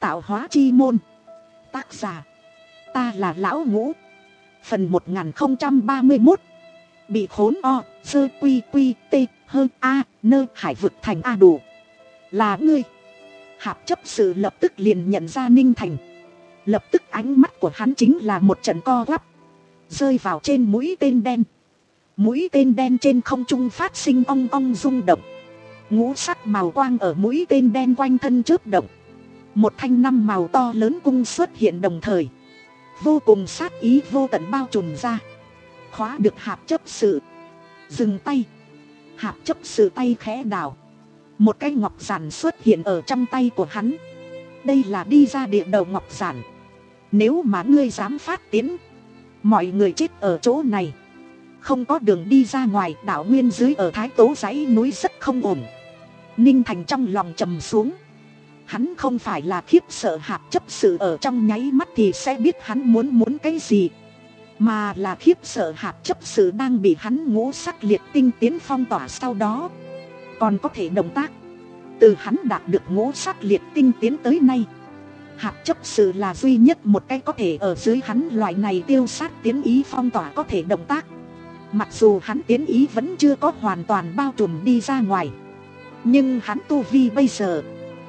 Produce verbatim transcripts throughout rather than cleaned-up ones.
Tạo hóa chi môn. Tác giả: ta là Lão Ngũ. Phần một nghìn không trăm ba mươi mốt. Bị khốn o, sơ quy quy t, hơn a, nơ hải vực thành a đủ. Là ngươi. Hạp chấp sự lập tức liền nhận ra Ninh Thành. Lập tức ánh mắt của hắn chính là một trận co quắp, rơi vào trên mũi tên đen. Mũi tên đen trên không trung phát sinh ong ong rung động. Ngũ sắc màu quang ở mũi tên đen quanh thân chớp động. Một thanh năm màu to lớn cung xuất hiện đồng thời. Vô cùng sát ý vô tận bao trùm ra, khóa được hạp chấp sự. Dừng tay. Hạp chấp sự tay khẽ đảo. Một cái ngọc giản xuất hiện ở trong tay của hắn. Đây là đi ra địa đầu ngọc giản. Nếu mà ngươi dám phát tiến, mọi người chết ở chỗ này, không có đường đi ra ngoài. Đảo nguyên dưới ở Thái Tố dãy núi rất không ổn. Ninh Thành trong lòng trầm xuống. Hắn không phải là khiếp sợ hạp chấp sự ở trong nháy mắt thì sẽ biết hắn muốn muốn cái gì, mà là khiếp sợ hạp chấp sự đang bị hắn ngũ sắc liệt tinh tiến phong tỏa, sau đó còn có thể động tác. Từ hắn đạt được ngũ sắc liệt tinh tiến tới nay, hạp chấp sự là duy nhất một cái có thể ở dưới hắn loại này tiêu sát tiến ý phong tỏa có thể động tác. Mặc dù hắn tiến ý vẫn chưa có hoàn toàn bao trùm đi ra ngoài, nhưng hắn tu vi bây giờ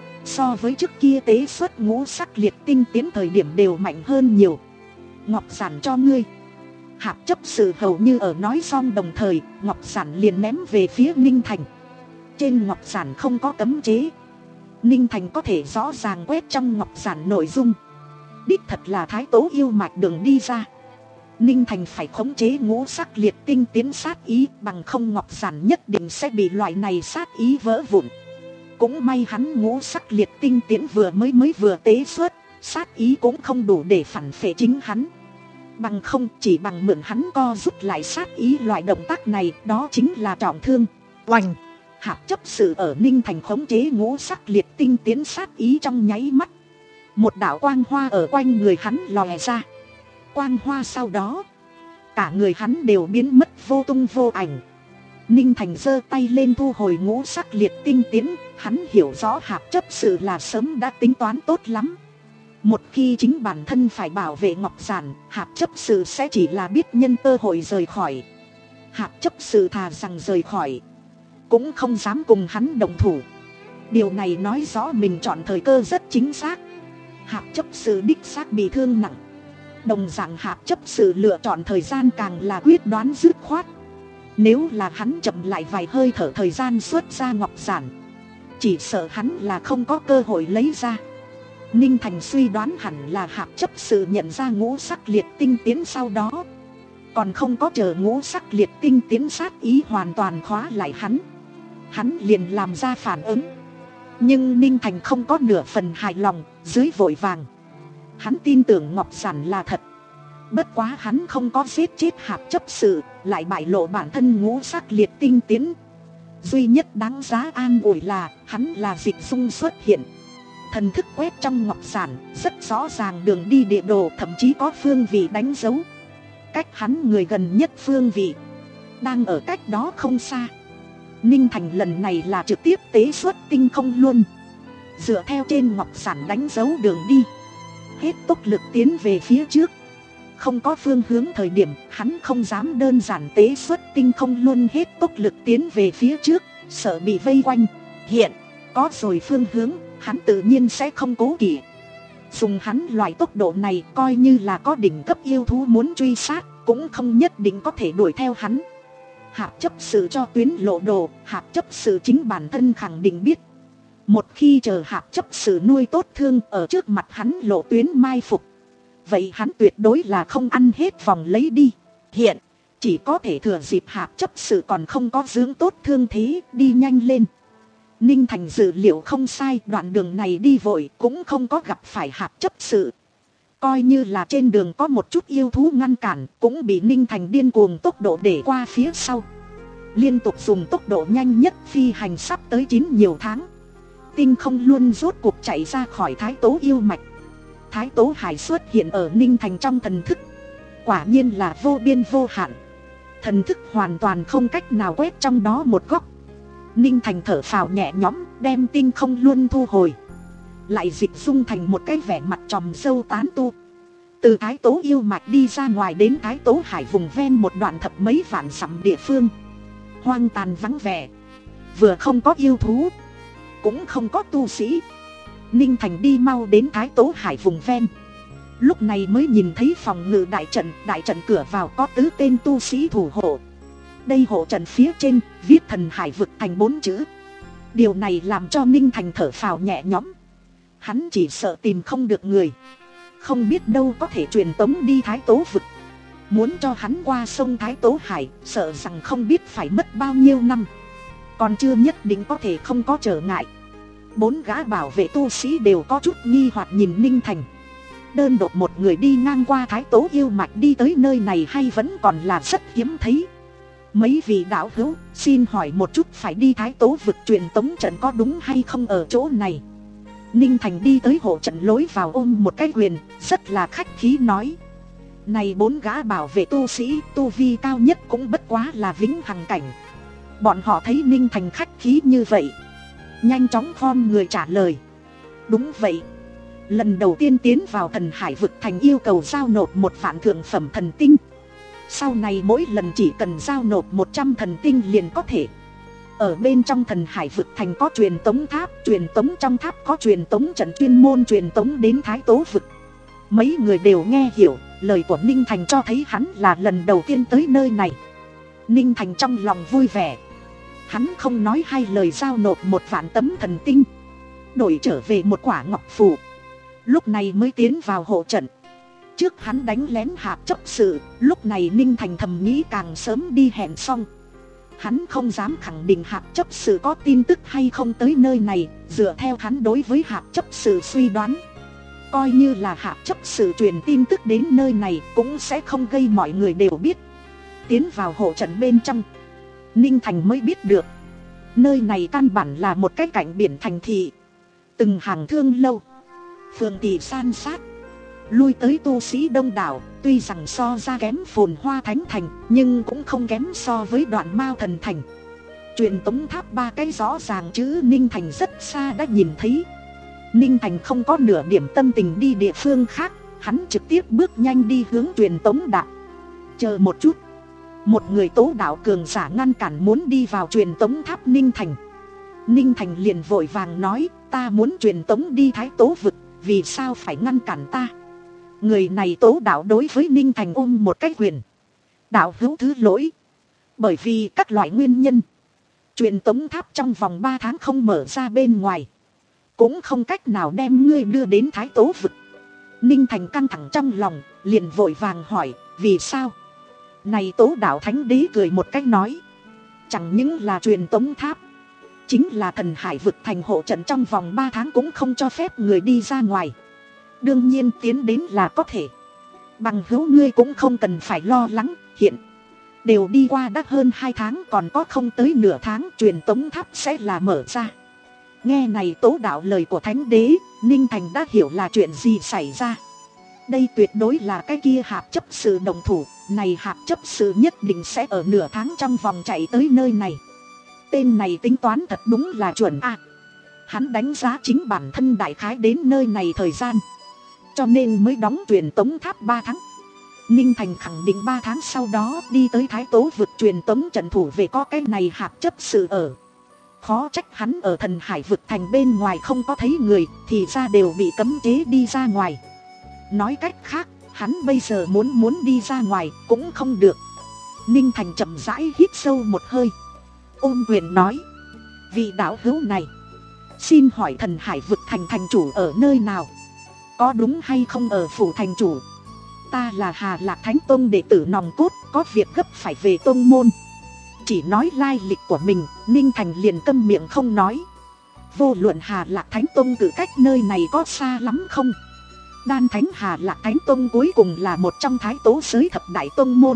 so với trước kia tế xuất ngũ sắc liệt tinh tiến thời điểm đều mạnh hơn nhiều. Ngọc giản cho ngươi. Hạp chấp sự hầu như ở nói xong đồng thời, ngọc giản liền ném về phía Ninh Thành. Trên ngọc giản không có cấm chế. Ninh Thành có thể rõ ràng quét trong ngọc giản nội dung. Đích thật là Thái Tố yêu mạch đường đi ra. Ninh Thành phải khống chế ngũ sắc liệt tinh tiến sát ý, bằng không ngọc giản nhất định sẽ bị loại này sát ý vỡ vụn. Cũng may hắn ngũ sắc liệt tinh tiến vừa mới mới vừa tế xuất, sát ý cũng không đủ để phản phệ chính hắn. Bằng không chỉ bằng mượn hắn co rút lại sát ý, loại động tác này đó chính là trọng thương. Oanh! Hạp chấp sự ở Ninh Thành khống chế ngũ sắc liệt tinh tiến sát ý trong nháy mắt, một đạo quang hoa ở quanh người hắn lòe ra. Quang hoa sau đó, cả người hắn đều biến mất vô tung vô ảnh. Ninh Thành giơ tay lên thu hồi ngũ sắc liệt tinh tiến. Hắn hiểu rõ hạp chấp sự là sớm đã tính toán tốt lắm. Một khi chính bản thân phải bảo vệ ngọc giản, hạp chấp sự sẽ chỉ là biết nhân cơ hội rời khỏi. Hạp chấp sự thà rằng rời khỏi, cũng không dám cùng hắn đồng thủ. Điều này nói rõ mình chọn thời cơ rất chính xác. Hạp chấp sự đích xác bị thương nặng. Đồng dạng hạp chấp sự lựa chọn thời gian càng là quyết đoán dứt khoát. Nếu là hắn chậm lại vài hơi thở thời gian xuất ra ngọc giản, chỉ sợ hắn là không có cơ hội lấy ra. Ninh Thành suy đoán hẳn là hạp chấp sự nhận ra ngũ sắc liệt tinh tiến, sau đó còn không có chờ ngũ sắc liệt tinh tiến sát ý hoàn toàn khóa lại hắn, hắn liền làm ra phản ứng. Nhưng Ninh Thành không có nửa phần hài lòng, dưới vội vàng. Hắn tin tưởng ngọc giản là thật. Bất quá hắn không có giết chết hạp chấp sự, lại bại lộ bản thân ngũ sắc liệt tinh tiến. Duy nhất đáng giá an ủi là hắn là Dịch Dung xuất hiện. Thần thức quét trong ngọc giản, rất rõ ràng đường đi địa đồ, thậm chí có phương vị đánh dấu. Cách hắn người gần nhất phương vị đang ở cách đó không xa. Ninh Thành lần này là trực tiếp tế xuất tinh không luân, dựa theo trên ngọc giản đánh dấu đường đi, hết tốc lực tiến về phía trước. Không có phương hướng thời điểm, hắn không dám đơn giản tế xuất tinh không luân hết tốc lực tiến về phía trước, sợ bị vây quanh. Hiện có rồi phương hướng, hắn tự nhiên sẽ không cố kỵ. Dùng hắn loại tốc độ này, coi như là có đỉnh cấp yêu thú muốn truy sát, cũng không nhất định có thể đuổi theo hắn. Hạp chấp sự cho tuyến lộ đồ, hạp chấp sự chính bản thân khẳng định biết. Một khi chờ hạp chấp sự nuôi tốt thương ở trước mặt hắn lộ tuyến mai phục, vậy hắn tuyệt đối là không ăn hết vòng lấy đi. Hiện chỉ có thể thừa dịp hạp chấp sự còn không có dưỡng tốt thương thế, đi nhanh lên. Ninh Thành dự liệu không sai, đoạn đường này đi vội cũng không có gặp phải hạp chấp sự. Coi như là trên đường có một chút yêu thú ngăn cản, cũng bị Ninh Thành điên cuồng tốc độ để qua phía sau. Liên tục dùng tốc độ nhanh nhất phi hành sắp tới chín nhiều tháng. Tinh không luôn rốt cuộc chạy ra khỏi Thái Tố yêu mạch. Thái Tố hải xuất hiện ở Ninh Thành trong thần thức. Quả nhiên là vô biên vô hạn. Thần thức hoàn toàn không cách nào quét trong đó một góc. Ninh Thành thở phào nhẹ nhõm, đem tinh không luôn thu hồi. lại dịch dung thành một cái vẻ mặt tròm râu tán tu. Từ Thái Tố yêu mạch đi ra ngoài đến Thái Tố Hải vùng ven một đoạn thập mấy vạn dặm địa phương, hoang tàn vắng vẻ, vừa không có yêu thú, cũng không có tu sĩ. Ninh Thành đi mau đến Thái Tố Hải vùng ven, lúc này mới nhìn thấy phòng ngự đại trận. Đại trận cửa vào có tứ tên tu sĩ thủ hộ. Đây hộ trận phía trên viết Thần Hải Vực Thành bốn chữ. Điều này làm cho Ninh Thành thở phào nhẹ nhõm. Hắn chỉ sợ tìm không được người, không biết đâu có thể truyền tống đi Thái Tố Vực. Muốn cho hắn qua sông Thái Tố Hải, sợ rằng không biết phải mất bao nhiêu năm, còn chưa nhất định có thể không có trở ngại. Bốn gã bảo vệ tu sĩ đều có chút nghi hoặc nhìn Ninh Thành. Đơn độc một người đi ngang qua Thái Tố yêu mạch đi tới nơi này hay vẫn còn là rất hiếm thấy. Mấy vị đạo hữu, xin hỏi một chút, phải đi Thái Tố Vực truyền tống trận có đúng hay không ở chỗ này? Ninh Thành đi tới hộ trận lối vào ôm một cái quyền, rất là khách khí nói. Này bốn gã bảo vệ tu sĩ, tu vi cao nhất cũng bất quá là vĩnh hằng cảnh. Bọn họ thấy Ninh Thành khách khí như vậy, nhanh chóng khom người trả lời. Đúng vậy, lần đầu tiên tiến vào Thần Hải Vực Thành yêu cầu giao nộp một vạn thượng phẩm thần tinh. Sau này mỗi lần chỉ cần giao nộp một trăm thần tinh liền có thể. Ở bên trong Thần Hải Vực Thành có truyền tống tháp, truyền tống trong tháp có truyền tống trận chuyên môn truyền tống đến Thái Tố Vực. Mấy người đều nghe hiểu, lời của Ninh Thành cho thấy hắn là lần đầu tiên tới nơi này. Ninh Thành trong lòng vui vẻ, hắn không nói hai lời giao nộp một vạn tấm thần tinh, đổi trở về một quả ngọc phù, lúc này mới tiến vào hộ trận. Trước hắn đánh lén Hạp Chấp Sự, lúc này Ninh Thành thầm nghĩ càng sớm đi hẹn xong. Hắn không dám khẳng định Hạp Chấp Sự có tin tức hay không tới nơi này, dựa theo hắn đối với Hạp Chấp Sự suy đoán, coi như là Hạp Chấp Sự truyền tin tức đến nơi này cũng sẽ không gây mọi người đều biết. Tiến vào hộ trận bên trong, Ninh Thành mới biết được nơi này căn bản là một cái cảnh biển thành thị. Từng hàng thương lâu, phường thị san sát, lui tới tu sĩ đông đảo. Tuy rằng so ra kém Phồn Hoa Thánh Thành, nhưng cũng không kém so với Đoạn Mao Thần Thành. Truyền tống tháp ba cái rõ ràng chữ Ninh Thành rất xa đã nhìn thấy. Ninh Thành không có nửa điểm tâm tình đi địa phương khác, hắn trực tiếp bước nhanh đi hướng truyền tống đạo. Chờ một chút, một người tố đạo cường giả ngăn cản muốn đi vào truyền tống tháp Ninh Thành. Ninh Thành liền vội vàng nói, ta muốn truyền tống đi Thái Tố Vực, vì sao phải ngăn cản ta? Người này tố đạo đối với Ninh Thành ôm một cái quyền. Đạo hữu thứ lỗi, bởi vì các loại nguyên nhân, truyền tống tháp trong vòng ba tháng không mở ra bên ngoài, cũng không cách nào đem ngươi đưa đến Thái Tố Vực. Ninh Thành căng thẳng trong lòng, liền vội vàng hỏi, vì sao? Này tố đạo thánh đế cười một cách nói, chẳng những là truyền tống tháp, chính là Thần Hải Vực Thành hộ trận trong vòng ba tháng cũng không cho phép người đi ra ngoài. Đương nhiên tiến đến là có thể, bằng hữu ngươi cũng không cần phải lo lắng, hiện đều đi qua đã hơn hai tháng, còn có không tới nửa tháng truyền tống tháp sẽ là mở ra. Nghe này tố đạo lời của thánh đế, Ninh Thành đã hiểu là chuyện gì xảy ra. Đây tuyệt đối là cái kia Hạp Chấp Sự đồng thủ, này Hạp Chấp Sự nhất định sẽ ở nửa tháng trong vòng chạy tới nơi này. Tên này tính toán thật đúng là chuẩn a. À, hắn đánh giá chính bản thân đại khái đến nơi này thời gian, cho nên mới đóng truyền tống tháp ba tháng. Ninh Thành khẳng định ba tháng sau đó đi tới Thái Tố Vực truyền tống trận thủ về có cái này Hạp Chấp Sự ở. Khó trách hắn ở Thần Hải Vực Thành bên ngoài không có thấy người, thì ra đều bị cấm chế đi ra ngoài. Nói cách khác, hắn bây giờ muốn muốn đi ra ngoài cũng không được. Ninh Thành chậm rãi hít sâu một hơi, ôm quyền nói, vị đạo hữu này, xin hỏi Thần Hải Vực Thành thành chủ ở nơi nào? Có đúng hay không ở phủ thành chủ? Ta là Hà Lạc Thánh Tông đệ tử nòng cốt, có việc gấp phải về tông môn. Chỉ nói lai lịch của mình, Ninh Thành liền câm miệng không nói. Vô luận Hà Lạc Thánh Tông từ cách nơi này có xa lắm không, Đan Thánh Hà Lạc Thánh Tông cuối cùng là một trong Thái Tố giới thập đại tông môn.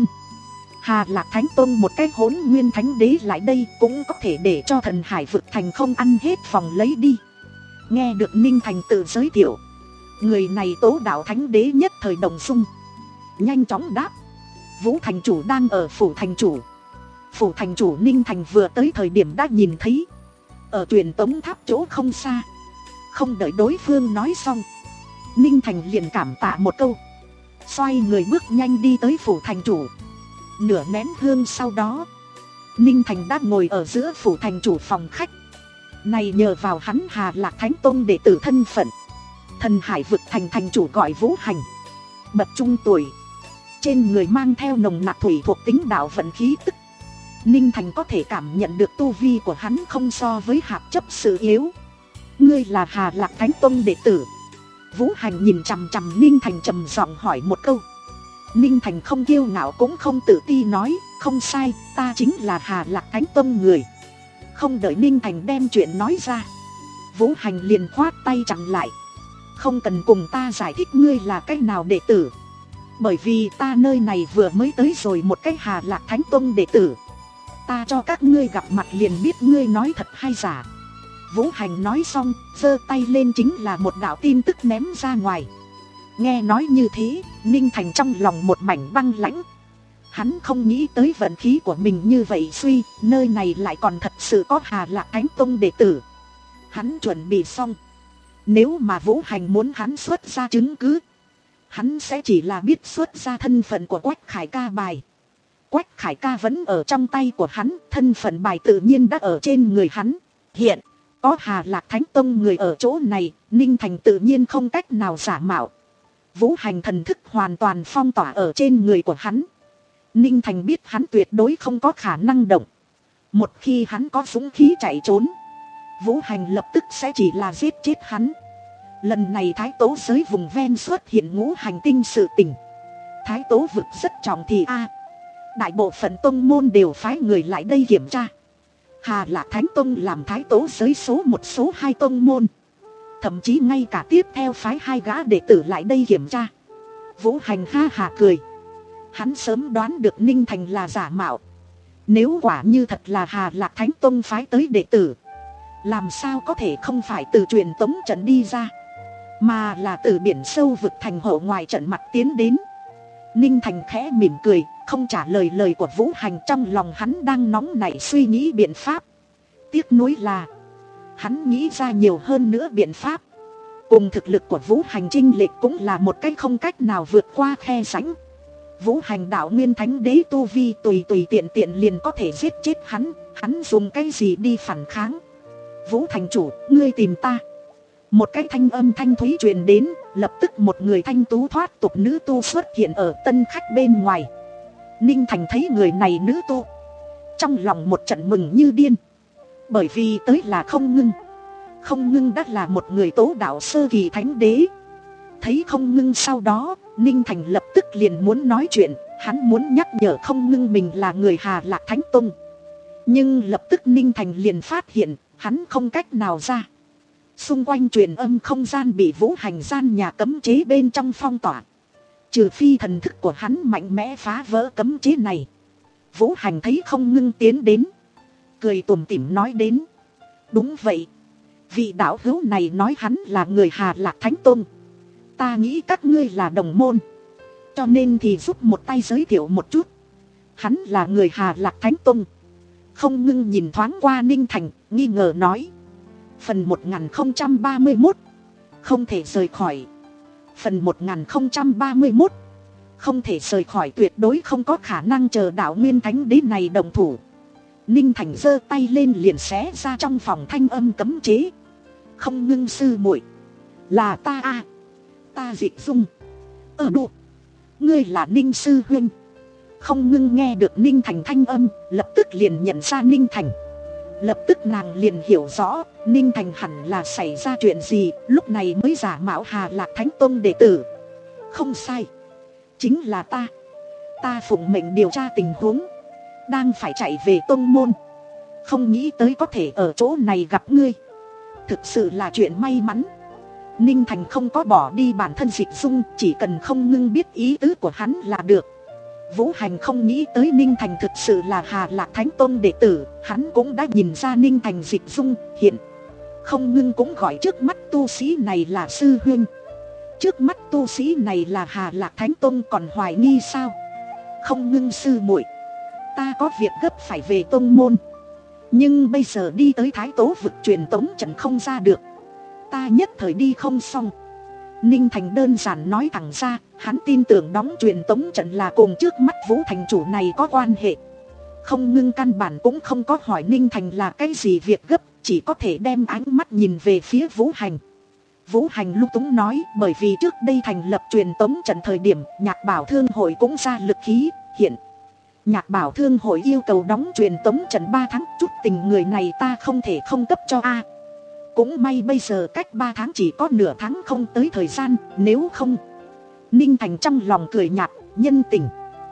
Hà Lạc Thánh Tông một cái Hỗn Nguyên Thánh Đế lại đây cũng có thể để cho Thần Hải Vực Thành không ăn hết phòng lấy đi. Nghe được Ninh Thành tự giới thiệu, người này tố đạo thánh đế nhất thời đồng dung, nhanh chóng đáp, Vũ thành chủ đang ở phủ thành chủ. Phủ thành chủ Ninh Thành vừa tới thời điểm đã nhìn thấy, ở truyền tống tháp chỗ không xa, Không đợi đối phương nói xong, Ninh Thành liền cảm tạ một câu, xoay người bước nhanh đi tới phủ thành chủ. Nửa nén hương sau đó, Ninh Thành đã ngồi ở giữa phủ thành chủ phòng khách. Này nhờ vào hắn Hà Lạc Thánh Tông đệ tử thân phận, Thần Hải vực thành thành chủ gọi Vũ Hành, bậc trung tuổi, trên người mang theo nồng nặc thủy thuộc tính đạo vận khí tức. Ninh Thành có thể cảm nhận được tu vi của hắn không so với hạt chấp sự yếu. Ngươi là Hà Lạc Thánh Tông đệ tử? Vũ Hành nhìn chằm chằm Ninh Thành trầm giọng hỏi một câu. Ninh Thành không kiêu ngạo cũng không tự ti nói, không sai, ta chính là Hà Lạc Thánh Tông người. Không đợi Ninh Thành đem chuyện nói ra, Vũ Hành liền khoát tay chặn lại. Không cần cùng ta giải thích ngươi là cái nào đệ tử, bởi vì ta nơi này vừa mới tới rồi một cái Hà Lạc Thánh Tông đệ tử. Ta cho các ngươi gặp mặt liền biết ngươi nói thật hay giả. Vũ Hành nói xong, giơ tay lên chính là một đạo tin tức ném ra ngoài. Nghe nói như thế, Ninh Thành trong lòng một mảnh băng lãnh. Hắn không nghĩ tới vận khí của mình như vậy suy, nơi này lại còn thật sự có Hà Lạc Thánh Tông đệ tử. Hắn chuẩn bị xong, nếu mà Vũ Hành muốn hắn xuất ra chứng cứ, hắn sẽ chỉ là biết xuất ra thân phận của Quách Khải Ca bài. Quách Khải Ca vẫn ở trong tay của hắn, thân phận bài tự nhiên đã ở trên người hắn. Hiện có Hà Lạc Thánh Tông người ở chỗ này, Ninh Thành tự nhiên không cách nào giả mạo. Vũ Hành thần thức hoàn toàn phong tỏa ở trên người của hắn. Ninh Thành biết hắn tuyệt đối không có khả năng động. Một khi hắn có dũng khí chạy trốn, Vũ Hành lập tức sẽ chỉ là giết chết hắn. Lần này Thái Tố giới vùng ven xuất hiện ngũ hành tinh sự tình. Thái Tố vực rất trọng thì a đại bộ phận tông môn đều phái người lại đây kiểm tra. Hà Lạc Thánh Tông làm Thái Tố giới số một số hai tông môn, thậm chí ngay cả tiếp theo phái hai gã đệ tử lại đây kiểm tra. Vũ Hành ha hà cười. Hắn sớm đoán được Ninh Thành là giả mạo. Nếu quả như thật là Hà Lạc Thánh Tông phái tới đệ tử, làm sao có thể không phải từ truyền tống trận đi ra, mà là từ biển sâu vực thành hộ ngoài trận mặt tiến đến. Ninh Thành khẽ mỉm cười, không trả lời lời của Vũ Hành. Trong lòng hắn đang nóng nảy suy nghĩ biện pháp. Tiếc nuối là hắn nghĩ ra nhiều hơn nữa biện pháp, cùng thực lực của Vũ Hành chênh lệch cũng là một cách không cách nào vượt qua khe rãnh. Vũ Hành đạo nguyên thánh đế tu vi tùy tùy tiện tiện liền có thể giết chết hắn. Hắn dùng cái gì đi phản kháng? Vũ thành chủ, ngươi tìm ta. Một cái thanh âm thanh thúy truyền đến. Lập tức một người thanh tú thoát tục nữ tu xuất hiện ở tân khách bên ngoài. Ninh Thành thấy người này nữ tu, trong lòng một trận mừng như điên. Bởi vì tới là Không Ngưng. Không Ngưng đã là một người tố đạo sơ kỳ thánh đế. Thấy Không Ngưng sau đó, Ninh Thành lập tức liền muốn nói chuyện. Hắn muốn nhắc nhở Không Ngưng mình là người Hà Lạc Thánh Tông. Nhưng lập tức Ninh Thành liền phát hiện hắn không cách nào ra. Xung quanh truyền âm không gian bị Vũ Hành gian nhà cấm chế bên trong phong tỏa. Trừ phi thần thức của hắn mạnh mẽ phá vỡ cấm chế này. Vũ Hành thấy Không Ngưng tiến đến, cười tủm tỉm nói đến. Đúng vậy, vị đạo hữu này nói hắn là người Hà Lạc Thánh Tông. Ta nghĩ các ngươi là đồng môn, cho nên thì giúp một tay giới thiệu một chút. Hắn là người Hà Lạc Thánh Tông. Không Ngưng nhìn thoáng qua Ninh Thành, nghi ngờ nói. Phần một nghìn không trăm ba mươi mốt, không thể rời khỏi. Phần một nghìn không trăm ba mươi mốt, không thể rời khỏi tuyệt đối không có khả năng chờ đạo nguyên thánh đế này đồng thủ. Ninh Thành giơ tay lên liền xé ra trong phòng thanh âm cấm chế. Không Ngưng sư muội, là ta a ta Dịch Dung. Ở độ, ngươi là Ninh sư huynh. Không Ngưng nghe được Ninh Thành thanh âm, lập tức liền nhận ra Ninh Thành. Lập tức nàng liền hiểu rõ Ninh Thành hẳn là xảy ra chuyện gì, lúc này mới giả mạo Hà Lạc Thánh Tông đệ tử. Không sai, chính là ta. Ta phụng mệnh điều tra tình huống, đang phải chạy về tông môn. Không nghĩ tới có thể ở chỗ này gặp ngươi, thực sự là chuyện may mắn. Ninh Thành không có bỏ đi bản thân Dịch Dung, chỉ cần Không Ngưng biết ý tứ của hắn là được. Vũ Hành không nghĩ tới Ninh Thành thực sự là Hà Lạc Thánh Tông đệ tử. Hắn cũng đã nhìn ra Ninh Thành Dịch Dung hiện. Không Ngưng cũng gọi trước mắt tu sĩ này là sư huynh. Trước mắt tu sĩ này là Hà Lạc Thánh Tông, còn hoài nghi sao? Không Ngưng sư muội, ta có việc gấp phải về tông môn, nhưng bây giờ đi tới Thái Tố vực truyền tống trận không ra được. Ta nhất thời đi không xong. Ninh Thành đơn giản nói thẳng ra, hắn tin tưởng đóng truyền tống trận là cùng trước mắt Vũ thành chủ này có quan hệ. Không Ngưng căn bản cũng không có hỏi Ninh Thành là cái gì việc gấp, chỉ có thể đem ánh mắt nhìn về phía Vũ Hành. Vũ Hành lung túng nói, bởi vì trước đây thành lập truyền tống trận thời điểm, Nhạc Bảo Thương hội cũng ra lực khí, hiện Nhạc Bảo Thương hội yêu cầu đóng truyền tống trận ba tháng, chút tình người này ta không thể không cấp cho a. Cũng may bây giờ cách ba tháng chỉ có nửa tháng không tới thời gian, nếu không. Ninh Thành trong lòng cười nhạt, nhân tình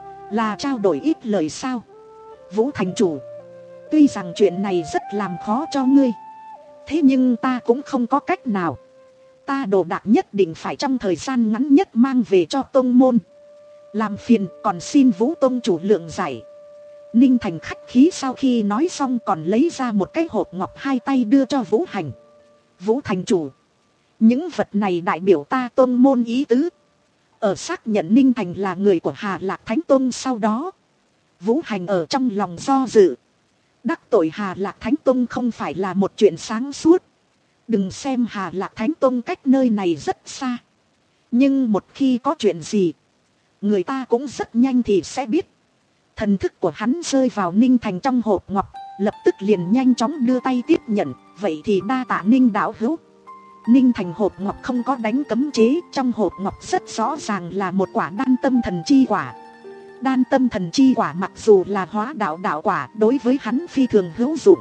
là trao đổi ít lời sao. Vũ thành chủ, tuy rằng chuyện này rất làm khó cho ngươi, thế nhưng ta cũng không có cách nào. Ta đồ đạc nhất định phải trong thời gian ngắn nhất mang về cho tông môn. Làm phiền, còn xin Vũ tông chủ lượng giải. Ninh Thành khách khí sau khi nói xong còn lấy ra một cái hộp ngọc, hai tay đưa cho Vũ Hành. Vũ thành chủ, những vật này đại biểu ta tông môn ý tứ. Ở xác nhận Ninh Thành là người của Hà Lạc Thánh Tông sau đó, Vũ Hành ở trong lòng do dự. Đắc tội Hà Lạc Thánh Tông không phải là một chuyện sáng suốt. Đừng xem Hà Lạc Thánh Tông cách nơi này rất xa, nhưng một khi có chuyện gì, người ta cũng rất nhanh thì sẽ biết. Thần thức của hắn rơi vào Ninh Thành trong hộp ngọc, lập tức liền nhanh chóng đưa tay tiếp nhận. Vậy thì đa tạ Ninh đạo hữu. Ninh Thành hộp ngọc không có đánh cấm chế, trong hộp ngọc rất rõ ràng là một quả đan tâm thần chi quả. Đan tâm thần chi quả mặc dù là hóa đạo đạo quả, đối với hắn phi thường hữu dụng.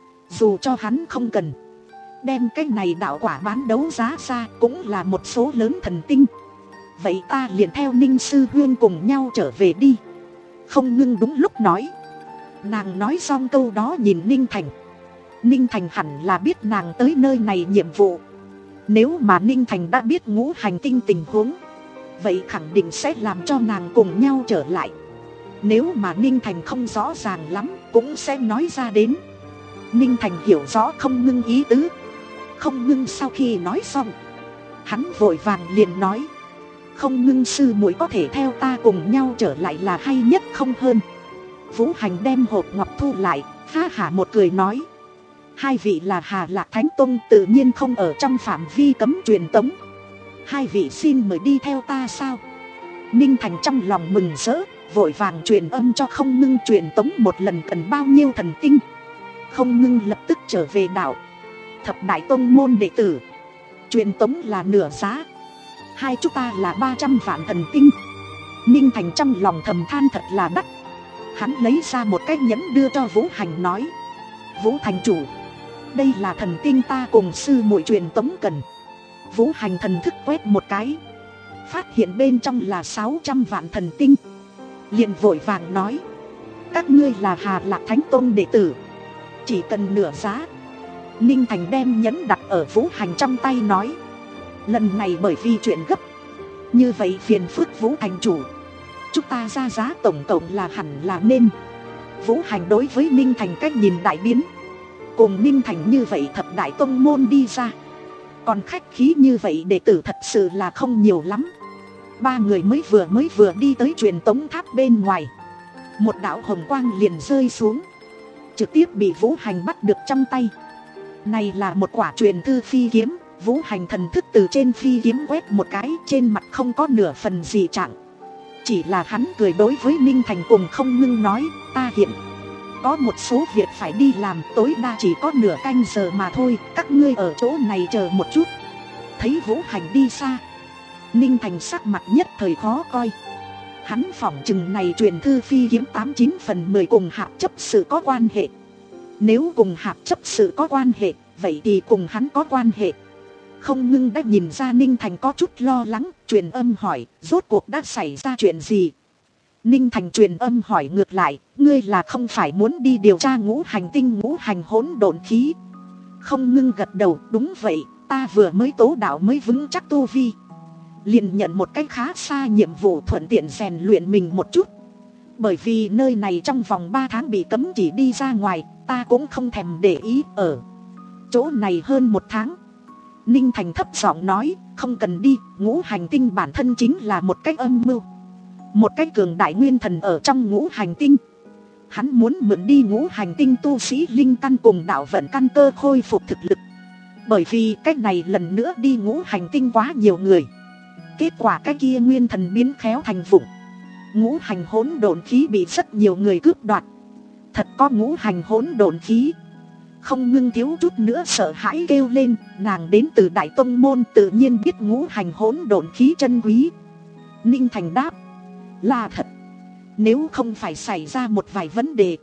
Dù cho hắn không cần đem cái này đạo quả bán đấu giá ra, cũng là một số lớn thần tinh. Vậy ta liền theo Ninh sư huyên cùng nhau trở về đi. Không Ngưng đúng lúc nói. Nàng nói xong câu đó nhìn Ninh Thành. Ninh Thành hẳn là biết nàng tới nơi này nhiệm vụ. Nếu mà Ninh Thành đã biết Ngũ Hành Tinh tình huống, vậy khẳng định sẽ làm cho nàng cùng nhau trở lại. Nếu mà Ninh Thành không rõ ràng lắm, cũng sẽ nói ra đến. Ninh Thành hiểu rõ Không Ngưng ý tứ. Không Ngưng sau khi nói xong, hắn vội vàng liền nói, Không Ngưng sư muội có thể theo ta cùng nhau trở lại là hay nhất không hơn. Vũ Hành đem hộp ngọc thu lại, ha hả một cười nói, hai vị là Hà Lạc Thánh Tông, tự nhiên không ở trong phạm vi cấm truyền tống. Hai vị xin mời đi theo ta sao? Ninh Thành trong lòng mừng rỡ, vội vàng truyền âm cho Không Ngưng truyền tống một lần cần bao nhiêu thần tinh. Không Ngưng lập tức trở về đảo. Thập đại tông môn đệ tử, truyền tống là nửa giá, hai chúng ta là ba trăm vạn thần tinh. Ninh Thành trong lòng thầm than thật là đắt. Hắn lấy ra một cái nhẫn đưa cho Vũ Hành nói, Vũ thành chủ, đây là thần tinh ta cùng sư muội truyền tống cần. Vũ Hành thần thức quét một cái, phát hiện bên trong là sáu trăm vạn thần tinh, liền vội vàng nói, các ngươi là Hà Lạc Thánh Tông đệ tử, chỉ cần nửa giá. Ninh Thành đem nhẫn đặt ở Vũ Hành trong tay nói, lần này bởi vì chuyện gấp, như vậy phiền phức Vũ thành chủ, chúng ta ra giá tổng cộng là hẳn là nên. Vũ Hành đối với Ninh Thành cách nhìn đại biến. Cùng Ninh Thành như vậy thập đại tông môn đi ra, còn khách khí như vậy đệ tử thật sự là không nhiều lắm. Ba người mới vừa mới vừa đi tới truyền tống tháp bên ngoài, một đạo hồng quang liền rơi xuống, trực tiếp bị Vũ Hành bắt được trong tay. Này là một quả truyền thư phi kiếm. Vũ Hành thần thức từ trên phi kiếm quét một cái, trên mặt không có nửa phần gì trạng. Chỉ là hắn cười đối với Ninh Thành cùng Không Ngưng nói, ta hiện có một số việc phải đi làm, tối đa chỉ có nửa canh giờ mà thôi, các ngươi ở chỗ này chờ một chút. Thấy Vũ Hành đi xa, Ninh Thành sắc mặt nhất thời khó coi. Hắn phỏng chừng này truyền thư phi kiếm tám chín phần mười cùng hạp chấp sự có quan hệ. Nếu cùng hạp chấp sự có quan hệ, vậy thì cùng hắn có quan hệ. Không Ngưng đã nhìn ra Ninh Thành có chút lo lắng, truyền âm hỏi, rốt cuộc đã xảy ra chuyện gì? Ninh Thành truyền âm hỏi ngược lại, ngươi là không phải muốn đi điều tra Ngũ Hành Tinh Ngũ Hành hỗn độn khí? Không Ngưng gật đầu, đúng vậy, ta vừa mới tố đạo mới vững chắc tu vi, liền nhận một cách khá xa nhiệm vụ, thuận tiện rèn luyện mình một chút. Bởi vì nơi này trong vòng ba tháng bị cấm chỉ đi ra ngoài, ta cũng không thèm để ý, ở chỗ này hơn một tháng. Ninh Thành thấp giọng nói, không cần đi, Ngũ Hành Tinh bản thân chính là một cách âm mưu, một cách cường đại nguyên thần ở trong Ngũ Hành Tinh. Hắn muốn mượn đi Ngũ Hành Tinh tu sĩ linh căn cùng đạo vận căn cơ khôi phục thực lực, Bởi vì cái này lần nữa đi ngũ hành tinh quá nhiều người. Kết quả cái kia nguyên thần biến khéo thành vụng. Ngũ hành hỗn độn khí bị rất nhiều người cướp đoạt. Thật có ngũ hành hỗn độn khí. Không Ngưng thiếu chút nữa sợ hãi kêu lên. Nàng đến từ Đại Tông Môn tự nhiên biết ngũ hành hỗn độn khí chân quý. Ninh Thành đáp: là thật. Nếu không phải xảy ra một vài vấn đề,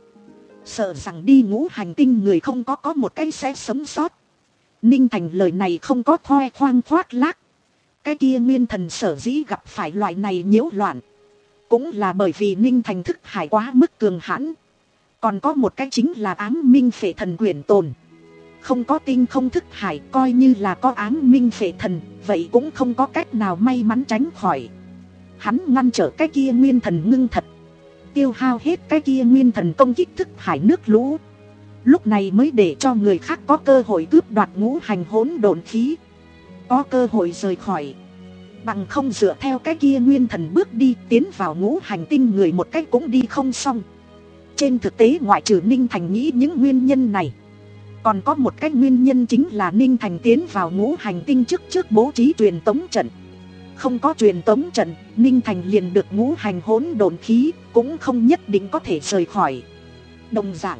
sợ rằng đi ngũ hành tinh người không có có một cái sẽ sống sót. Ninh Thành lời này không có khoe khoang khoác lác. Cái kia nguyên thần sở dĩ gặp phải loại này nhiễu loạn, cũng là bởi vì Ninh Thành thức hải quá mức cường hãn. Còn có một cái chính là áng minh phệ thần quyển tồn. Không có tinh không thức hải, coi như là có áng minh phệ thần, vậy cũng không có cách nào may mắn tránh khỏi. Hắn ngăn trở cái kia nguyên thần ngưng thật, tiêu hao hết cái kia nguyên thần công kích thức hải nước lũ. Lúc này mới để cho người khác có cơ hội cướp đoạt ngũ hành hỗn độn khí, có cơ hội rời khỏi. Bằng không dựa theo cái kia nguyên thần bước đi tiến vào ngũ hành tinh người một cách cũng đi không xong. Trên thực tế ngoại trừ Ninh Thành nghĩ những nguyên nhân này, còn có một cái nguyên nhân chính là Ninh Thành tiến vào ngũ hành tinh trước trước bố trí truyền tống trận. Không có truyền tống trận, Ninh Thành liền được ngũ hành hỗn độn khí, cũng không nhất định có thể rời khỏi. Đồng dạng,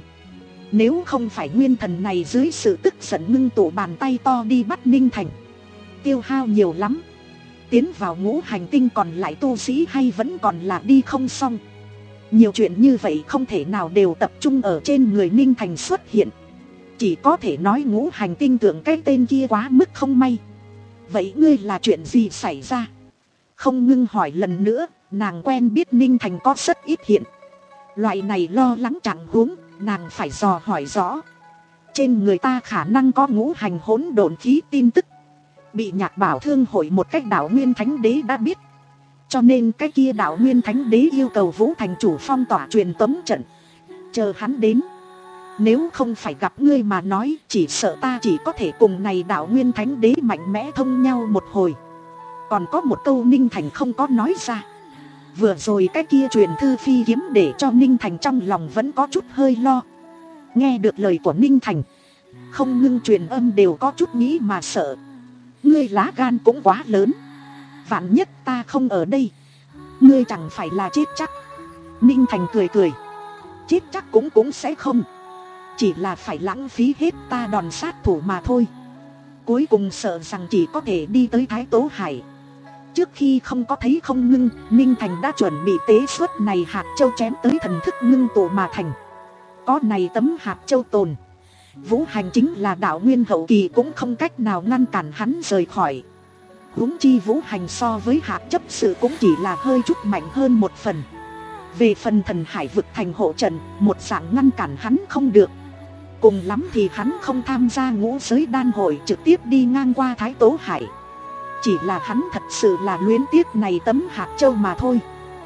nếu không phải nguyên thần này dưới sự tức giận ngưng tụ bàn tay to đi bắt Ninh Thành, tiêu hao nhiều lắm. Tiến vào ngũ hành tinh còn lại tu sĩ hay vẫn còn là đi không xong. Nhiều chuyện như vậy không thể nào đều tập trung ở trên người Ninh Thành xuất hiện. Chỉ có thể nói ngũ hành tinh tưởng cái tên kia quá mức không may. Vậy ngươi là chuyện gì xảy ra? Không Ngưng hỏi lần nữa. Nàng quen biết Ninh Thành có rất ít hiện loại này lo lắng trạng huống, nàng phải dò hỏi rõ. Trên người ta khả năng có ngũ hành hỗn độn khí tin tức, bị Nhạc Bảo Thương hội một cách đạo Nguyên Thánh Đế đã biết. Cho nên cái kia đạo Nguyên Thánh Đế yêu cầu Vũ Thành chủ phong tỏa truyền tống trận, chờ hắn đến. Nếu không phải gặp ngươi mà nói, chỉ sợ ta chỉ có thể cùng này đạo Nguyên Thánh Đế mạnh mẽ thông nhau một hồi. Còn có một câu Ninh Thành không có nói ra. Vừa rồi cái kia truyền thư phi kiếm để cho Ninh Thành trong lòng vẫn có chút hơi lo. Nghe được lời của Ninh Thành, Không Ngưng truyền âm đều có chút nghĩ mà sợ. Ngươi lá gan cũng quá lớn. Vạn nhất ta không ở đây, ngươi chẳng phải là chết chắc. Ninh Thành cười cười. Chết chắc cũng cũng sẽ không. Chỉ là phải lãng phí hết ta đòn sát thủ mà thôi. Cuối cùng sợ rằng chỉ có thể đi tới Thái Tố Hải. Trước khi không có thấy Không Ngưng, Ninh Thành đã chuẩn bị tế xuất này hạt châu chém tới thần thức ngưng tụ mà thành. Có này tấm hạt châu tồn, Vũ Hành chính là đạo nguyên hậu kỳ cũng không cách nào ngăn cản hắn rời khỏi. Huống chi Vũ Hành so với hạt chấp sự cũng chỉ là hơi chút mạnh hơn một phần. Về phần thần hải vực thành hộ trận, một dạng ngăn cản hắn không được. Cùng lắm thì hắn không tham gia ngũ giới đan hội, trực tiếp đi ngang qua Thái Tố Hải. Chỉ là hắn thật sự là luyến tiếc này tấm hạt châu mà thôi.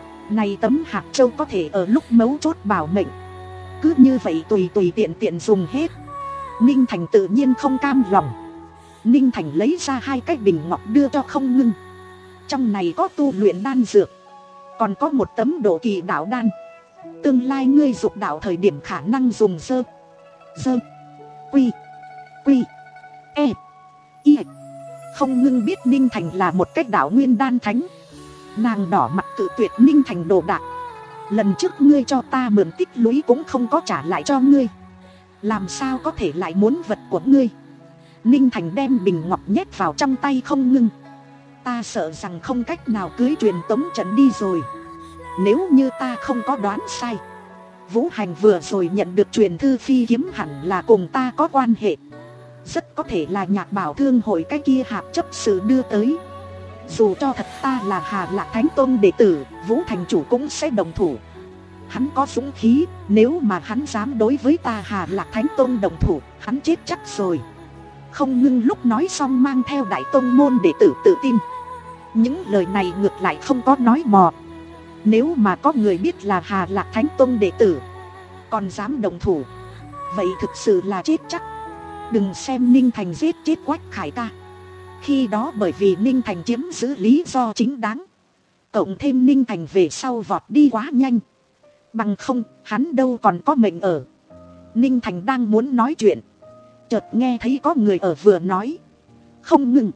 Này tấm hạt châu có thể ở lúc mấu chốt bảo mệnh, cứ như vậy tùy tùy tiện tiện dùng hết. Ninh Thành tự nhiên không cam lòng. Ninh Thành lấy ra hai cái bình ngọc đưa cho Không Ngưng. Trong này có tu luyện đan dược, còn có một tấm độ kỳ đạo đan. Tương lai ngươi dục đạo thời điểm khả năng dùng dơ Dơ Quy Quy E Y. Không Ngưng biết Ninh Thành là một cách đạo nguyên đan thánh. Nàng đỏ mặt cự tuyệt Ninh Thành đồ đạc. Lần trước ngươi cho ta mượn tích lũy cũng không có trả lại cho ngươi, làm sao có thể lại muốn vật của ngươi? Ninh Thành đem bình ngọc nhét vào trong tay Không Ngưng. Ta sợ rằng không cách nào cưới truyền tống trận đi rồi. Nếu như ta không có đoán sai, Vũ Hành vừa rồi nhận được truyền thư phi kiếm hẳn là cùng ta có quan hệ. Rất có thể là Nhạc Bảo Thương hội cái kia hạt chấp sự đưa tới. Dù cho thật ta là Hà Lạc Thánh Tôn đệ tử, Vũ Thành chủ cũng sẽ đồng thủ. Hắn có dũng khí, nếu mà hắn dám đối với ta Hà Lạc Thánh Tôn đồng thủ, hắn chết chắc rồi. Không Ngưng lúc nói xong mang theo Đại Tông môn đệ tử tự tin. Những lời này ngược lại không có nói mò. Nếu mà có người biết là Hà Lạc Thánh Tôn đệ tử còn dám đồng thủ, vậy thực sự là chết chắc. Đừng xem Ninh Thành giết chết Quách Khải ca, khi đó bởi vì Ninh Thành chiếm giữ lý do chính đáng, cộng thêm Ninh Thành về sau vọt đi quá nhanh. Bằng không, hắn đâu còn có mệnh ở. Ninh Thành đang muốn nói chuyện, Chợt nghe thấy có người ở vừa nói. Không ngưng,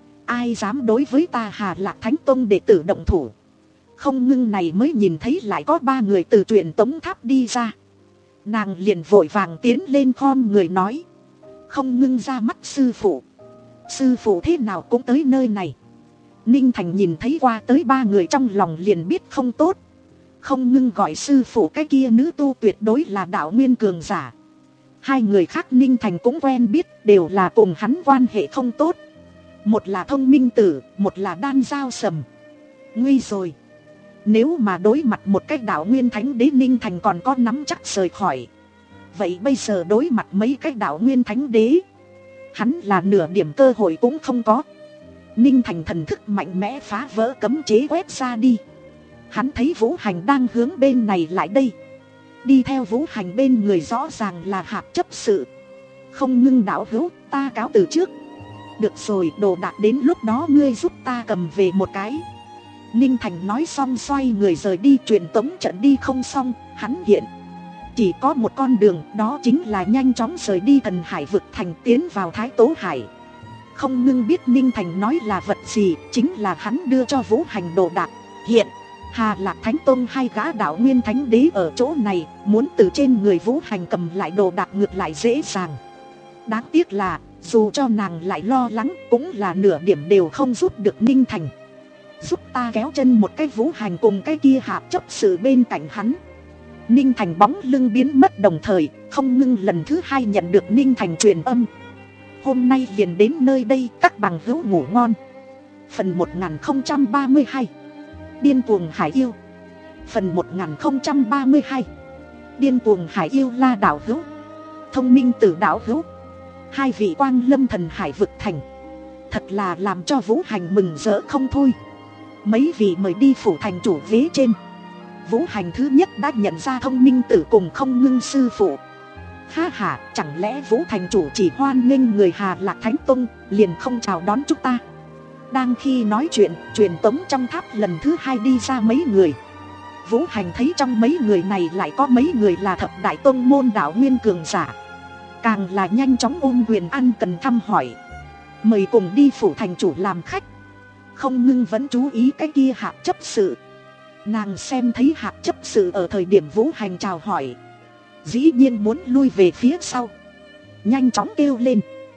ai dám đối với ta Hà Lạc Thánh Tông đệ tử động thủ. Không ngưng này mới nhìn thấy lại có ba người từ truyền tống tháp đi ra. Nàng liền vội vàng tiến lên khom người nói. Không ngưng ra mắt sư phụ. Sư phụ thế nào cũng tới nơi này. Ninh Thành nhìn thấy qua tới ba người trong lòng liền biết không tốt. Không ngưng gọi sư phụ cái kia nữ tu tuyệt đối là đạo nguyên cường giả. Hai người khác Ninh Thành cũng quen biết, đều là cùng hắn quan hệ không tốt. Một là Thông Minh Tử, một là Đan Giao Sầm. Nguy rồi. Nếu mà đối mặt một cái đạo nguyên thánh đế, Ninh Thành còn có nắm chắc rời khỏi. Vậy bây giờ đối mặt mấy cái đạo nguyên thánh đế, hắn là nửa điểm cơ hội cũng không có. Ninh Thành thần thức mạnh mẽ phá vỡ cấm chế quét ra đi. Hắn thấy Vũ Hành đang hướng bên này lại đây. Đi theo Vũ Hành bên người rõ ràng là Hạp chấp sự. Không ngưng đạo hữu, ta cáo từ trước. Được rồi, đồ đạc đến lúc đó ngươi giúp ta cầm về một cái. Ninh Thành nói xong xoay người rời đi. Truyền tống trận đi không xong, hắn hiện chỉ có một con đường, đó chính là nhanh chóng rời đi Thần Hải vực thành, tiến vào Thái Tố Hải. Không ngưng biết Ninh Thành nói là vật gì, chính là hắn đưa cho Vũ Hành đồ đạc. Hiện Hà Lạc Thánh Tông hai gã đạo nguyên thánh đế ở chỗ này, muốn từ trên người Vũ Hành cầm lại đồ đạc ngược lại dễ dàng. Đáng tiếc là dù cho nàng lại lo lắng, cũng là nửa điểm đều không giúp được Ninh Thành. Giúp ta kéo chân một cái Vũ Hành cùng cái kia Hạp chấp sự bên cạnh hắn. Ninh Thành bóng lưng biến mất, đồng thời Không ngưng lần thứ hai nhận được Ninh Thành truyền âm. Hôm nay liền đến nơi đây, các bằng hữu ngủ ngon. Phần một nghìn không trăm ba mươi hai Điên cuồng hải yêu. Phần một nghìn không trăm ba mươi hai Điên cuồng hải yêu. La đạo hữu, Thông Minh Tử đạo hữu, hai vị quang lâm Thần Hải vực thành, thật là làm cho Vũ Hành mừng rỡ không thôi. Mấy vị mời đi phủ thành chủ ghế trên. Vũ Hành thứ nhất đã nhận ra Thông Minh Tử cùng Không ngưng sư phụ. Ha ha, chẳng lẽ Vũ thành chủ chỉ hoan nghênh người Hà Lạc Thánh Tông, liền không chào đón chúng ta? Đang khi nói chuyện, truyền tống trong tháp lần thứ hai đi ra mấy người. Vũ Hành thấy trong mấy người này lại có mấy người là thập đại tông môn đạo nguyên cường giả. Càng là nhanh chóng ôm quyền ăn cần thăm hỏi. Mời cùng đi phủ thành chủ làm khách. Không ngưng vẫn chú ý cái kia Hạp chấp sự. Nàng xem thấy Hạp chấp sự ở thời điểm Vũ Hành chào hỏi, dĩ nhiên muốn lui về phía sau. Nhanh chóng kêu lên.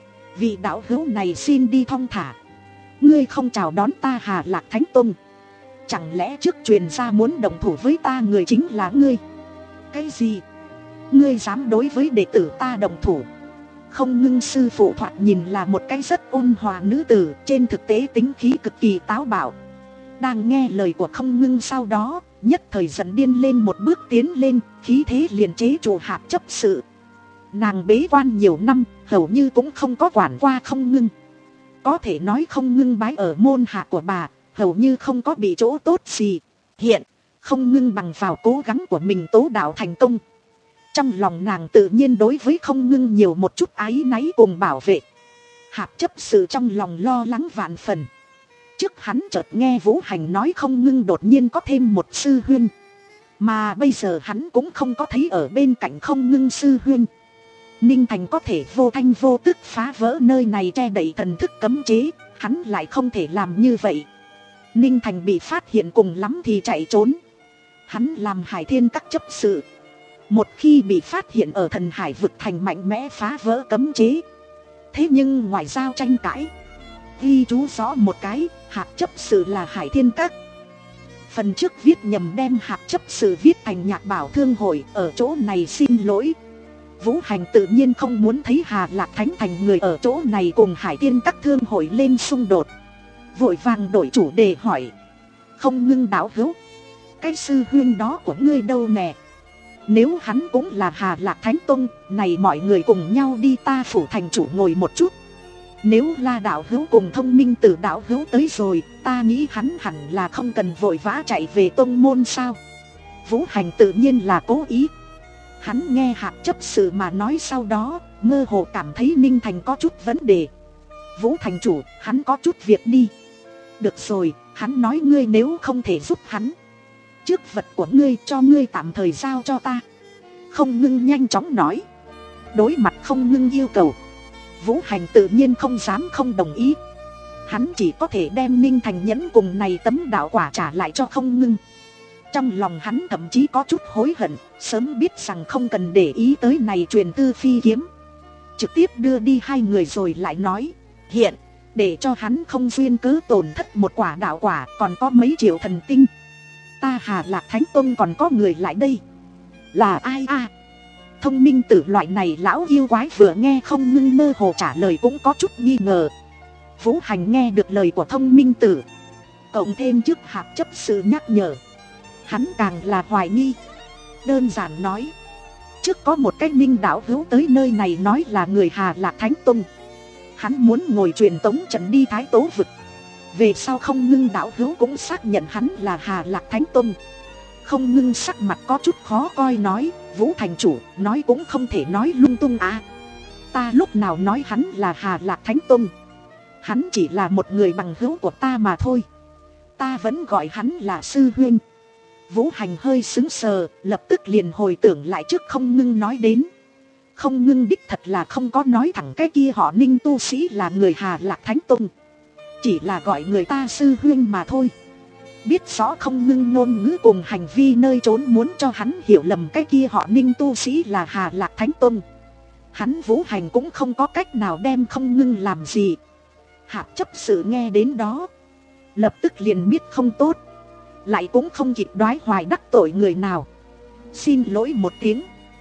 Vị đạo hữu này xin đi thong thả. Ngươi không chào đón ta Hà Lạc Thánh Tông, chẳng lẽ trước truyền ra muốn đồng thủ với ta người chính là ngươi? Cái gì? Ngươi dám đối với đệ tử ta đồng thủ? Không ngưng sư phụ thoạt nhìn là một cái rất ôn hòa nữ tử, trên thực tế tính khí cực kỳ táo bạo. Đang nghe lời của Không ngưng sau đó, nhất thời giận điên lên, một bước tiến lên, khí thế liền chế trụ Hạp chấp sự. Nàng bế quan nhiều năm, hầu như cũng không có quản qua Không ngưng. Có thể nói Không ngưng bái ở môn hạ của bà, hầu như không có bị chỗ tốt gì. Hiện Không ngưng bằng vào cố gắng của mình tố đạo thành công. Trong lòng nàng tự nhiên đối với Không ngưng nhiều một chút áy náy cùng bảo vệ. Hạp chấp sự trong lòng lo lắng vạn phần. Trước hắn chợt nghe Vũ Hành nói Không ngưng đột nhiên có thêm một sư huynh, mà bây giờ hắn cũng không có thấy ở bên cạnh Không ngưng sư huynh. Ninh Thành có thể vô thanh vô tức phá vỡ nơi này che đậy thần thức cấm chế, hắn lại không thể làm như vậy. Ninh Thành bị phát hiện cùng lắm thì chạy trốn. Hắn làm Hải Thiên các chấp sự, một khi bị phát hiện ở Thần Hải vực thành mạnh mẽ phá vỡ cấm chế. Thế nhưng ngoài giao tranh cãi, ghi chú rõ một cái, Hạp chấp sự là Hải Thiên các. Phần trước viết nhầm đem Hạp chấp sự viết thành Nhạc Bảo Thương Hội, ở chỗ này xin lỗi. Vũ Hành tự nhiên không muốn thấy Hà Lạc Thánh thành người ở chỗ này cùng Hải Thiên các thương hội lên xung đột, vội vàng đổi chủ đề hỏi. Không ngưng đạo hữu, cái sư huynh đó của ngươi đâu nè? Nếu hắn cũng là Hà Lạc Thánh Tông, này mọi người cùng nhau đi ta phủ thành chủ ngồi một chút. Nếu La đạo hữu cùng Thông Minh Tử đạo hữu tới rồi, ta nghĩ hắn hẳn là không cần vội vã chạy về tông môn sao? Vũ Hành tự nhiên là cố ý. Hắn nghe Hạp chấp sự mà nói sau đó, mơ hồ cảm thấy Ninh Thành có chút vấn đề. Vũ thành chủ, hắn có chút việc đi. Được rồi, hắn nói ngươi nếu không thể giúp hắn, trước vật của ngươi cho ngươi tạm thời giao cho ta. Không ngưng nhanh chóng nói. Đối mặt Không ngưng yêu cầu, Vũ Hành tự nhiên không dám không đồng ý. Hắn chỉ có thể đem Ninh Thành nhẫn cùng này tấm đạo quả trả lại cho Không Ngưng. Trong lòng hắn thậm chí có chút hối hận, sớm biết rằng không cần để ý tới này truyền tư phi kiếm, trực tiếp đưa đi hai người rồi lại nói. Hiện, để cho hắn không duyên cớ tổn thất một quả đạo quả, còn có mấy triệu thần tinh. Ta Hà Lạc Thánh Tông còn có người lại đây. Là ai a? À? Thông minh tử loại này lão yêu quái vừa nghe Không Ngưng mơ hồ trả lời cũng có chút nghi ngờ. Vũ Hành nghe được lời của thông minh tử, cộng thêm trước Hạp chấp sự nhắc nhở, hắn càng là hoài nghi. Đơn giản nói, trước có một cái Ninh đạo hữu tới nơi này nói là người Hà Lạc Thánh Tông. Hắn muốn ngồi truyền tống trận đi Thái Tố Vực. Về sau Không Ngưng đạo hữu cũng xác nhận hắn là Hà Lạc Thánh Tông. Không Ngưng sắc mặt có chút khó coi nói, Vũ thành chủ, nói cũng không thể nói lung tung à. Ta lúc nào nói hắn là Hà Lạc Thánh Tông? Hắn chỉ là một người bằng hữu của ta mà thôi. Ta vẫn gọi hắn là sư huynh. Vũ Hành hơi sững sờ, lập tức liền hồi tưởng lại trước Không Ngưng nói đến. Không Ngưng đích thật là không có nói thẳng cái kia họ Ninh tu sĩ là người Hà Lạc Thánh Tông, chỉ là gọi người ta sư huynh mà thôi. Biết rõ Không Ngưng ngôn ngữ cùng hành vi nơi trốn muốn cho hắn hiểu lầm cái kia họ Ninh tu sĩ là Hà Lạc Thánh Tông, hắn Vũ Hành cũng không có cách nào đem Không Ngưng làm gì. Hạp chấp sự nghe đến đó, lập tức liền biết không tốt, lại cũng không kịp đoái hoài đắc tội người nào. Xin lỗi một tiếng,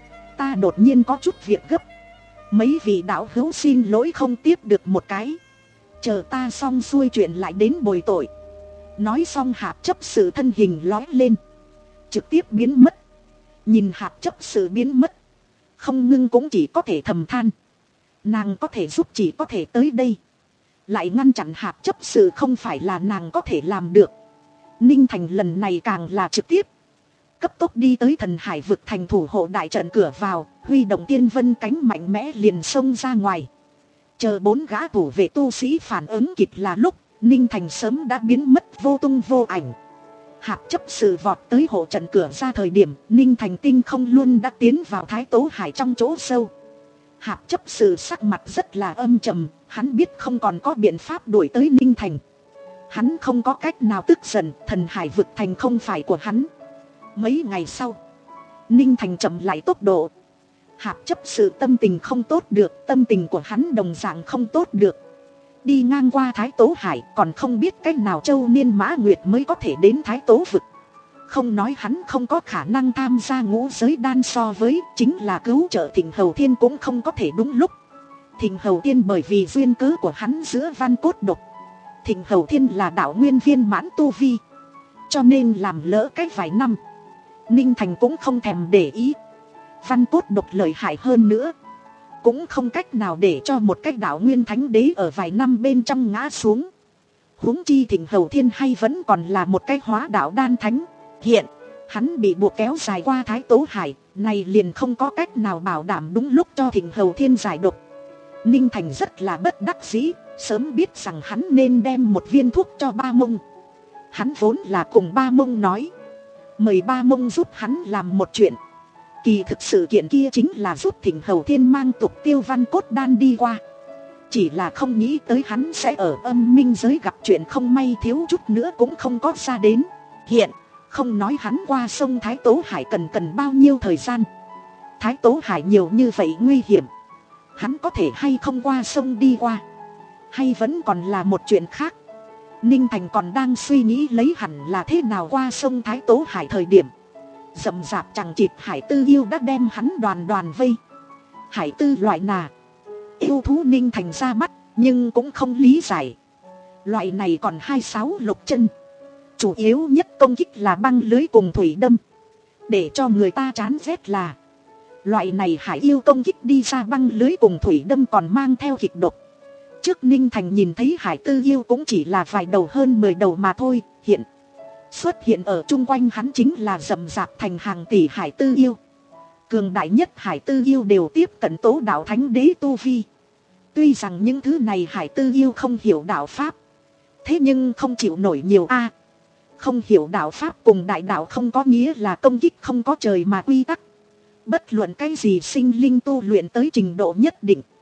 ta đột nhiên có chút việc gấp. Mấy vị đạo hữu xin lỗi không tiếp được một cái, chờ ta xong xuôi chuyện lại đến bồi tội. Nói xong Hạp chấp sự thân hình lói lên, trực tiếp biến mất. Nhìn Hạp chấp sự biến mất, Không Ngưng cũng chỉ có thể thầm than, nàng có thể giúp chỉ có thể tới đây, lại ngăn chặn Hạp chấp sự không phải là nàng có thể làm được. Ninh Thành lần này càng là trực tiếp cấp tốc đi tới Thần Hải Vực thành thủ hộ đại trận cửa vào, huy động tiên vân cánh mạnh mẽ liền xông ra ngoài. Chờ bốn gã thủ vệ tu sĩ phản ứng kịp là lúc Ninh Thành sớm đã biến mất vô tung vô ảnh. Hạp chấp sự vọt tới hộ trận cửa ra thời điểm, Ninh Thành tinh không luôn đã tiến vào Thái Tố Hải trong chỗ sâu. Hạp chấp sự sắc mặt rất là âm trầm, hắn biết không còn có biện pháp đuổi tới Ninh Thành. Hắn không có cách nào tức giận, Thần Hải Vực thành không phải của hắn. Mấy ngày sau, Ninh Thành chậm lại tốc độ. Hạp chấp sự tâm tình không tốt được, tâm tình của hắn đồng dạng không tốt được. Đi ngang qua Thái Tố Hải còn không biết cách nào Châu Niên Mã Nguyệt mới có thể đến Thái Tố Vực. Không nói hắn không có khả năng tham gia ngũ giới đan, so với chính là cứu trợ Thịnh Hầu Thiên cũng không có thể đúng lúc. Thịnh Hầu Thiên bởi vì duyên cớ của hắn giữa văn cốt độc, Thịnh Hầu Thiên là đạo nguyên viên mãn tu vi, cho nên làm lỡ cách vài năm, Ninh Thành cũng không thèm để ý. Văn cốt độc lợi hại hơn nữa, cũng không cách nào để cho một cách đạo nguyên thánh đế ở vài năm bên trong ngã xuống. Huống chi Thịnh Hầu Thiên hay vẫn còn là một cái hóa đạo đan thánh. Hiện hắn bị buộc kéo dài qua Thái Tố Hải, này liền không có cách nào bảo đảm đúng lúc cho Thịnh Hầu Thiên giải độc. Ninh Thành rất là bất đắc dĩ, sớm biết rằng hắn nên đem một viên thuốc cho Ba Mông. Hắn vốn là cùng Ba Mông nói, mời Ba Mông giúp hắn làm một chuyện. Kỳ thực sự kiện kia chính là giúp Thịnh Hầu Thiên mang tục tiêu văn cốt đan đi qua. Chỉ là không nghĩ tới hắn sẽ ở âm minh giới gặp chuyện không may, thiếu chút nữa cũng không có ra đến. Hiện không nói hắn qua sông Thái Tố Hải cần cần bao nhiêu thời gian. Thái Tố Hải nhiều như vậy nguy hiểm, hắn có thể hay không qua sông đi qua, hay vẫn còn là một chuyện khác. Ninh Thành còn đang suy nghĩ lấy hẳn là thế nào qua sông Thái Tố Hải thời điểm, rậm rạp chẳng chịt Hải Tư yêu đã đem hắn đoàn đoàn vây. Hải Tư loại nà yêu thú Ninh Thành ra mắt, nhưng cũng không lý giải. Loại này còn hai sáu lục chân, chủ yếu nhất công kích là băng lưới cùng thủy đâm. Để cho người ta chán ghét là loại này hải yêu công kích đi ra băng lưới cùng thủy đâm còn mang theo kịch độc. Trước Ninh Thành nhìn thấy Hải Tư yêu cũng chỉ là vài đầu hơn mười đầu mà thôi, hiện xuất hiện ở chung quanh hắn chính là rậm rạp thành hàng tỷ Hải Tư yêu. Cường đại nhất Hải Tư yêu đều tiếp cận tố đạo thánh đế tu vi. Tuy rằng những thứ này Hải Tư yêu không hiểu đạo pháp, thế nhưng không chịu nổi nhiều a. Không hiểu đạo pháp cùng đại đạo không có nghĩa là công kích không có trời mà quy tắc. Bất luận cái gì sinh linh tu luyện tới trình độ nhất định,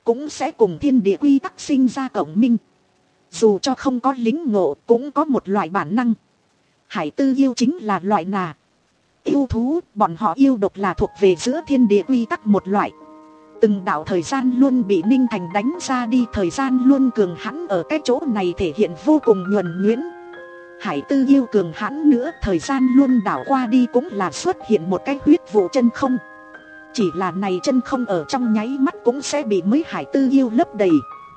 cũng sẽ cùng thiên địa quy tắc sinh ra cộng minh. Dù cho không có lính ngộ cũng có một loại bản năng. Hải tư yêu chính là loại nà yêu thú, bọn họ yêu độc là thuộc về giữa thiên địa quy tắc một loại. Từng đạo thời gian luôn bị Ninh Thành đánh ra đi, thời gian luôn cường hãn ở cái chỗ này thể hiện vô cùng nhuần nhuyễn. Hải tư yêu cường hãn nữa, thời gian luôn đảo qua đi cũng là xuất hiện một cái huyết vụ chân không. Chỉ là này chân không ở trong nháy mắt cũng sẽ bị mấy hải tư yêu lấp đầy.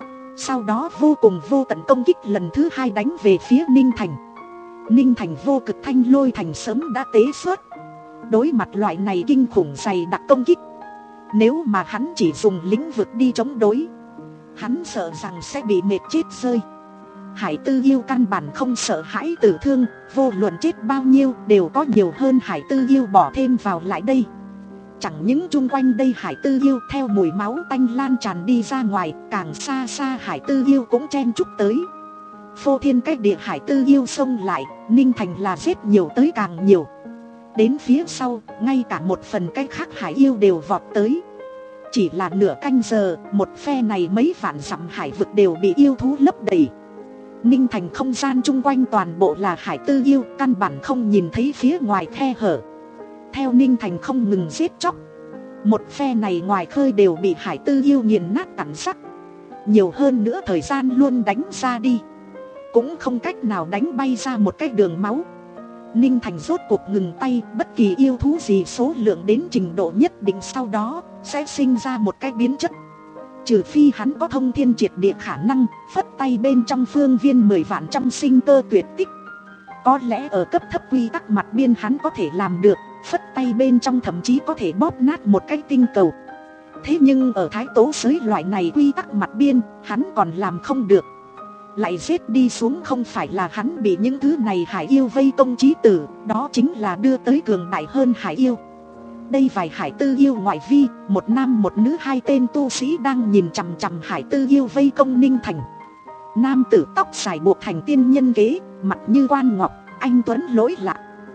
Sau đó vô cùng vô tận công kích lần thứ hai đánh về phía Ninh Thành. Ninh Thành vô cực thanh lôi thành sớm đã tế xuất. Đối mặt loại này kinh khủng dày đặc công kích, nếu mà hắn chỉ dùng lĩnh vực đi chống đối, hắn sợ rằng sẽ bị mệt chết rơi. Hải tư yêu căn bản không sợ hãi tử thương, vô luận chết bao nhiêu đều có nhiều hơn hải tư yêu bỏ thêm vào lại đây. Chẳng những chung quanh đây hải tư yêu theo mùi máu tanh lan tràn đi ra ngoài, càng xa xa hải tư yêu cũng chen chúc tới. Phô thiên cách địa hải tư yêu xông lại, Ninh Thành là giết nhiều tới càng nhiều. Đến phía sau, ngay cả một phần cách khác hải yêu đều vọt tới. Chỉ là nửa canh giờ, một phe này mấy vạn dặm hải vực đều bị yêu thú lấp đầy. Ninh Thành không gian chung quanh toàn bộ là hải tư yêu, căn bản không nhìn thấy phía ngoài khe hở. Theo Ninh Thành không ngừng giết chóc, một phe này ngoài khơi đều bị hải tư yêu nghiền nát cắn sắc. Nhiều hơn nữa thời gian luôn đánh ra đi, cũng không cách nào đánh bay ra một cái đường máu. Ninh Thành rốt cuộc ngừng tay, bất kỳ yêu thú gì số lượng đến trình độ nhất định sau đó sẽ sinh ra một cái biến chất. Trừ phi hắn có thông thiên triệt địa khả năng, phất tay bên trong phương viên mười vạn trong sinh cơ tuyệt tích. Có lẽ ở cấp thấp quy tắc mặt biên hắn có thể làm được, phất tay bên trong thậm chí có thể bóp nát một cái tinh cầu. Thế nhưng ở thái tố giới loại này quy tắc mặt biên, hắn còn làm không được. Lại giết đi xuống không phải là hắn bị những thứ này hải yêu vây công chí tử, đó chính là đưa tới cường đại hơn hải yêu. Đây vài hải tư yêu ngoại vi, một nam một nữ hai tên tu sĩ đang nhìn chằm chằm hải tư yêu vây công Ninh Thành. Nam tử tóc dài buộc thành tiên nhân kế, mặt như quan ngọc, anh tuấn lỗi lạ.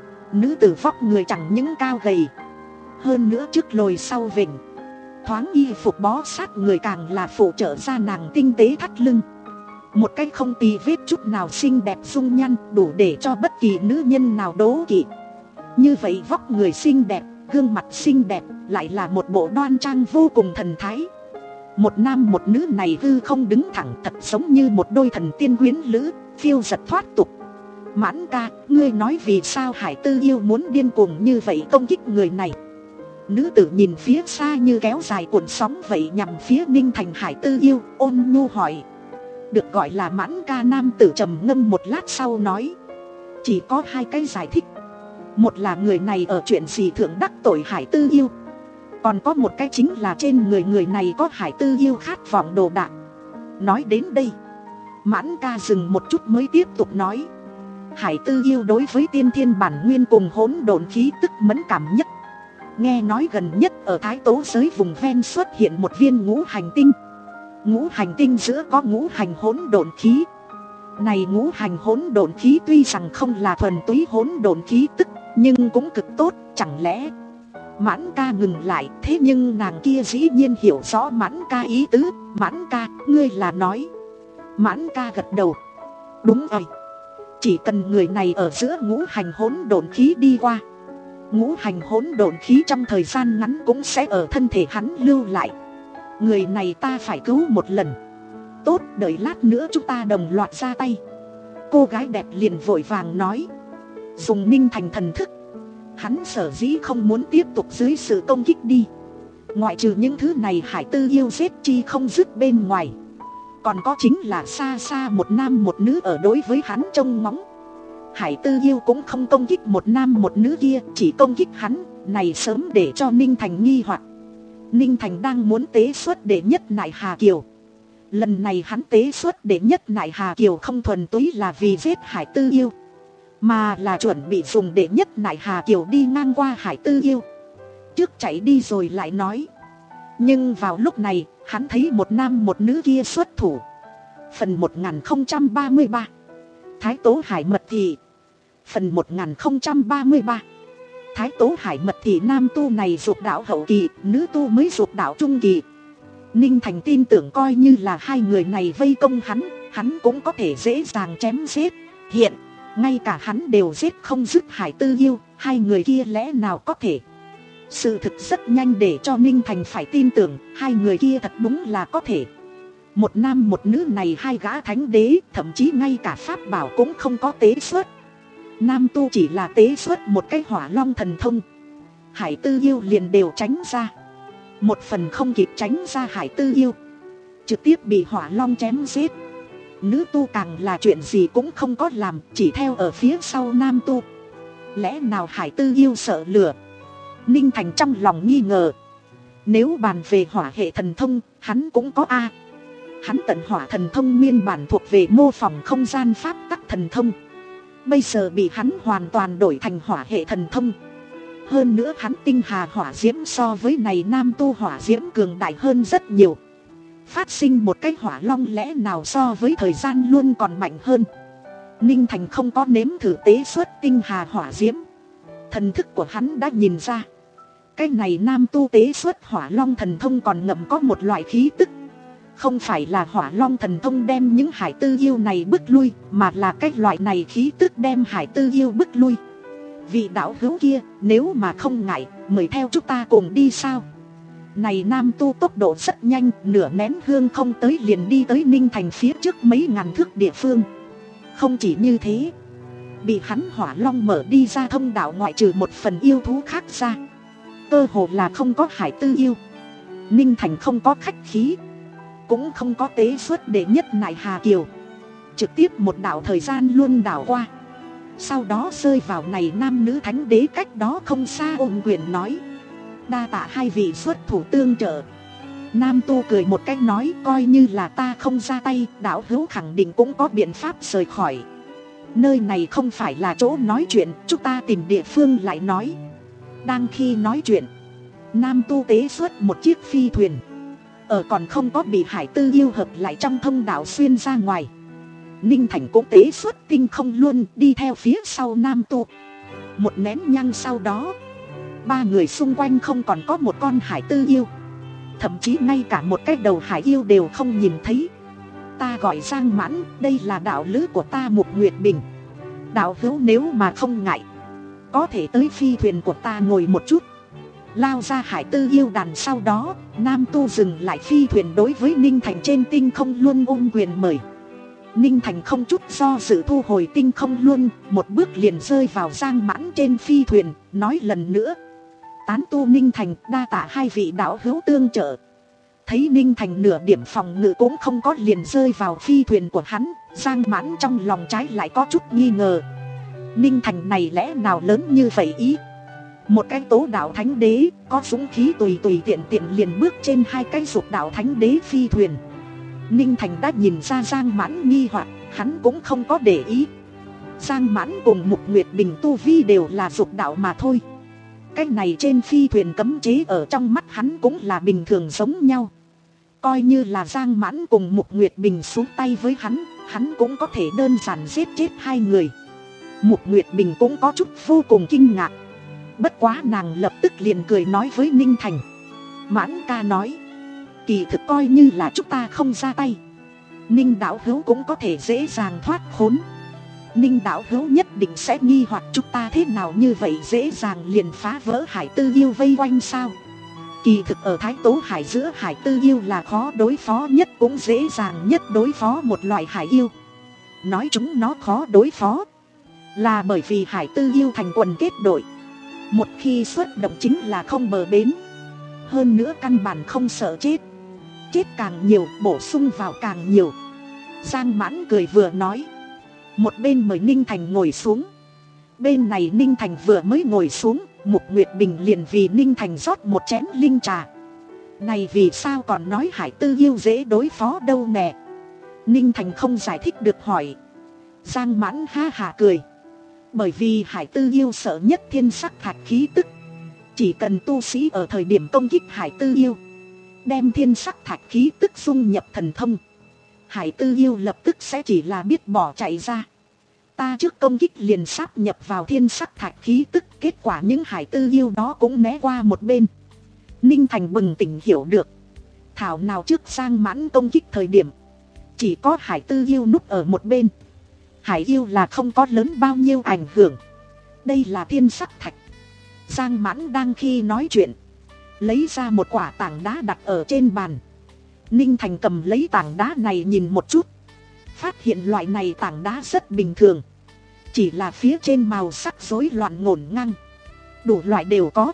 Nữ tử vóc người chẳng những cao gầy, hơn nữa trước lồi sau vểnh, thoáng y phục bó sát người càng là phụ trợ ra nàng tinh tế thắt lưng. Một cái không tì vết chút nào xinh đẹp dung nhan, đủ để cho bất kỳ nữ nhân nào đố kỵ. Như vậy vóc người xinh đẹp, gương mặt xinh đẹp, lại là một bộ đoan trang vô cùng thần thái. Một nam một nữ này hư không đứng thẳng, thật giống như một đôi thần tiên quyến lữ, phiêu giật thoát tục. Mãn ca, ngươi nói vì sao hải tư yêu muốn điên cuồng như vậy công kích người này? Nữ tử nhìn phía xa như kéo dài cuộn sóng vậy nhằm phía Ninh Thành hải tư yêu, ôn nhu hỏi. Được gọi là mãn ca nam tử trầm ngâm một lát sau nói. Chỉ có hai cái giải thích. Một là người này ở chuyện gì thượng đắc tội hải tư yêu, còn có một cái chính là trên người người này có hải tư yêu khát vọng đồ đạc. Nói đến đây, mãn ca dừng một chút mới tiếp tục nói. Hải tư yêu đối với tiên thiên bản nguyên cùng hỗn độn khí tức mẫn cảm nhất. Nghe nói gần nhất ở thái tố giới vùng ven xuất hiện một viên ngũ hành tinh. Ngũ hành tinh giữa có ngũ hành hỗn độn khí. Này ngũ hành hỗn độn khí tuy rằng không là thuần túy hỗn độn khí tức, nhưng cũng cực tốt, chẳng lẽ... Mãn ca ngừng lại, thế nhưng nàng kia dĩ nhiên hiểu rõ mãn ca ý tứ. Mãn ca, ngươi là nói... Mãn ca gật đầu. Đúng rồi. Chỉ cần người này ở giữa ngũ hành hỗn độn khí đi qua, ngũ hành hỗn độn khí trong thời gian ngắn cũng sẽ ở thân thể hắn lưu lại. Người này ta phải cứu một lần. Tốt, đợi lát nữa chúng ta đồng loạt ra tay. Cô gái đẹp liền vội vàng nói. Dùng Ninh Thành thần thức, hắn sở dĩ không muốn tiếp tục dưới sự công kích đi, ngoại trừ những thứ này hải tư yêu giết chi không dứt bên ngoài, còn có chính là xa xa một nam một nữ ở đối với hắn trông ngóng. Hải tư yêu cũng không công kích một nam một nữ kia, chỉ công kích hắn. Này sớm để cho Ninh Thành nghi hoặc. Ninh Thành đang muốn tế xuất đệ nhất nại Hà Kiều. Lần này hắn tế xuất đệ nhất nại Hà Kiều không thuần túy là vì giết hải tư yêu, mà là chuẩn bị dùng đệ nhất nại Hà Kiều đi ngang qua hải tư yêu, trước chạy đi rồi lại nói. Nhưng vào lúc này hắn thấy một nam một nữ kia xuất thủ. Phần một nghìn không trăm ba mươi ba Thái Tố Hải Mật Thị. Phần một nghìn không trăm ba mươi ba Thái Tố Hải Mật Thị. Nam tu này dục đạo hậu kỳ, nữ tu mới dục đạo trung kỳ. Ninh Thành tin tưởng coi như là hai người này vây công hắn, hắn cũng có thể dễ dàng chém giết. Hiện, ngay cả hắn đều giết không dứt Hải Tư Yêu, hai người kia lẽ nào có thể. Sự thực rất nhanh để cho Ninh Thành phải tin tưởng, hai người kia thật đúng là có thể. Một nam một nữ này hai gã thánh đế, thậm chí ngay cả pháp bảo cũng không có tế xuất. Nam tu chỉ là tế xuất một cái hỏa long thần thông. Hải Tư Yêu liền đều tránh ra. Một phần không kịp tránh ra Hải Tư Yêu, trực tiếp bị hỏa long chém giết. Nữ tu càng là chuyện gì cũng không có làm, chỉ theo ở phía sau nam tu. Lẽ nào Hải Tư Yêu sợ lửa? Ninh Thành trong lòng nghi ngờ. Nếu bàn về hỏa hệ thần thông, hắn cũng có a. Hắn tận hỏa thần thông nguyên bản thuộc về mô phỏng không gian pháp tắc thần thông. Bây giờ bị hắn hoàn toàn đổi thành hỏa hệ thần thông. Hơn nữa hắn tinh hà hỏa diễm so với này nam tu hỏa diễm cường đại hơn rất nhiều. Phát sinh một cái hỏa long lẽ nào so với thời gian luôn còn mạnh hơn. Ninh Thành không có nếm thử tế xuất tinh hà hỏa diễm. Thần thức của hắn đã nhìn ra, cái này nam tu tế xuất hỏa long thần thông còn ngậm có một loại khí tức. Không phải là hỏa long thần thông đem những Hải Tư Yêu này bức lui, mà là cái loại này khí tức đem Hải Tư Yêu bức lui. Vị đạo hữu kia, nếu mà không ngại, mời theo chúng ta cùng đi sao? Này nam tu tốc độ rất nhanh, nửa nén hương không tới liền đi tới Ninh Thành phía trước mấy ngàn thước địa phương. Không chỉ như thế, bị hắn hỏa long mở đi ra thông đạo ngoại trừ một phần yêu thú khác ra, cơ hồ là không có Hải Tư Yêu. Ninh Thành không có khách khí, cũng không có tế xuất đệ nhất nại Hà Kiều, trực tiếp một đạo thời gian luôn đảo qua. Sau đó rơi vào này nam nữ thánh đế cách đó không xa ôm quyền nói: đa tạ hai vị xuất thủ tương trợ. Nam tu cười một cách nói: coi như là ta không ra tay, đạo hữu khẳng định cũng có biện pháp rời khỏi. Nơi này không phải là chỗ nói chuyện, chúng ta tìm địa phương lại nói. Đang khi nói chuyện, nam tu tế xuất một chiếc phi thuyền, ở còn không có bị Hải Tư Yêu hợp lại trong thông đạo xuyên ra ngoài. Ninh Thành cũng tế xuất tinh không luôn đi theo phía sau nam tu. Một nén nhang sau đó, ba người xung quanh không còn có một con Hải Tư Yêu, thậm chí ngay cả một cái đầu Hải Yêu đều không nhìn thấy. Ta gọi Giang Mãn, đây là đạo lữ của ta Mục Nguyệt Bình. Đạo hữu nếu mà không ngại, có thể tới phi thuyền của ta ngồi một chút. Lao ra Hải Tư Yêu đàn sau đó, nam tu dừng lại phi thuyền đối với Ninh Thành trên tinh không luôn ôm quyền mời. Ninh Thành không chút do dự thu hồi tinh không luôn, một bước liền rơi vào Giang Mãn trên phi thuyền, nói lần nữa: tán tu Ninh Thành, đa tạ hai vị đạo hữu tương trợ. Thấy Ninh Thành nửa điểm phòng ngự cũng không có liền rơi vào phi thuyền của hắn, Giang Mãn trong lòng trái lại có chút nghi ngờ. Ninh Thành này lẽ nào lớn như vậy ý? Một cái tố đạo thánh đế, có dũng khí tùy tùy tiện tiện liền bước trên hai cái dục đạo thánh đế phi thuyền. Ninh Thành đã nhìn ra Giang Mãn nghi hoặc, hắn cũng không có để ý. Giang Mãn cùng Mục Nguyệt Bình tu vi đều là dục đạo mà thôi. Cái này trên phi thuyền cấm chế ở trong mắt hắn cũng là bình thường giống nhau. Coi như là Giang Mãn cùng Mục Nguyệt Bình xuống tay với hắn, hắn cũng có thể đơn giản giết chết hai người. Mục Nguyệt Bình cũng có chút vô cùng kinh ngạc. Bất quá nàng lập tức liền cười nói với Ninh Thành: Mãn ca nói, kỳ thực coi như là chúng ta không ra tay, Ninh đạo hữu cũng có thể dễ dàng thoát khốn. Ninh đạo hữu nhất định sẽ nghi hoặc chúng ta thế nào như vậy dễ dàng liền phá vỡ Hải Tư Yêu vây quanh sao. Kỳ thực ở Thái Tố Hải giữa Hải Tư Yêu là khó đối phó nhất cũng dễ dàng nhất đối phó một loại hải yêu. Nói chúng nó khó đối phó là bởi vì Hải Tư Yêu thành quần kết đội, một khi xuất động chính là không bờ bến. Hơn nữa căn bản không sợ chết, chết càng nhiều bổ sung vào càng nhiều. Giang Mãn cười vừa nói, một bên mời Ninh Thành ngồi xuống. Bên này Ninh Thành vừa mới ngồi xuống, Mục Nguyệt Bình liền vì Ninh Thành rót một chén linh trà. Này vì sao còn nói Hải Tư Yêu dễ đối phó đâu nè? Ninh Thành không giải thích được hỏi. Giang Mãn ha hả cười. Bởi vì Hải Tư Yêu sợ nhất thiên sắc thạch khí tức. Chỉ cần tu sĩ ở thời điểm công kích Hải Tư Yêu, đem thiên sắc thạch khí tức dung nhập thần thông, Hải Tư Yêu lập tức sẽ chỉ là biết bỏ chạy ra. Ta trước công kích liền sáp nhập vào thiên sắc thạch khí tức, kết quả những Hải Tư Yêu đó cũng né qua một bên. Ninh Thành bừng tỉnh hiểu được. Thảo nào trước Giang Mãn công kích thời điểm, chỉ có Hải Tư Yêu núp ở một bên. Hải Yêu là không có lớn bao nhiêu ảnh hưởng. Đây là thiên sắc thạch. Giang Mãn đang khi nói chuyện, lấy ra một quả tảng đá đặt ở trên bàn. Ninh Thành cầm lấy tảng đá này nhìn một chút, phát hiện loại này tảng đá rất bình thường, chỉ là phía trên màu sắc rối loạn ngổn ngang, đủ loại đều có.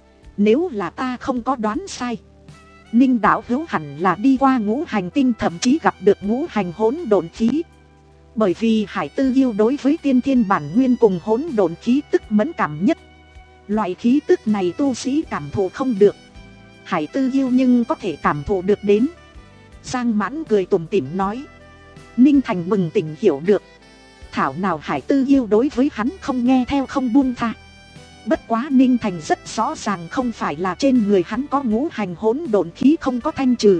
Nếu là ta không có đoán sai, Ninh đạo hữu hẳn là đi qua ngũ hành tinh, thậm chí gặp được ngũ hành hỗn độn khí. Bởi vì Hải Tư Yêu đối với tiên thiên bản nguyên cùng hỗn độn khí tức mẫn cảm nhất. Loại khí tức này tu sĩ cảm thụ không được, Hải Tư Yêu nhưng có thể cảm thụ được đến. Giang Mãn cười tủm tỉm nói. Ninh Thành bừng tỉnh hiểu được, thảo nào Hải Tư Yêu đối với hắn không nghe theo không buông tha. Bất quá Ninh Thành rất rõ ràng không phải là trên người hắn có ngũ hành hỗn độn khí không có thanh trừ,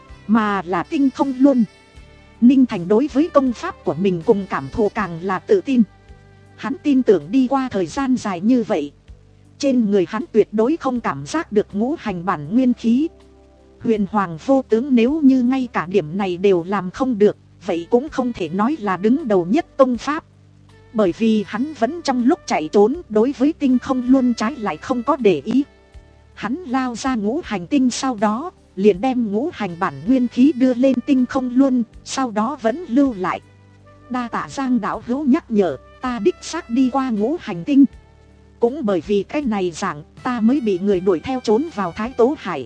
mà là tinh không luân. Ninh Thành đối với công pháp của mình cùng cảm thụ càng là tự tin. Hắn tin tưởng đi qua thời gian dài như vậy, trên người hắn tuyệt đối không cảm giác được ngũ hành bản nguyên khí. Huyền Hoàng vô tướng nếu như ngay cả điểm này đều làm không được, vậy cũng không thể nói là đứng đầu nhất công pháp. Bởi vì hắn vẫn trong lúc chạy trốn đối với tinh không luân trái lại không có để ý. Hắn lao ra ngũ hành tinh sau đó, liền đem ngũ hành bản nguyên khí đưa lên tinh không luân, sau đó vẫn lưu lại. Đa tạ Giang đạo hữu nhắc nhở, ta đích xác đi qua ngũ hành tinh. Cũng bởi vì cái này dạng, ta mới bị người đuổi theo trốn vào Thái Tố Hải.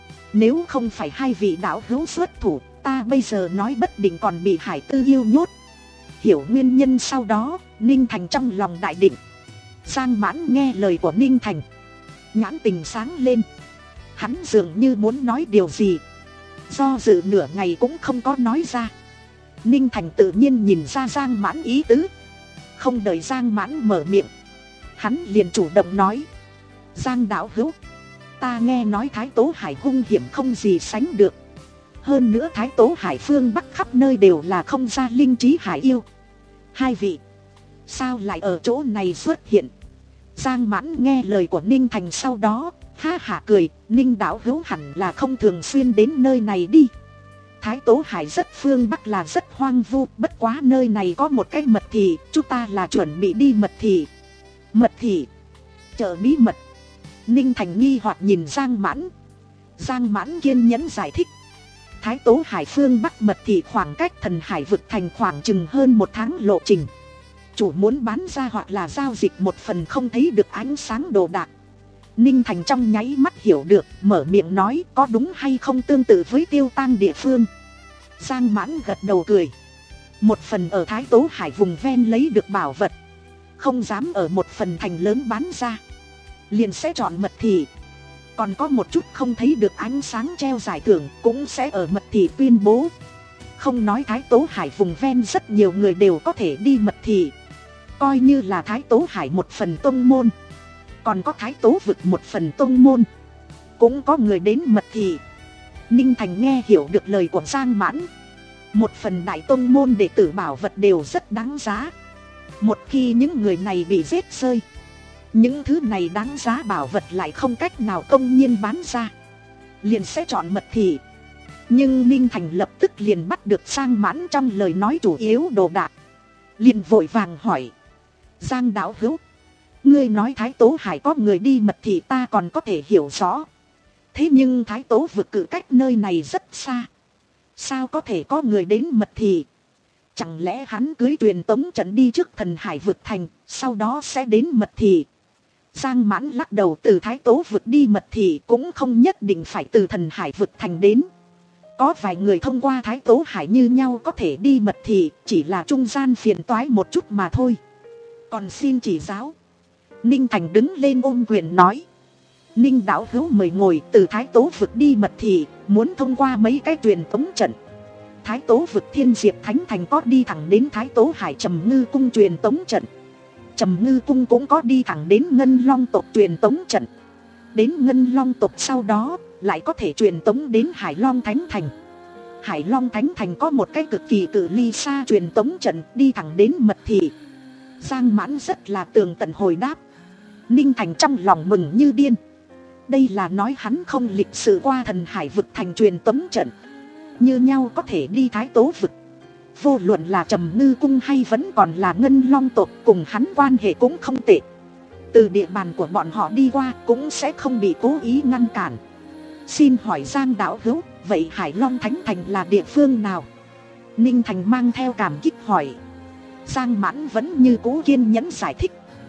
Nếu không phải hai vị đạo hữu xuất thủ, ta bây giờ nói bất định còn bị Hải Tư Yêu nhốt. Hiểu nguyên nhân sau đó, Ninh Thành trong lòng đại định. Giang Mãn nghe lời của Ninh Thành, nhãn tình sáng lên. Hắn dường như muốn nói điều gì, do dự nửa ngày cũng không có nói ra. Ninh Thành tự nhiên nhìn ra Giang Mãn ý tứ, không đợi Giang Mãn mở miệng, hắn liền chủ động nói. Giang đạo hữu, ta nghe nói Thái Tố Hải hung hiểm không gì sánh được. Hơn nữa Thái Tố Hải phương Bắc khắp nơi đều là không gia linh trí hải yêu. Hai vị, sao lại ở chỗ này xuất hiện? Giang Mãn nghe lời của Ninh Thành sau đó, ha hả cười. Ninh đạo hữu hẳn là không thường xuyên đến nơi này đi. Thái Tố Hải rất phương Bắc là rất hoang vu, bất quá nơi này có một cái mật thị, chúng ta là chuẩn bị đi mật thị. Mật thị? Chợ bí mật? Ninh Thành nghi hoặc nhìn Giang Mãn. Giang Mãn kiên nhẫn giải thích. Thái Tố Hải phương Bắc mật thị khoảng cách Thần Hải vực thành khoảng chừng hơn một tháng lộ trình. Chủ muốn bán ra hoặc là giao dịch một phần không thấy được ánh sáng đồ đạc. Ninh Thành trong nháy mắt hiểu được, mở miệng nói có đúng hay không tương tự với Tiêu Tang địa phương. Giang Mãn gật đầu cười. Một phần ở Thái Tố Hải vùng ven lấy được bảo vật, không dám ở một phần thành lớn bán ra, liền sẽ chọn mật thị. Còn có một chút không thấy được ánh sáng treo giải thưởng, cũng sẽ ở mật thị tuyên bố. Không nói Thái Tố Hải vùng ven rất nhiều người đều có thể đi mật thị, coi như là Thái Tố Hải một phần tông môn, còn có Thái Tố vực một phần tông môn, cũng có người đến mật thị. Ninh Thành nghe hiểu được lời của Giang Mãn. Một phần đại tông môn đệ tử bảo vật đều rất đáng giá. Một khi những người này bị giết rơi, những thứ này đáng giá bảo vật lại không cách nào công nhiên bán ra, liền sẽ chọn mật thị. Nhưng Ninh Thành lập tức liền bắt được Giang Mãn trong lời nói chủ yếu đồ đạc, liền vội vàng hỏi. Giang đạo hữu, ngươi nói Thái Tố Hải có người đi mật thị ta còn có thể hiểu rõ. Thế nhưng Thái Tố vực cự cách nơi này rất xa, sao có thể có người đến mật thị? Chẳng lẽ hắn cưới truyền tống trận đi trước Thần Hải vực thành, sau đó sẽ đến mật thị? Giang Mãn lắc đầu, từ Thái Tố vực đi mật thị cũng không nhất định phải từ Thần Hải vực thành đến. Có vài người thông qua Thái Tố Hải như nhau có thể đi mật thị, chỉ là trung gian phiền toái một chút mà thôi. Còn xin chỉ giáo. Ninh Thành đứng lên ôm quyền nói. Ninh đạo hữu mời ngồi. Từ Thái Tố vực đi mật thị, muốn thông qua mấy cái truyền tống trận. Thái Tố vực Thiên Diệp Thánh Thành có đi thẳng đến Thái Tố Hải Trầm Ngư Cung truyền tống trận. Trầm Ngư Cung cũng có đi thẳng đến Ngân Long tộc truyền tống trận. Đến Ngân Long tộc sau đó lại có thể truyền tống đến Hải Long Thánh Thành. Hải Long Thánh Thành có một cái cực kỳ cự ly xa truyền tống trận đi thẳng đến mật thị. Giang Mãn rất là tường tận hồi đáp. Ninh Thành trong lòng mừng như điên. Đây là nói hắn không lịch sự qua thần hải vực thành truyền tống trận, như nhau có thể đi Thái Tố vực. Vô luận là Trầm Ngư cung hay vẫn còn là Ngân Long tộc, cùng hắn quan hệ cũng không tệ. Từ địa bàn của bọn họ đi qua cũng sẽ không bị cố ý ngăn cản. Xin hỏi Giang đạo hữu, vậy Hải Long Thánh Thành là địa phương nào? Ninh Thành mang theo cảm kích hỏi. Giang Mãn vẫn như cũ kiên nhẫn giải thích.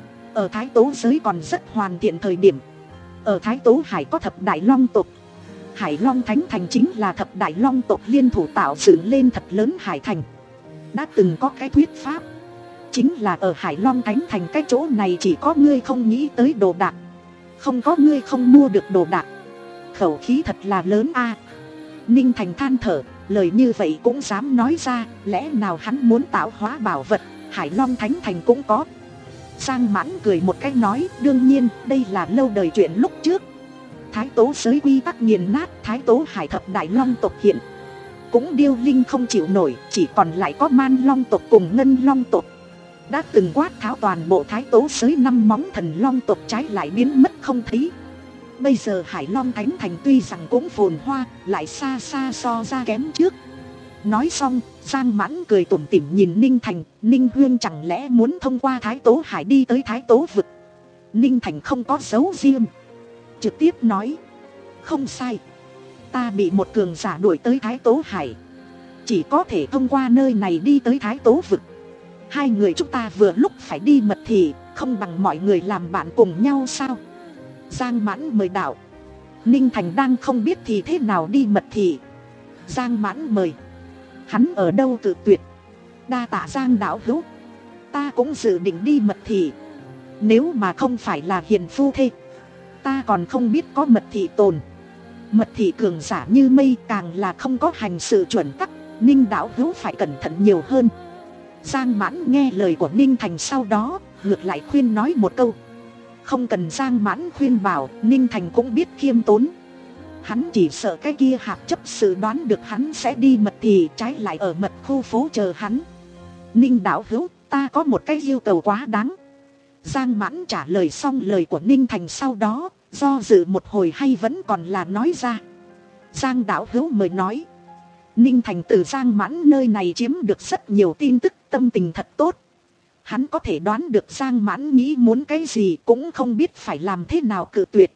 Ở Thái Tố giới còn rất hoàn thiện thời điểm. Ở Thái Tố Hải có thập đại long tộc. Hải Long Thánh Thành chính là thập đại long tộc liên thủ tạo dựng lên thật lớn hải thành. Đã từng có cái thuyết pháp, chính là ở Hải Long Thánh Thành cái chỗ này chỉ có ngươi không nghĩ tới đồ đạc, không có ngươi không mua được đồ đạc. Khẩu khí thật là lớn a. Ninh Thành than thở, lời như vậy cũng dám nói ra, lẽ nào hắn muốn tạo hóa bảo vật, Hải Long Thánh Thành cũng có. Giang Mãn cười một cái nói, đương nhiên, đây là lâu đời chuyện lúc trước. Thái Tố giới quy tắc nghiền nát, Thái Tố Hải thập đại long tộc hiện cũng điêu linh không chịu nổi, chỉ còn lại có Man Long tộc cùng Ngân Long tộc. Đã từng quát tháo toàn bộ Thái Tố giới năm móng thần long tộc, trái lại biến mất không thấy. Bây giờ Hải Long Thánh Thành tuy rằng cũng phồn hoa, lại xa xa so ra kém trước. Nói xong, Giang Mãn cười tủm tỉm nhìn Ninh Thành, Ninh Huyên chẳng lẽ muốn thông qua Thái Tố Hải đi tới Thái Tố vực? Ninh Thành không có giấu riêng, trực tiếp nói, không sai, ta bị một cường giả đuổi tới Thái Tố Hải, chỉ có thể thông qua nơi này đi tới Thái Tố vực. Hai người chúng ta vừa lúc phải đi mật thị, không bằng mọi người làm bạn cùng nhau sao? Giang Mãn mời đạo. Ninh Thành đang không biết thì thế nào đi mật thị. Giang Mãn mời, hắn ở đâu cự tuyệt. Đa tạ Giang đạo hữu, ta cũng dự định đi mật thị. Nếu mà không phải là hiền phu thê, ta còn không biết có mật thị tồn. Mật thị cường giả như mây, càng là không có hành sự chuẩn tắc. Ninh đạo hữu phải cẩn thận nhiều hơn. Giang Mãn nghe lời của Ninh Thành sau đó, ngược lại khuyên nói một câu. Không cần Giang Mãn khuyên bảo, Ninh Thành cũng biết khiêm tốn. Hắn chỉ sợ cái kia hạp chấp sự đoán được hắn sẽ đi mật thì trái lại ở mật khu phố chờ hắn. Ninh đạo hữu, ta có một cái yêu cầu quá đáng. Giang Mãn trả lời xong lời của Ninh Thành sau đó, do dự một hồi hay vẫn còn là nói ra. Giang đạo hữu mời nói. Ninh Thành từ Giang Mãn nơi này chiếm được rất nhiều tin tức, tâm tình thật tốt. Hắn có thể đoán được Giang Mãn nghĩ muốn cái gì, cũng không biết phải làm thế nào cự tuyệt.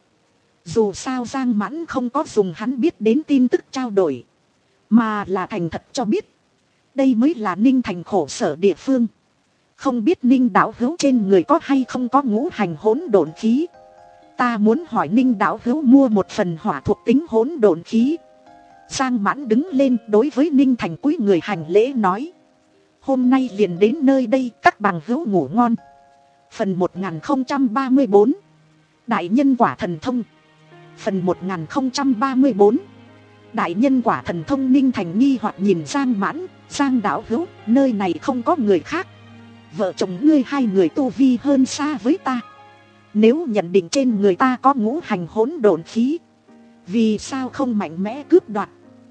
Dù sao Giang Mãn không có dùng hắn biết đến tin tức trao đổi, mà là thành thật cho biết. Đây mới là Ninh Thành khổ sở địa phương. Không biết Ninh đạo hữu trên người có hay không có ngũ hành hỗn độn khí. Ta muốn hỏi Ninh đạo hữu mua một phần hỏa thuộc tính hỗn độn khí. Giang Mãn đứng lên đối với Ninh Thành cúi người hành lễ nói. Hôm nay liền đến nơi đây, các bằng hữu ngủ ngon. Phần một nghìn không trăm ba mươi bốn Đại nhân quả thần thông. Phần một nghìn không trăm ba mươi bốn Đại nhân quả thần thông. Ninh Thành nghi hoặc nhìn Giang Mãn. Giang đạo hữu, nơi này không có người khác. Vợ chồng ngươi hai người tu vi hơn xa với ta. Nếu nhận định trên người ta có ngũ hành hỗn độn khí, vì sao không mạnh mẽ cướp đoạt,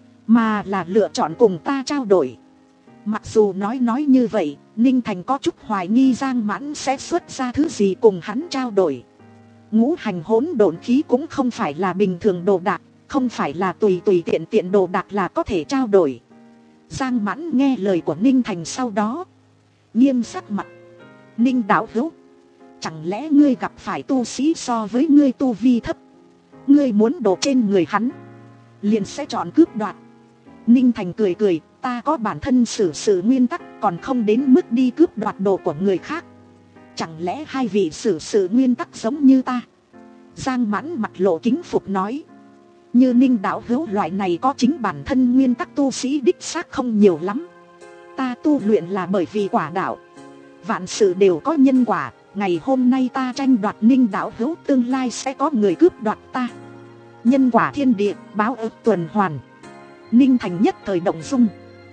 mà là lựa chọn cùng ta trao đổi? Mặc dù nói nói như vậy, Ninh Thành có chút hoài nghi Giang Mãn sẽ xuất ra thứ gì cùng hắn trao đổi. Ngũ hành hỗn độn khí cũng không phải là bình thường đồ đạc, không phải là tùy tùy tiện tiện đồ đạc là có thể trao đổi. Giang Mãn nghe lời của Ninh Thành sau đó, nghiêm sắc mặt. Ninh đạo hữu, chẳng lẽ ngươi gặp phải tu sĩ so với ngươi tu vi thấp, ngươi muốn đồ trên người hắn, liền sẽ chọn cướp đoạt? Ninh Thành cười cười, ta có bản thân xử sự nguyên tắc, còn không đến mức đi cướp đoạt đồ của người khác. Chẳng lẽ hai vị xử sự nguyên tắc giống như ta? Giang Mãn mặt lộ kính phục nói. Như Ninh đạo hữu loại này có chính bản thân nguyên tắc tu sĩ đích xác không nhiều lắm. Ta tu luyện là bởi vì quả đạo, vạn sự đều có nhân quả. Ngày hôm nay ta tranh đoạt Ninh đạo hữu, tương lai sẽ có người cướp đoạt ta. Nhân quả thiên địa, báo ức tuần hoàn. Ninh Thành nhất thời động dung.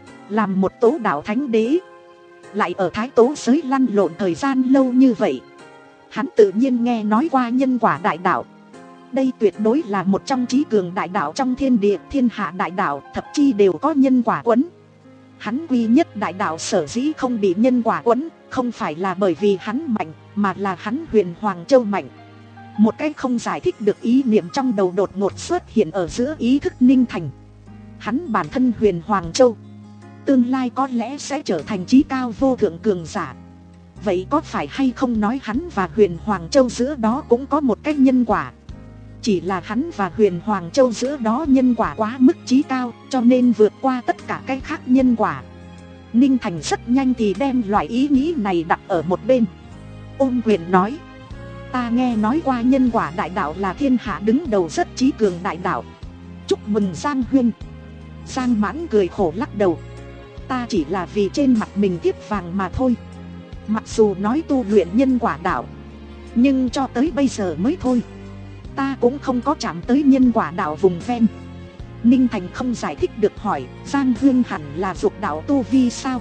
Làm một tố đạo thánh đế, lại ở Thái Tố giới lăn lộn thời gian lâu như vậy, hắn tự nhiên nghe nói qua nhân quả đại đạo. Đây tuyệt đối là một trong trí cường đại đạo trong thiên địa. Thiên hạ đại đạo thập chi đều có nhân quả quấn. Hắn quy nhất đại đạo sở dĩ không bị nhân quả quấn, không phải là bởi vì hắn mạnh, mà là hắn huyền Hoàng Châu mạnh. Một cái không giải thích được ý niệm trong đầu đột ngột xuất hiện ở giữa ý thức Ninh Thành. Hắn bản thân Huyền Hoàng Châu, tương lai có lẽ sẽ trở thành chí cao vô thượng cường giả. Vậy có phải hay không nói hắn và Huyền Hoàng Châu giữa đó cũng có một cái nhân quả? Chỉ là hắn và Huyền Hoàng Châu giữa đó nhân quả quá mức chí cao, cho nên vượt qua tất cả cái khác nhân quả. Ninh Thành rất nhanh thì đem loại ý nghĩ này đặt ở một bên. Ôn quyền nói, ta nghe nói qua nhân quả đại đạo là thiên hạ đứng đầu rất trí cường đại đạo. Chúc mừng Giang huynh. Giang Mãn cười khổ lắc đầu, ta chỉ là vì trên mặt mình thiếp vàng mà thôi. Mặc dù nói tu luyện nhân quả đạo, nhưng cho tới bây giờ mới thôi, ta cũng không có chạm tới nhân quả đạo vùng ven. Ninh Thành không giải thích được hỏi, Giang huynh hẳn là dục đạo tu vi sao?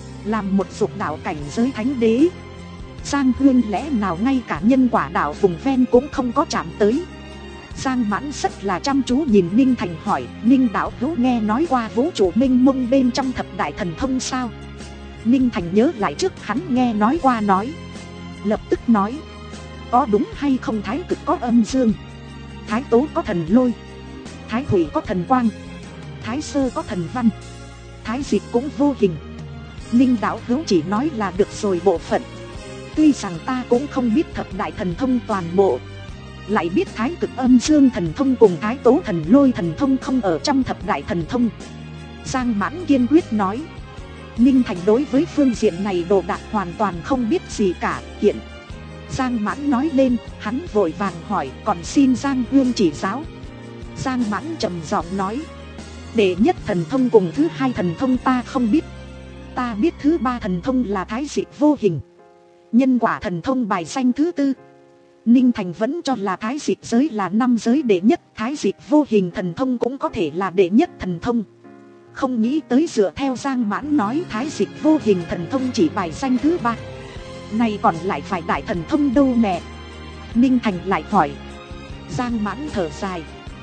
Làm một dục đạo cảnh giới thánh đế, Giang huynh lẽ nào ngay cả nhân quả đạo vùng ven cũng không có chạm tới? Giang Mãn rất là chăm chú nhìn Ninh Thành hỏi, Ninh đạo hữu nghe nói qua vũ trụ minh mông bên trong thập đại thần thông sao? Ninh Thành nhớ lại trước hắn nghe nói qua nói, lập tức nói, có đúng hay không? Thái cực có âm dương, Thái tố có thần lôi, Thái thủy có thần quang, Thái sơ có thần văn, Thái dịch cũng vô hình. Ninh đạo hữu chỉ nói là được rồi bộ phận. Tuy rằng ta cũng không biết thập đại thần thông toàn bộ, lại biết Thái cực âm dương thần thông cùng Thái tố thần lôi thần thông không ở trong thập đại thần thông. Giang Mãn kiên quyết nói. Ninh Thành đối với phương diện này đồ đạc hoàn toàn không biết gì cả. Hiện Giang Mãn nói lên, hắn vội vàng hỏi, còn xin Giang huynh chỉ giáo. Giang Mãn trầm giọng nói, đệ nhất thần thông cùng thứ hai thần thông ta không biết. Ta biết thứ ba thần thông là Thái dịch vô hình, nhân quả thần thông bài danh thứ tư. Ninh Thành vẫn cho là Thái dịch giới là năm giới đệ nhất, Thái dịch vô hình thần thông cũng có thể là đệ nhất thần thông. Không nghĩ tới dựa theo Giang Mãn nói, Thái dịch vô hình thần thông chỉ bài danh thứ ba, này còn lại phải đại thần thông đâu nè. Ninh Thành lại hỏi. Giang Mãn thở dài,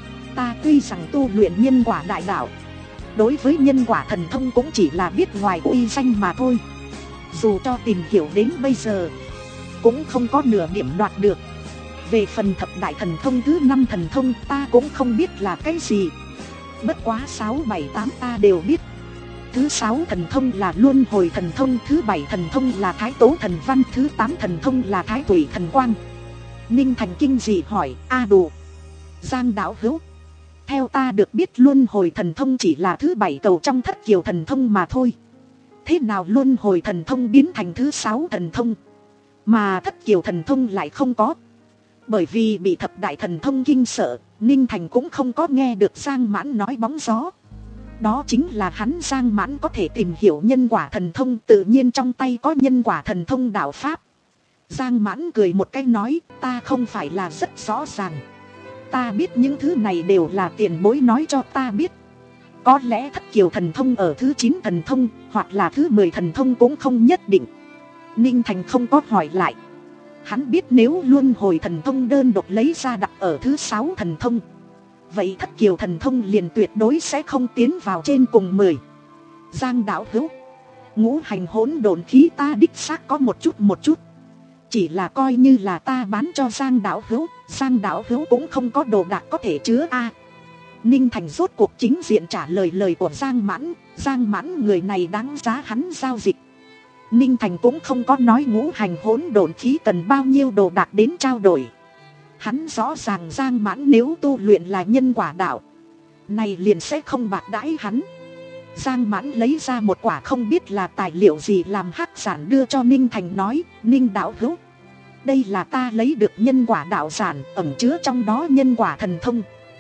ta tuy rằng tu luyện nhân quả đại đạo, đối với nhân quả thần thông cũng chỉ là biết ngoài uy danh mà thôi. Dù cho tìm hiểu đến bây giờ, cũng không có nửa điểm đoạt được. Về phần thập đại thần thông thứ năm thần thông, ta cũng không biết là cái gì. Bất quá sáu bảy tám ta đều biết. Thứ sáu thần thông là luân hồi thần thông, thứ bảy thần thông là Thái tố thần văn, thứ tám thần thông là Thái thủy thần quang. Ninh Thành kinh dị hỏi, a đủ. Giang đạo hữu, theo ta được biết luân hồi thần thông chỉ là thứ bảy cầu trong thất kiều thần thông mà thôi. Thế nào luân hồi thần thông biến thành thứ sáu thần thông, mà thất kiều thần thông lại không có? Bởi vì bị thập đại thần thông kinh sợ, Ninh Thành cũng không có nghe được Giang Mãn nói bóng gió. Đó chính là hắn Giang Mãn có thể tìm hiểu nhân quả thần thông, tự nhiên trong tay có nhân quả thần thông đạo pháp. Giang Mãn cười một cái nói, ta không phải là rất rõ ràng. Ta biết những thứ này đều là tiền bối nói cho ta biết. Có lẽ thất kiều thần thông ở thứ chín thần thông, hoặc là thứ mười thần thông cũng không nhất định. Ninh Thành không có hỏi lại. Hắn biết nếu luân hồi thần thông đơn độc lấy ra đặt ở thứ sáu thần thông, vậy thất kiều thần thông liền tuyệt đối sẽ không tiến vào trên cùng mười. Giang đạo hữu, ngũ hành hỗn độn khí ta đích xác có một chút một chút, chỉ là coi như là ta bán cho Giang đạo hữu, Giang đạo hữu cũng không có đồ đạc có thể chứa a. Ninh Thành rốt cuộc chính diện trả lời lời của Giang Mãn. Giang Mãn người này đáng giá hắn giao dịch. Ninh Thành cũng không có nói ngũ hành hỗn độn khí cần bao nhiêu đồ đạc đến trao đổi. Hắn rõ ràng Giang Mãn nếu tu luyện là nhân quả đạo, này liền sẽ không bạc đãi hắn. Giang Mãn lấy ra một quả không biết là tài liệu gì làm hắc sản đưa cho Ninh Thành nói, Ninh đạo hữu, đây là ta lấy được nhân quả đạo sản, ẩn chứa trong đó nhân quả thần thông.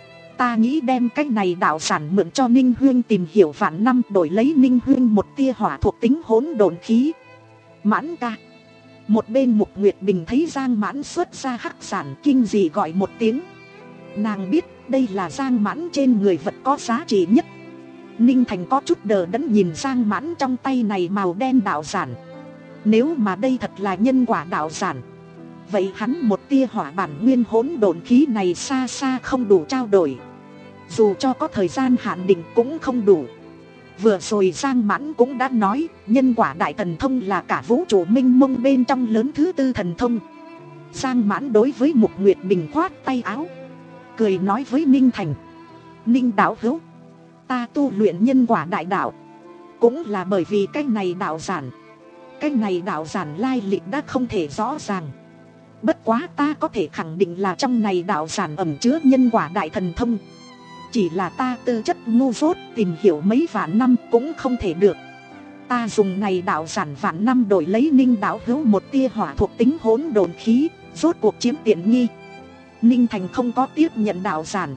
Ta nghĩ đem cái này đạo sản mượn cho Ninh huynh tìm hiểu vạn năm, đổi lấy Ninh huynh một tia hỏa thuộc tính hỗn độn khí. Mãn ca. Một bên Mục Nguyệt Bình thấy Giang Mãn xuất ra hắc sản, kinh dị gọi một tiếng. Nàng biết đây là Giang Mãn trên người vật có giá trị nhất. Ninh Thành có chút đờ đẫn nhìn Giang Mãn trong tay này màu đen đạo sản. Nếu mà đây thật là nhân quả đạo sản, vậy hắn một tia hỏa bản nguyên hỗn độn khí này xa xa không đủ trao đổi. Dù cho có thời gian hạn định cũng không đủ. Vừa rồi Giang Mãn cũng đã nói, nhân quả đại thần thông là cả vũ trụ minh mông bên trong lớn thứ tư thần thông. Giang Mãn đối với Mục Nguyệt Bình khoát tay áo, cười nói với Ninh Thành: Ninh đạo hữu, ta tu luyện nhân quả đại đạo cũng là bởi vì cái này đạo giản. Cái này đạo giản lai lịch đã không thể rõ ràng, bất quá ta có thể khẳng định là trong này đạo giản ẩn chứa nhân quả đại thần thông. Chỉ là ta tư chất ngu dốt, tìm hiểu mấy vạn năm cũng không thể được. Ta dùng này đạo giản vạn năm đổi lấy Ninh đạo hữu một tia hỏa thuộc tính hỗn độn khí, rốt cuộc chiếm tiện nghi. Ninh Thành không có tiếp nhận đạo giản,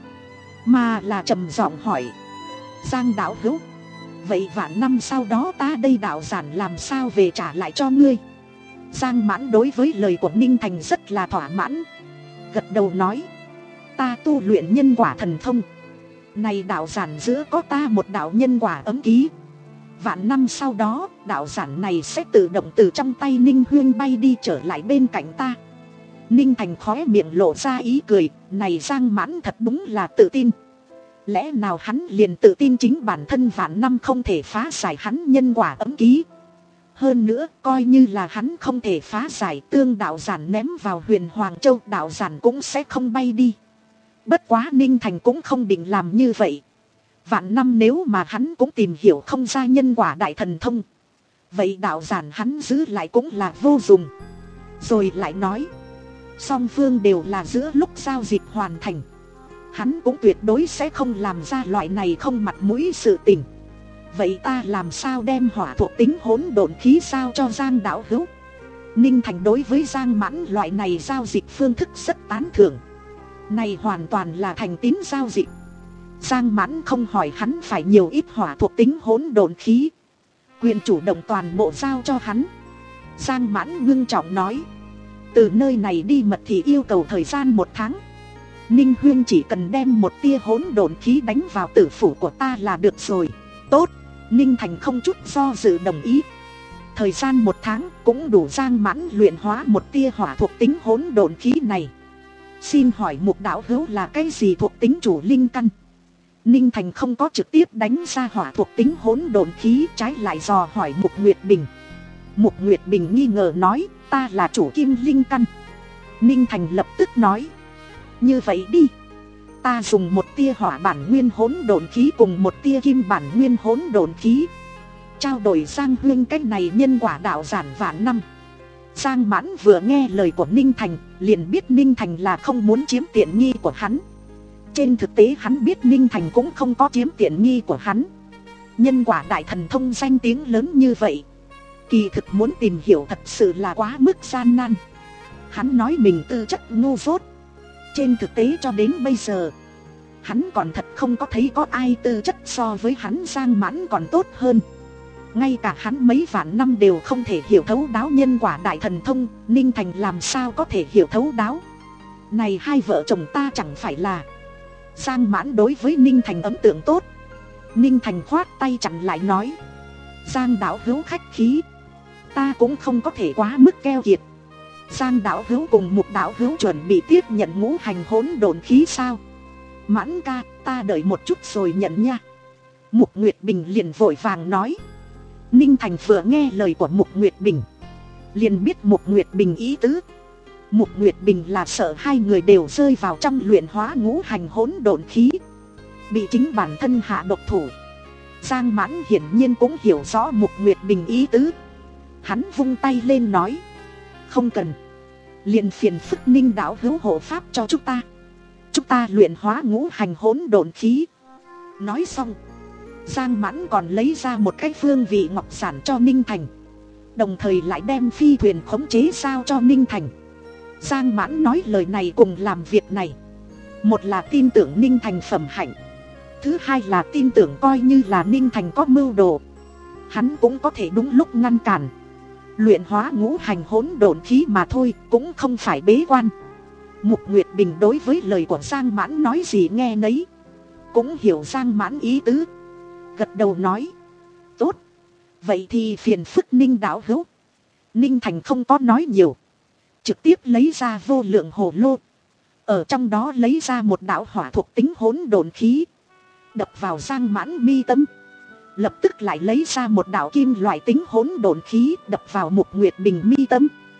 mà là trầm giọng hỏi: Giang đạo hữu, vậy vạn năm sau đó ta đây đạo giản làm sao về trả lại cho ngươi? Giang Mãn đối với lời của Ninh Thành rất là thỏa mãn, gật đầu nói: ta tu luyện nhân quả thần thông, này đạo giản giữa có ta một đạo nhân quả ấm ký. Vạn năm sau đó, đạo giản này sẽ tự động từ trong tay Ninh Huyên bay đi trở lại bên cạnh ta. Ninh Thành khóe miệng lộ ra ý cười, này Giang Mãn thật đúng là tự tin. Lẽ nào hắn liền tự tin chính bản thân vạn năm không thể phá giải hắn nhân quả ấm ký? Hơn nữa, coi như là hắn không thể phá giải, tương đạo giản ném vào Huyền Hoàng Châu, đạo giản cũng sẽ không bay đi. Bất quá Ninh Thành cũng không định làm như vậy. Vạn năm nếu mà hắn cũng tìm hiểu không ra nhân quả đại thần thông, vậy đạo giản hắn giữ lại cũng là vô dụng. Rồi lại nói, song phương đều là giữa lúc giao dịch hoàn thành, hắn cũng tuyệt đối sẽ không làm ra loại này không mặt mũi sự tình. Vậy ta làm sao đem hỏa thuộc tính hỗn độn khí sao cho Giang đạo hữu? Ninh Thành đối với Giang Mãn loại này giao dịch phương thức rất tán thưởng. Này hoàn toàn là thành tín giao dịch. Giang Mãn không hỏi hắn phải nhiều ít hỏa thuộc tính hỗn độn khí, quyền chủ động toàn bộ giao cho hắn. Giang Mãn ngưng trọng nói: từ nơi này đi mật thì yêu cầu thời gian một tháng. Ninh Huyên chỉ cần đem một tia hỗn độn khí đánh vào tử phủ của ta là được rồi. Tốt. Ninh Thành không chút do dự đồng ý. Thời gian một tháng cũng đủ Giang Mãn luyện hóa một tia hỏa thuộc tính hỗn độn khí này. Xin hỏi Mục đạo hữu là cái gì thuộc tính chủ linh căn? Ninh Thành không có trực tiếp đánh ra hỏa thuộc tính hỗn độn khí, trái lại dò hỏi Mục Nguyệt Bình. Mục Nguyệt Bình nghi ngờ nói: ta là chủ kim linh căn. Ninh Thành lập tức nói: như vậy đi, ta dùng một tia hỏa bản nguyên hỗn độn khí cùng một tia kim bản nguyên hỗn độn khí, trao đổi Giang Huyên cách này nhân quả đạo giản vạn năm. Giang Mãn vừa nghe lời của Ninh Thành, liền biết Ninh Thành là không muốn chiếm tiện nghi của hắn. Trên thực tế hắn biết Ninh Thành cũng không có chiếm tiện nghi của hắn. Nhân quả đại thần thông danh tiếng lớn như vậy, kỳ thực muốn tìm hiểu thật sự là quá mức gian nan. Hắn nói mình tư chất ngu dốt, trên thực tế cho đến bây giờ hắn còn thật không có thấy có ai tư chất so với hắn Giang Mãn còn tốt hơn. Ngay cả hắn mấy vạn năm đều không thể hiểu thấu đáo nhân quả đại thần thông, Ninh Thành làm sao có thể hiểu thấu đáo? Này hai vợ chồng ta chẳng phải là... Giang Mãn đối với Ninh Thành ấn tượng tốt. Ninh Thành khoát tay chặn lại nói: Giang đạo hữu khách khí, ta cũng không có thể quá mức keo kiệt. Giang đạo hữu cùng Mục đạo hữu chuẩn bị tiếp nhận ngũ hành hỗn độn khí sao? Mãn ca, ta đợi một chút rồi nhận nha. Mục Nguyệt Bình liền vội vàng nói. Ninh Thành vừa nghe lời của Mục Nguyệt Bình, liền biết Mục Nguyệt Bình ý tứ. Mục Nguyệt Bình là sợ hai người đều rơi vào trong luyện hóa ngũ hành hỗn độn khí, bị chính bản thân hạ độc thủ. Giang Mãn hiển nhiên cũng hiểu rõ Mục Nguyệt Bình ý tứ. Hắn vung tay lên nói: không cần, liền phiền phức Ninh đạo hữu hộ pháp cho chúng ta, chúng ta luyện hóa ngũ hành hỗn độn khí. Nói xong, Giang Mãn còn lấy ra một cái phương vị ngọc giản cho Ninh Thành, đồng thời lại đem phi thuyền khống chế giao cho Ninh Thành. Giang Mãn nói lời này cùng làm việc này, một là tin tưởng Ninh Thành phẩm hạnh, thứ hai là tin tưởng coi như là Ninh Thành có mưu đồ, hắn cũng có thể đúng lúc ngăn cản. Luyện hóa ngũ hành hỗn độn khí mà thôi, cũng không phải bế quan. Mục Nguyệt Bình đối với lời của Giang Mãn nói gì nghe nấy, cũng hiểu Giang Mãn ý tứ, gật đầu nói: tốt, vậy thì phiền phức Ninh đạo hữu. Ninh Thành không có nói nhiều, trực tiếp lấy ra vô lượng hồ lô, ở trong đó lấy ra một đạo hỏa thuộc tính hỗn độn khí, đập vào Giang Mãn mi tâm. Lập tức lại lấy ra một đạo kim loại tính hỗn độn khí, đập vào Mục Nguyệt Bình mi tâm.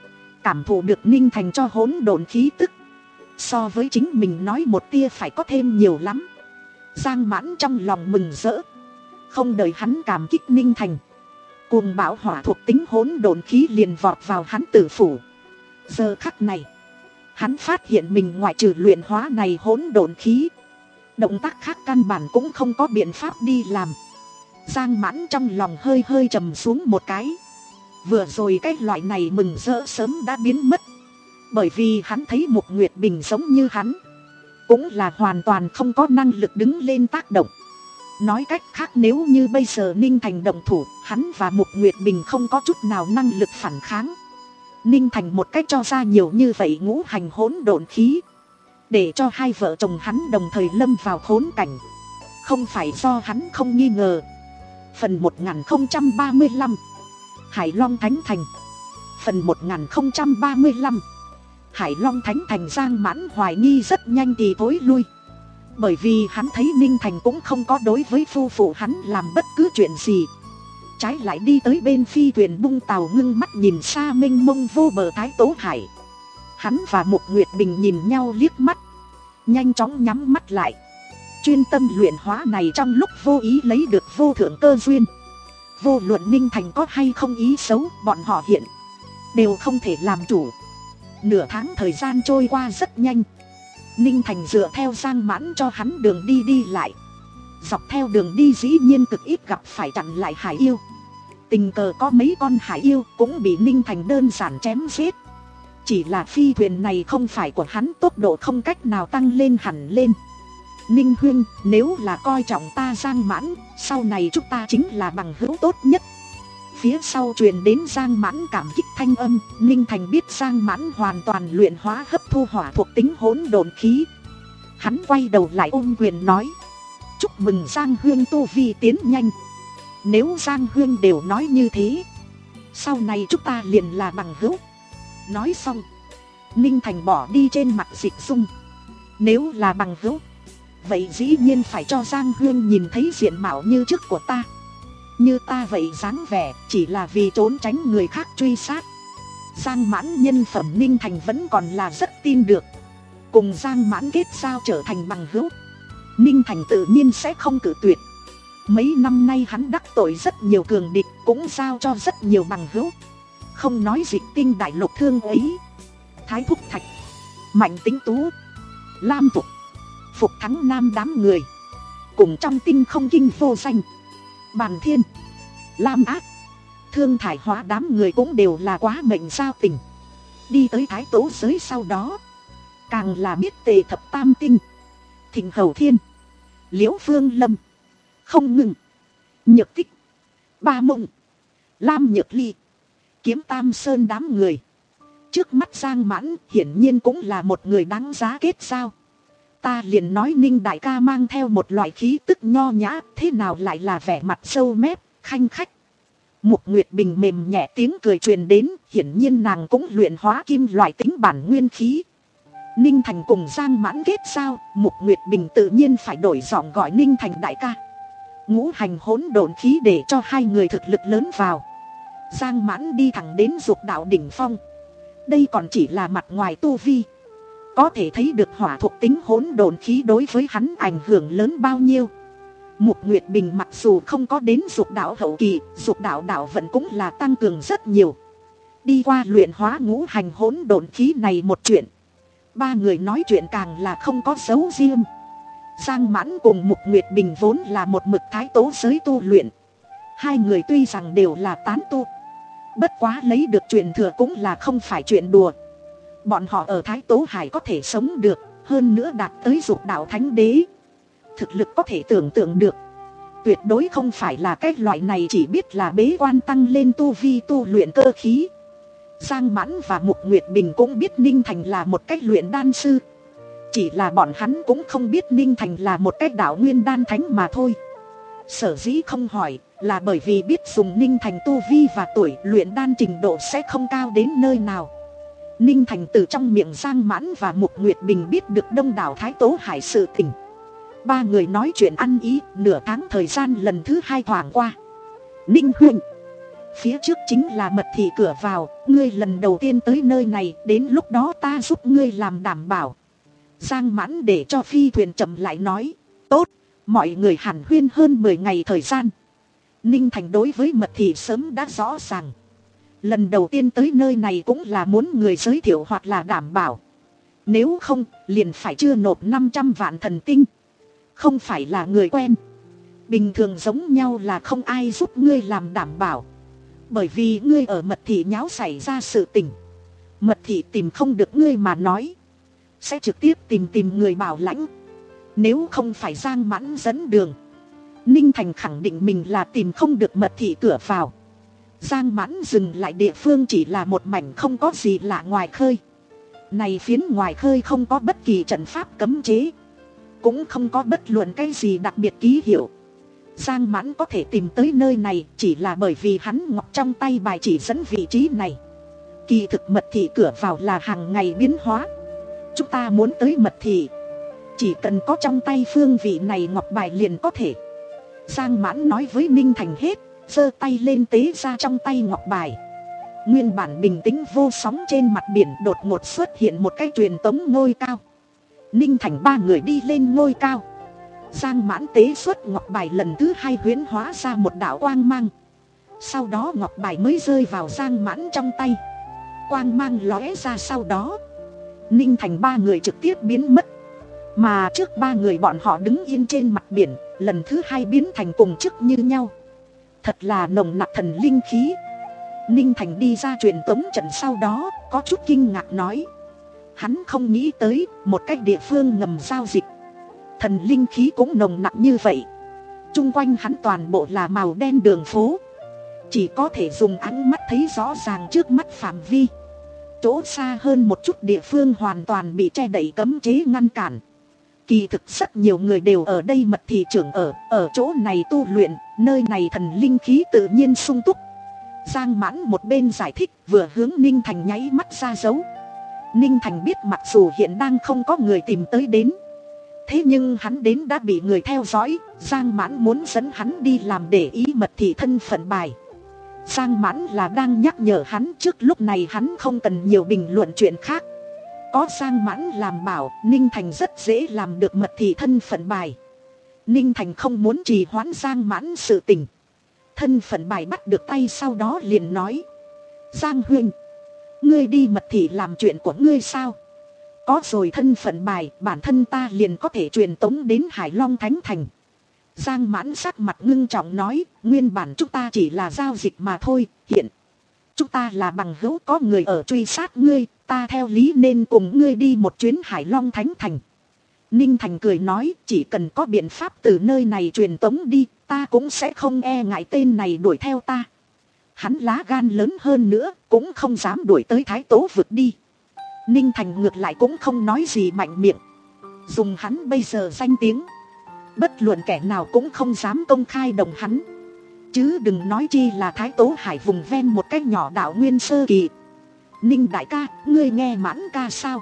cảm thụ được Ninh Thành cho hỗn độn khí tức. So với chính mình nói một tia phải có thêm nhiều lắm. Giang Mãn trong lòng mừng rỡ. Không đợi hắn cảm kích Ninh Thành, cuồng bão hỏa thuộc tính hỗn độn khí liền vọt vào hắn tử phủ. Giờ khắc này, hắn phát hiện mình ngoại trừ luyện hóa này hỗn độn khí, động tác khác căn bản cũng không có biện pháp đi làm. Giang Mãn trong lòng hơi hơi trầm xuống một cái. Vừa rồi cái loại này mừng rỡ sớm đã biến mất. Bởi vì hắn thấy Mục Nguyệt Bình giống như hắn, cũng là hoàn toàn không có năng lực đứng lên tác động. Nói cách khác, nếu như bây giờ Ninh Thành động thủ, hắn và Mục Nguyệt Bình không có chút nào năng lực phản kháng. Ninh Thành một cách cho ra nhiều như vậy ngũ hành hỗn độn khí, để cho hai vợ chồng hắn đồng thời lâm vào khốn cảnh, không phải do hắn không nghi ngờ. Phần một nghìn không trăm ba mươi lăm Hải Long Thánh Thành. Phần một nghìn không trăm ba mươi lăm Hải Long Thánh Thành. Giang Mãn hoài nghi rất nhanh thì thối lui. Bởi vì hắn thấy Ninh Thành cũng không có đối với phu phụ hắn làm bất cứ chuyện gì. Trái lại đi tới bên phi thuyền bung tàu, ngưng mắt nhìn xa mênh mông vô bờ Thái Tố Hải. Hắn và Mục Nguyệt Bình nhìn nhau liếc mắt, nhanh chóng nhắm mắt lại, chuyên tâm luyện hóa này. Trong lúc vô ý lấy được vô thượng cơ duyên, vô luận Ninh Thành có hay không ý xấu, bọn họ hiện đều không thể làm chủ. Nửa tháng thời gian trôi qua rất nhanh. Ninh Thành dựa theo Giang Mãn cho hắn đường đi đi lại. Dọc theo đường đi dĩ nhiên cực ít gặp phải chặn lại hải yêu. Tình cờ có mấy con hải yêu cũng bị Ninh Thành đơn giản chém giết. Chỉ là phi thuyền này không phải của hắn, tốc độ không cách nào tăng lên hẳn lên. Ninh huynh, nếu là coi trọng ta Giang Mãn, sau này chúng ta chính là bằng hữu tốt nhất. Phía sau truyền đến Giang Mãn cảm kích thanh âm. Ninh Thành biết Giang Mãn hoàn toàn luyện hóa hấp thu hỏa thuộc tính hỗn độn khí. Hắn quay đầu lại ôm quyền nói: chúc mừng Giang huynh tu vi tiến nhanh. Nếu Giang huynh đều nói như thế, sau này chúng ta liền là bằng hữu. Nói xong, Ninh Thành bỏ đi trên mặt dịch dung. Nếu là bằng hữu, vậy dĩ nhiên phải cho Giang huynh nhìn thấy diện mạo như trước của ta. Như ta vậy dáng vẻ, chỉ là vì trốn tránh người khác truy sát. Giang Mãn nhân phẩm Ninh Thành vẫn còn là rất tin được. Cùng Giang Mãn kết giao trở thành bằng hữu, Ninh Thành tự nhiên sẽ không cự tuyệt. Mấy năm nay hắn đắc tội rất nhiều cường địch, cũng giao cho rất nhiều bằng hữu. Không nói Dịch Tinh đại lục Thương Ấy, Thái Thúc Thạch, Mạnh Tính Tú, Lam Thục, Phục Thắng Nam đám người, cùng trong tinh không kinh vô danh, Bàn Thiên, Lam Ác, Thương Thải Hóa đám người cũng đều là quá mệnh giao tình. Đi tới Thái Tố giới sau đó, càng là biết Tề Thập Tam Tinh, Thịnh Hầu Thiên, Liễu Phương Lâm, Không Ngừng, Nhược Tích, Ba Mộng, Lam Nhược Ly, Kiếm Tam Sơn đám người. Trước mắt Giang Mãn hiển nhiên cũng là một người đáng giá kết giao. Ta liền nói Ninh đại ca mang theo một loại khí tức nho nhã, thế nào lại là vẻ mặt sâu mép, khanh khách. Mục Nguyệt Bình mềm nhẹ tiếng cười truyền đến, hiển nhiên nàng cũng luyện hóa kim loại tính bản nguyên khí. Ninh Thành cùng Giang Mãn kết giao, Mục Nguyệt Bình tự nhiên phải đổi giọng gọi Ninh Thành đại ca. Ngũ hành hỗn độn khí để cho hai người thực lực lớn vào. Giang Mãn đi thẳng đến Dục đạo đỉnh phong. Đây còn chỉ là mặt ngoài tu vi, có thể thấy được hỏa thuộc tính hỗn độn khí đối với hắn ảnh hưởng lớn bao nhiêu. Mục Nguyệt Bình mặc dù không có đến Dục đạo hậu kỳ, Dục đạo đạo vận cũng là tăng cường rất nhiều. Đi qua luyện hóa ngũ hành hỗn độn khí này một chuyện, ba người nói chuyện càng là không có dấu riêng. Giang Mãn cùng Mục Nguyệt Bình vốn là một mực Thái Tố giới tu luyện. Hai người tuy rằng đều là tán tu, bất quá lấy được truyền thừa cũng là không phải chuyện đùa. Bọn họ ở Thái Tố Hải có thể sống được, hơn nữa đạt tới Dục đạo thánh đế, thực lực có thể tưởng tượng được. Tuyệt đối không phải là cái loại này chỉ biết là bế quan tăng lên tu vi tu luyện cơ khí. Giang Mãn và Mục Nguyệt Bình cũng biết Ninh Thành là một cách luyện đan sư, chỉ là bọn hắn cũng không biết Ninh Thành là một cách đạo nguyên đan thánh mà thôi. Sở dĩ không hỏi là bởi vì biết dùng Ninh Thành tu vi và tuổi luyện đan trình độ sẽ không cao đến nơi nào. Ninh Thành từ trong miệng Giang Mãn và Mục Nguyệt Bình biết được đông đảo Thái Tố Hải sự tình. Ba người nói chuyện ăn ý, nửa tháng thời gian lần thứ hai thoảng qua. Ninh huynh, Phía trước chính là mật thị cửa vào, ngươi lần đầu tiên tới nơi này, đến lúc đó ta giúp ngươi làm đảm bảo. Giang Mãn để cho phi thuyền chậm lại nói. Tốt, mọi người hàn huyên hơn mười ngày thời gian. Ninh Thành đối với mật thị sớm đã rõ ràng. Lần đầu tiên tới nơi này cũng là muốn người giới thiệu hoặc là đảm bảo. Nếu không, liền phải chưa nộp năm trăm vạn thần tinh. Không phải là người quen. Bình thường giống nhau là không ai giúp ngươi làm đảm bảo. Bởi vì ngươi ở mật thị nháo xảy ra sự tình. Mật thị tìm không được ngươi mà nói, sẽ trực tiếp tìm tìm người bảo lãnh. Nếu không phải Giang Mãn dẫn đường, Ninh Thành khẳng định mình là tìm không được mật thị cửa vào. Giang Mãn dừng lại địa phương chỉ là một mảnh không có gì lạ ngoài khơi. Này phiến ngoài khơi không có bất kỳ trận pháp cấm chế, cũng không có bất luận cái gì đặc biệt ký hiệu. Giang Mãn có thể tìm tới nơi này chỉ là bởi vì hắn ngọc trong tay bài chỉ dẫn vị trí này. Kỳ thực mật thị cửa vào là hàng ngày biến hóa. Chúng ta muốn tới mật thị, chỉ cần có trong tay phương vị này ngọc bài liền có thể. Giang Mãn nói với Ninh Thành hết, giơ tay lên tế ra trong tay ngọc bài. Nguyên bản bình tĩnh vô sóng trên mặt biển đột ngột xuất hiện một cái truyền tống ngôi cao. Ninh Thành ba người đi lên ngôi cao. Giang Mãn tế xuất ngọc bài lần thứ hai huyễn hóa ra một đạo quang mang. Sau đó ngọc bài mới rơi vào Giang Mãn trong tay. Quang mang lóe ra, sau đó Ninh Thành ba người trực tiếp biến mất. Mà trước ba người bọn họ đứng yên trên mặt biển, lần thứ hai biến thành cùng chức như nhau. Thật là nồng nặc thần linh khí. Ninh Thành đi ra truyền tống trận sau đó có chút kinh ngạc nói. Hắn không nghĩ tới một cách địa phương ngầm giao dịch, thần linh khí cũng nồng nặc như vậy. Trung quanh hắn toàn bộ là màu đen đường phố, chỉ có thể dùng ánh mắt thấy rõ ràng trước mắt phạm vi. Chỗ xa hơn một chút địa phương hoàn toàn bị che đậy cấm chế ngăn cản. Kỳ thực rất nhiều người đều ở đây mật thị trưởng ở, ở chỗ này tu luyện, nơi này thần linh khí tự nhiên sung túc. Giang Mãn một bên giải thích vừa hướng Ninh Thành nháy mắt ra dấu. Ninh Thành biết mặc dù hiện đang không có người tìm tới đến, thế nhưng hắn đến đã bị người theo dõi. Giang Mãn muốn dẫn hắn đi làm để ý mật thị thân phận bài. Giang Mãn là đang nhắc nhở hắn trước lúc này hắn không cần nhiều bình luận chuyện khác. Có Giang Mãn làm bảo, Ninh Thành rất dễ làm được mật thị thân phận bài. Ninh Thành không muốn trì hoãn Giang Mãn sự tình. Thân phận bài bắt được tay sau đó liền nói. Giang huynh, ngươi đi mật thị làm chuyện của ngươi sao? Có rồi thân phận bài, bản thân ta liền có thể truyền tống đến Hải Long Thánh Thành. Giang Mãn sắc mặt ngưng trọng nói, nguyên bản chúng ta chỉ là giao dịch mà thôi, hiện chúng ta là bằng hữu, có người ở truy sát ngươi, ta theo lý nên cùng ngươi đi một chuyến Hải Long Thánh Thành. Ninh Thành cười nói, chỉ cần có biện pháp từ nơi này truyền tống đi, ta cũng sẽ không e ngại tên này đuổi theo ta. Hắn lá gan lớn hơn nữa, cũng không dám đuổi tới Thái Tố vực đi. Ninh Thành ngược lại cũng không nói gì mạnh miệng. Dùng hắn bây giờ danh tiếng, bất luận kẻ nào cũng không dám công khai đồng hắn. Chứ đừng nói chi là Thái Tố Hải vùng ven một cái nhỏ đảo nguyên sơ kỳ. Ninh đại ca, ngươi nghe Mãn ca sao?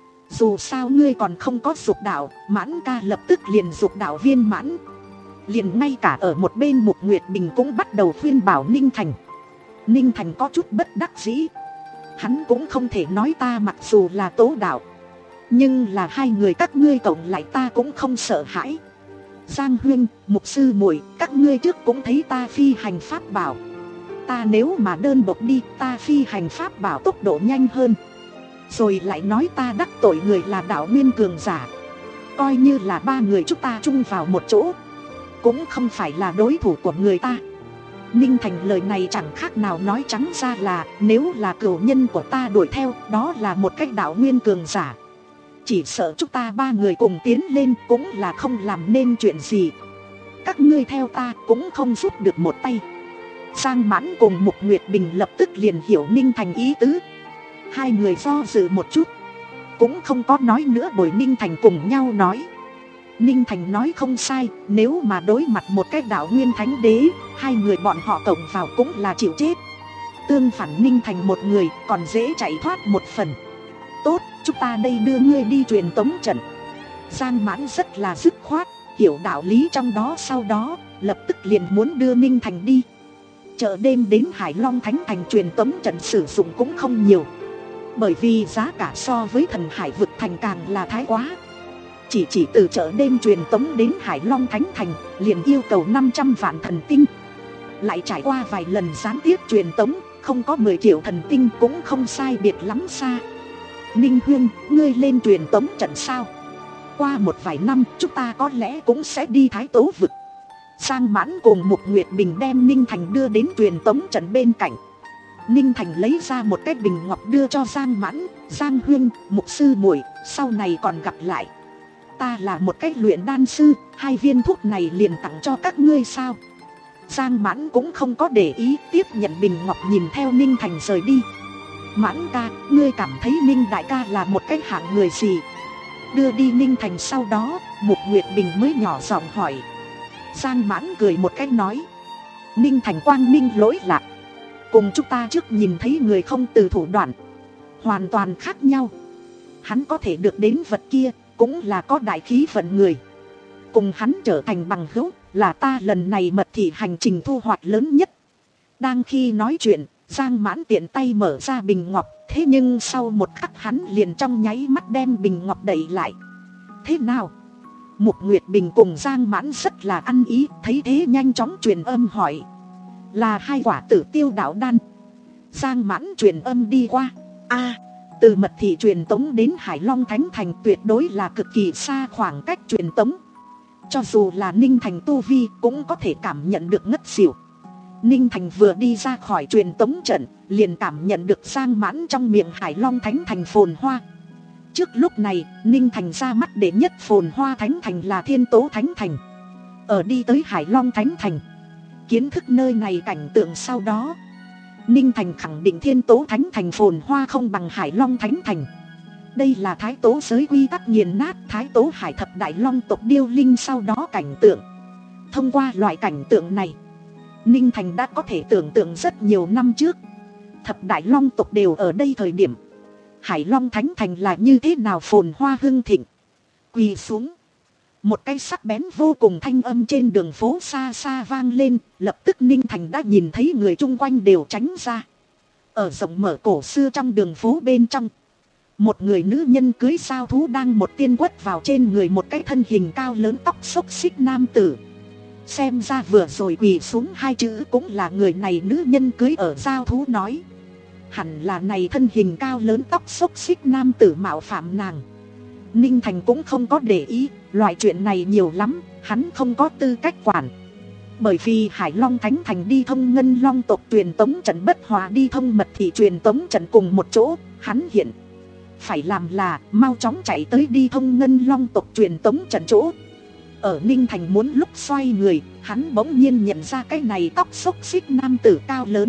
Dù sao ngươi còn không có dục đạo, Mãn ca lập tức liền dục đạo viên mãn. Liền ngay cả ở một bên Mục Nguyệt Bình cũng bắt đầu khuyên bảo Ninh Thành. Ninh Thành có chút bất đắc dĩ. Hắn cũng không thể nói ta mặc dù là tố đạo, nhưng là hai người các ngươi cộng lại ta cũng không sợ hãi. Giang huynh, Mục sư muội, các ngươi trước cũng thấy ta phi hành pháp bảo. Ta nếu mà đơn độc đi, ta phi hành pháp bảo tốc độ nhanh hơn. Rồi lại nói ta đắc tội người là đạo nguyên cường giả. Coi như là ba người chúng ta chung vào một chỗ, cũng không phải là đối thủ của người ta. Ninh Thành lời này chẳng khác nào nói trắng ra là, nếu là cửu nhân của ta đuổi theo, đó là một cách đạo nguyên cường giả. Chỉ sợ chúng ta ba người cùng tiến lên cũng là không làm nên chuyện gì. Các ngươi theo ta cũng không giúp được một tay. Giang Mãn cùng Mục Nguyệt Bình lập tức liền hiểu Ninh Thành ý tứ. Hai người do dự một chút, cũng không có nói nữa, bồi Ninh Thành cùng nhau nói. Ninh Thành nói không sai, nếu mà đối mặt một cái đạo nguyên thánh đế, hai người bọn họ cộng vào cũng là chịu chết. Tương phản Ninh Thành một người còn dễ chạy thoát một phần. Tốt, chúng ta đây đưa ngươi đi truyền tống trận. Giang Mãn rất là dứt khoát, hiểu đạo lý trong đó, sau đó lập tức liền muốn đưa Ninh Thành đi. chợ đêm đến Hải Long Thánh Thành truyền tống trận sử dụng cũng không nhiều. Bởi vì giá cả so với Thần Hải Vực Thành càng là thái quá. Chỉ chỉ từ chợ đêm truyền tống đến Hải Long Thánh Thành liền yêu cầu năm trăm vạn thần tinh. Lại trải qua vài lần gián tiếp truyền tống, không có mười triệu thần tinh cũng không sai biệt lắm xa. Ninh Huyên, ngươi lên truyền tống trận sao? Qua một vài năm chúng ta có lẽ cũng sẽ đi Thái Tố Vực. Giang Mãn cùng Mục Nguyệt Bình đem Ninh Thành đưa đến truyền tống trận bên cạnh. Ninh Thành lấy ra một cái bình ngọc đưa cho Giang Mãn. Giang Huyên, Mục sư muội, sau này còn gặp lại. Ta là một cái luyện đan sư, hai viên thuốc này liền tặng cho các ngươi sao? Giang Mãn cũng không có để ý, tiếp nhận bình ngọc nhìn theo Ninh Thành rời đi. Mãn ca, ngươi cảm thấy Ninh đại ca là một cái hạng người gì? Đưa đi Ninh Thành sau đó, Mục Nguyệt Bình mới nhỏ giọng hỏi. Giang Mãn cười một cái nói. Ninh Thành quang minh lỗi lạc, cùng chúng ta trước nhìn thấy người không từ thủ đoạn, hoàn toàn khác nhau. Hắn có thể được đến vật kia, cũng là có đại khí vận người. Cùng hắn trở thành bằng hữu, là ta lần này mật thị hành trình thu hoạch lớn nhất. Đang khi nói chuyện, Giang Mãn tiện tay mở ra bình ngọc. Thế nhưng sau một khắc hắn liền trong nháy mắt đem bình ngọc đẩy lại. Thế nào? Mục Nguyệt Bình cùng Giang Mãn rất là ăn ý, thấy thế nhanh chóng truyền âm hỏi. Là hai quả tử tiêu đạo đan. Giang Mãn truyền âm đi qua. A, từ mật thị truyền tống đến Hải Long Thánh Thành tuyệt đối là cực kỳ xa khoảng cách truyền tống. Cho dù là Ninh Thành tu vi cũng có thể cảm nhận được ngất xỉu. Ninh Thành vừa đi ra khỏi truyền tống trận, liền cảm nhận được Giang Mãn trong miệng Hải Long Thánh Thành phồn hoa. Trước lúc này, Ninh Thành ra mắt đệ nhất phồn hoa Thánh Thành là Thiên Tố Thánh Thành. Ở đi tới Hải Long Thánh Thành, kiến thức nơi này cảnh tượng sau đó, Ninh Thành khẳng định Thiên Tố Thánh Thành phồn hoa không bằng Hải Long Thánh Thành. Đây là Thái Tố giới quy tắc nghiền nát Thái Tố Hải Thập Đại Long tộc điêu linh sau đó cảnh tượng. Thông qua loại cảnh tượng này, Ninh Thành đã có thể tưởng tượng rất nhiều năm trước Thập Đại Long tộc đều ở đây thời điểm Hải Long Thánh Thành là như thế nào phồn hoa hưng thịnh. Quỳ xuống. Một cái sắc bén vô cùng thanh âm trên đường phố xa xa vang lên. Lập tức Ninh Thành đã nhìn thấy người chung quanh đều tránh ra. Ở rộng mở cổ xưa trong đường phố bên trong, một người nữ nhân cưới sao thú đang một tiên quất vào trên người một cái thân hình cao lớn tóc xốc xích nam tử. Xem ra vừa rồi quỳ xuống hai chữ cũng là người này nữ nhân cưới ở giao thú nói. Hẳn là này thân hình cao lớn tóc xốc xích nam tử mạo phạm nàng. Ninh Thành cũng không có để ý, loại chuyện này nhiều lắm, hắn không có tư cách quản. Bởi vì Hải Long Thánh Thành đi thông Ngân Long tộc truyền tống trận bất hòa đi thông mật thị truyền tống trận cùng một chỗ, hắn hiện phải làm là mau chóng chạy tới đi thông Ngân Long tộc truyền tống trận chỗ. Ở Ninh Thành muốn lúc xoay người, hắn bỗng nhiên nhận ra cái này tóc xốc xích nam tử cao lớn.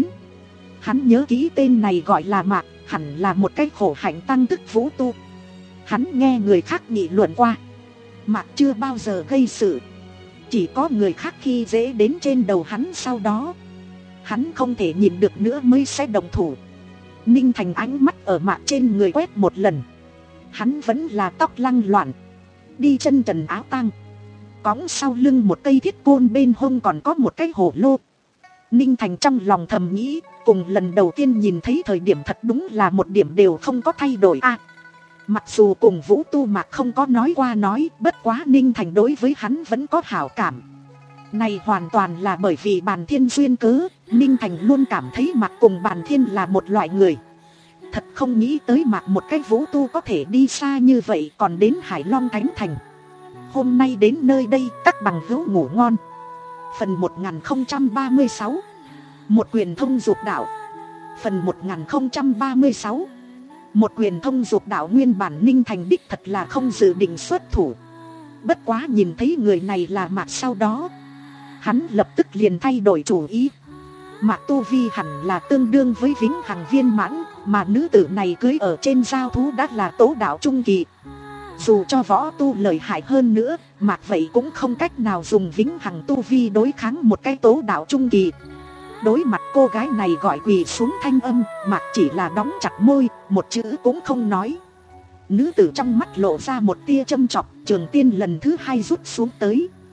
Hắn nhớ kỹ tên này gọi là Mạc, hẳn là một cái khổ hạnh tăng thức vũ tu. Hắn nghe người khác nghị luận qua, Mạc chưa bao giờ gây sự, chỉ có người khác khi dễ đến trên đầu hắn sau đó hắn không thể nhìn được nữa mới sẽ đồng thủ. Ninh Thành ánh mắt ở Mạc trên người quét một lần. Hắn vẫn là tóc lăng loạn, đi chân trần áo tang, cõng sau lưng một cây thiết côn, bên hông còn có một cái hổ lô. Ninh Thành trong lòng thầm nghĩ, cùng lần đầu tiên nhìn thấy thời điểm thật đúng là một điểm đều không có thay đổi a. À, mặc dù cùng Vũ Tu Mạc không có nói qua nói, bất quá Ninh Thành đối với hắn vẫn có hảo cảm. Này hoàn toàn là bởi vì Bàn Thiên duyên cớ, Ninh Thành luôn cảm thấy Mạc cùng Bàn Thiên là một loại người. Thật không nghĩ tới Mạc một cái Vũ Tu có thể đi xa như vậy còn đến Hải Long Thánh Thành. Hôm nay đến nơi đây, các bằng hữu ngủ ngon. Phần một nghìn không trăm ba mươi sáu, một quyền thông dục đạo. Phần một nghìn không trăm ba mươi sáu, một quyền thông dục đạo. Nguyên bản Ninh Thành đích thật là không dự định xuất thủ, bất quá nhìn thấy người này là Mạc sau đó, hắn lập tức liền thay đổi chủ ý. Mạc tu vi hẳn là tương đương với vĩnh hằng viên mãn, mà nữ tử này cưới ở trên giao thú đã là tố đạo trung kỳ. Dù cho võ tu lợi hại hơn nữa, Mạc vậy cũng không cách nào dùng vĩnh hằng tu vi đối kháng một cái tố đạo trung kỳ. Đối mặt cô gái này gọi quỳ xuống thanh âm, Mạc chỉ là đóng chặt môi, một chữ cũng không nói. Nữ tử trong mắt lộ ra một tia châm chọc, trường tiên lần thứ hai rút xuống tới.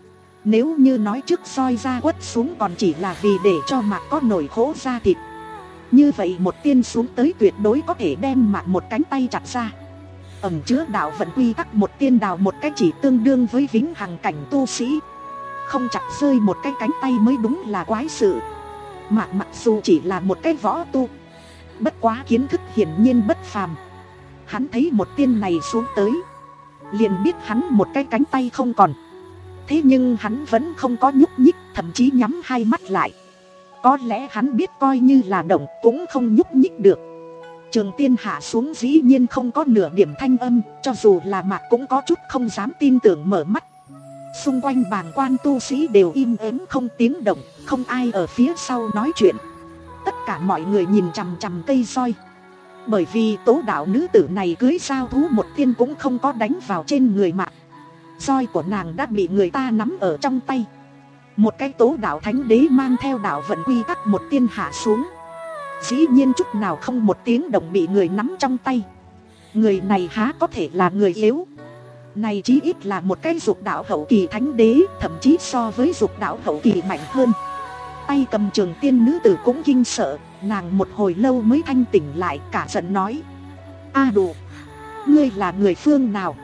Nếu như nói trước roi ra quất xuống còn chỉ là vì để cho Mạc có nổi khổ ra thịt, như vậy một tiên xuống tới tuyệt đối có thể đem Mạc một cánh tay chặt ra. Ẩn chứa đạo vận quy tắc, một tiên đào một cái chỉ tương đương với vĩnh hằng cảnh tu sĩ, không chặt rơi một cái cánh tay mới đúng là quái sự. Mạc mặc dù chỉ là một cái võ tu, bất quá kiến thức hiển nhiên bất phàm. Hắn thấy một tiên này xuống tới, liền biết hắn một cái cánh tay không còn. Thế nhưng hắn vẫn không có nhúc nhích, thậm chí nhắm hai mắt lại. Có lẽ hắn biết coi như là động cũng không nhúc nhích được. Trường tiên hạ xuống dĩ nhiên không có nửa điểm thanh âm, cho dù là Mạc cũng có chút không dám tin tưởng mở mắt. Xung quanh bàng quan tu sĩ đều im ắng không tiếng động, không ai ở phía sau nói chuyện. Tất cả mọi người nhìn chằm chằm cây roi. Bởi vì tố đạo nữ tử này cưới giao thú một tiên cũng không có đánh vào trên người Mạc. Roi của nàng đã bị người ta nắm ở trong tay. Một cái tố đạo thánh đế mang theo đạo vận quy tắc một tiên hạ xuống, dĩ nhiên chút nào không một tiếng động bị người nắm trong tay. Người này há có thể là người yếu. Này chí ít là một cái dục đạo hậu kỳ thánh đế, thậm chí so với dục đạo hậu kỳ mạnh hơn. Tay cầm trường tiên nữ tử cũng kinh sợ, nàng một hồi lâu mới thanh tỉnh lại, cả giận nói: A Đủ, ngươi là người phương nào,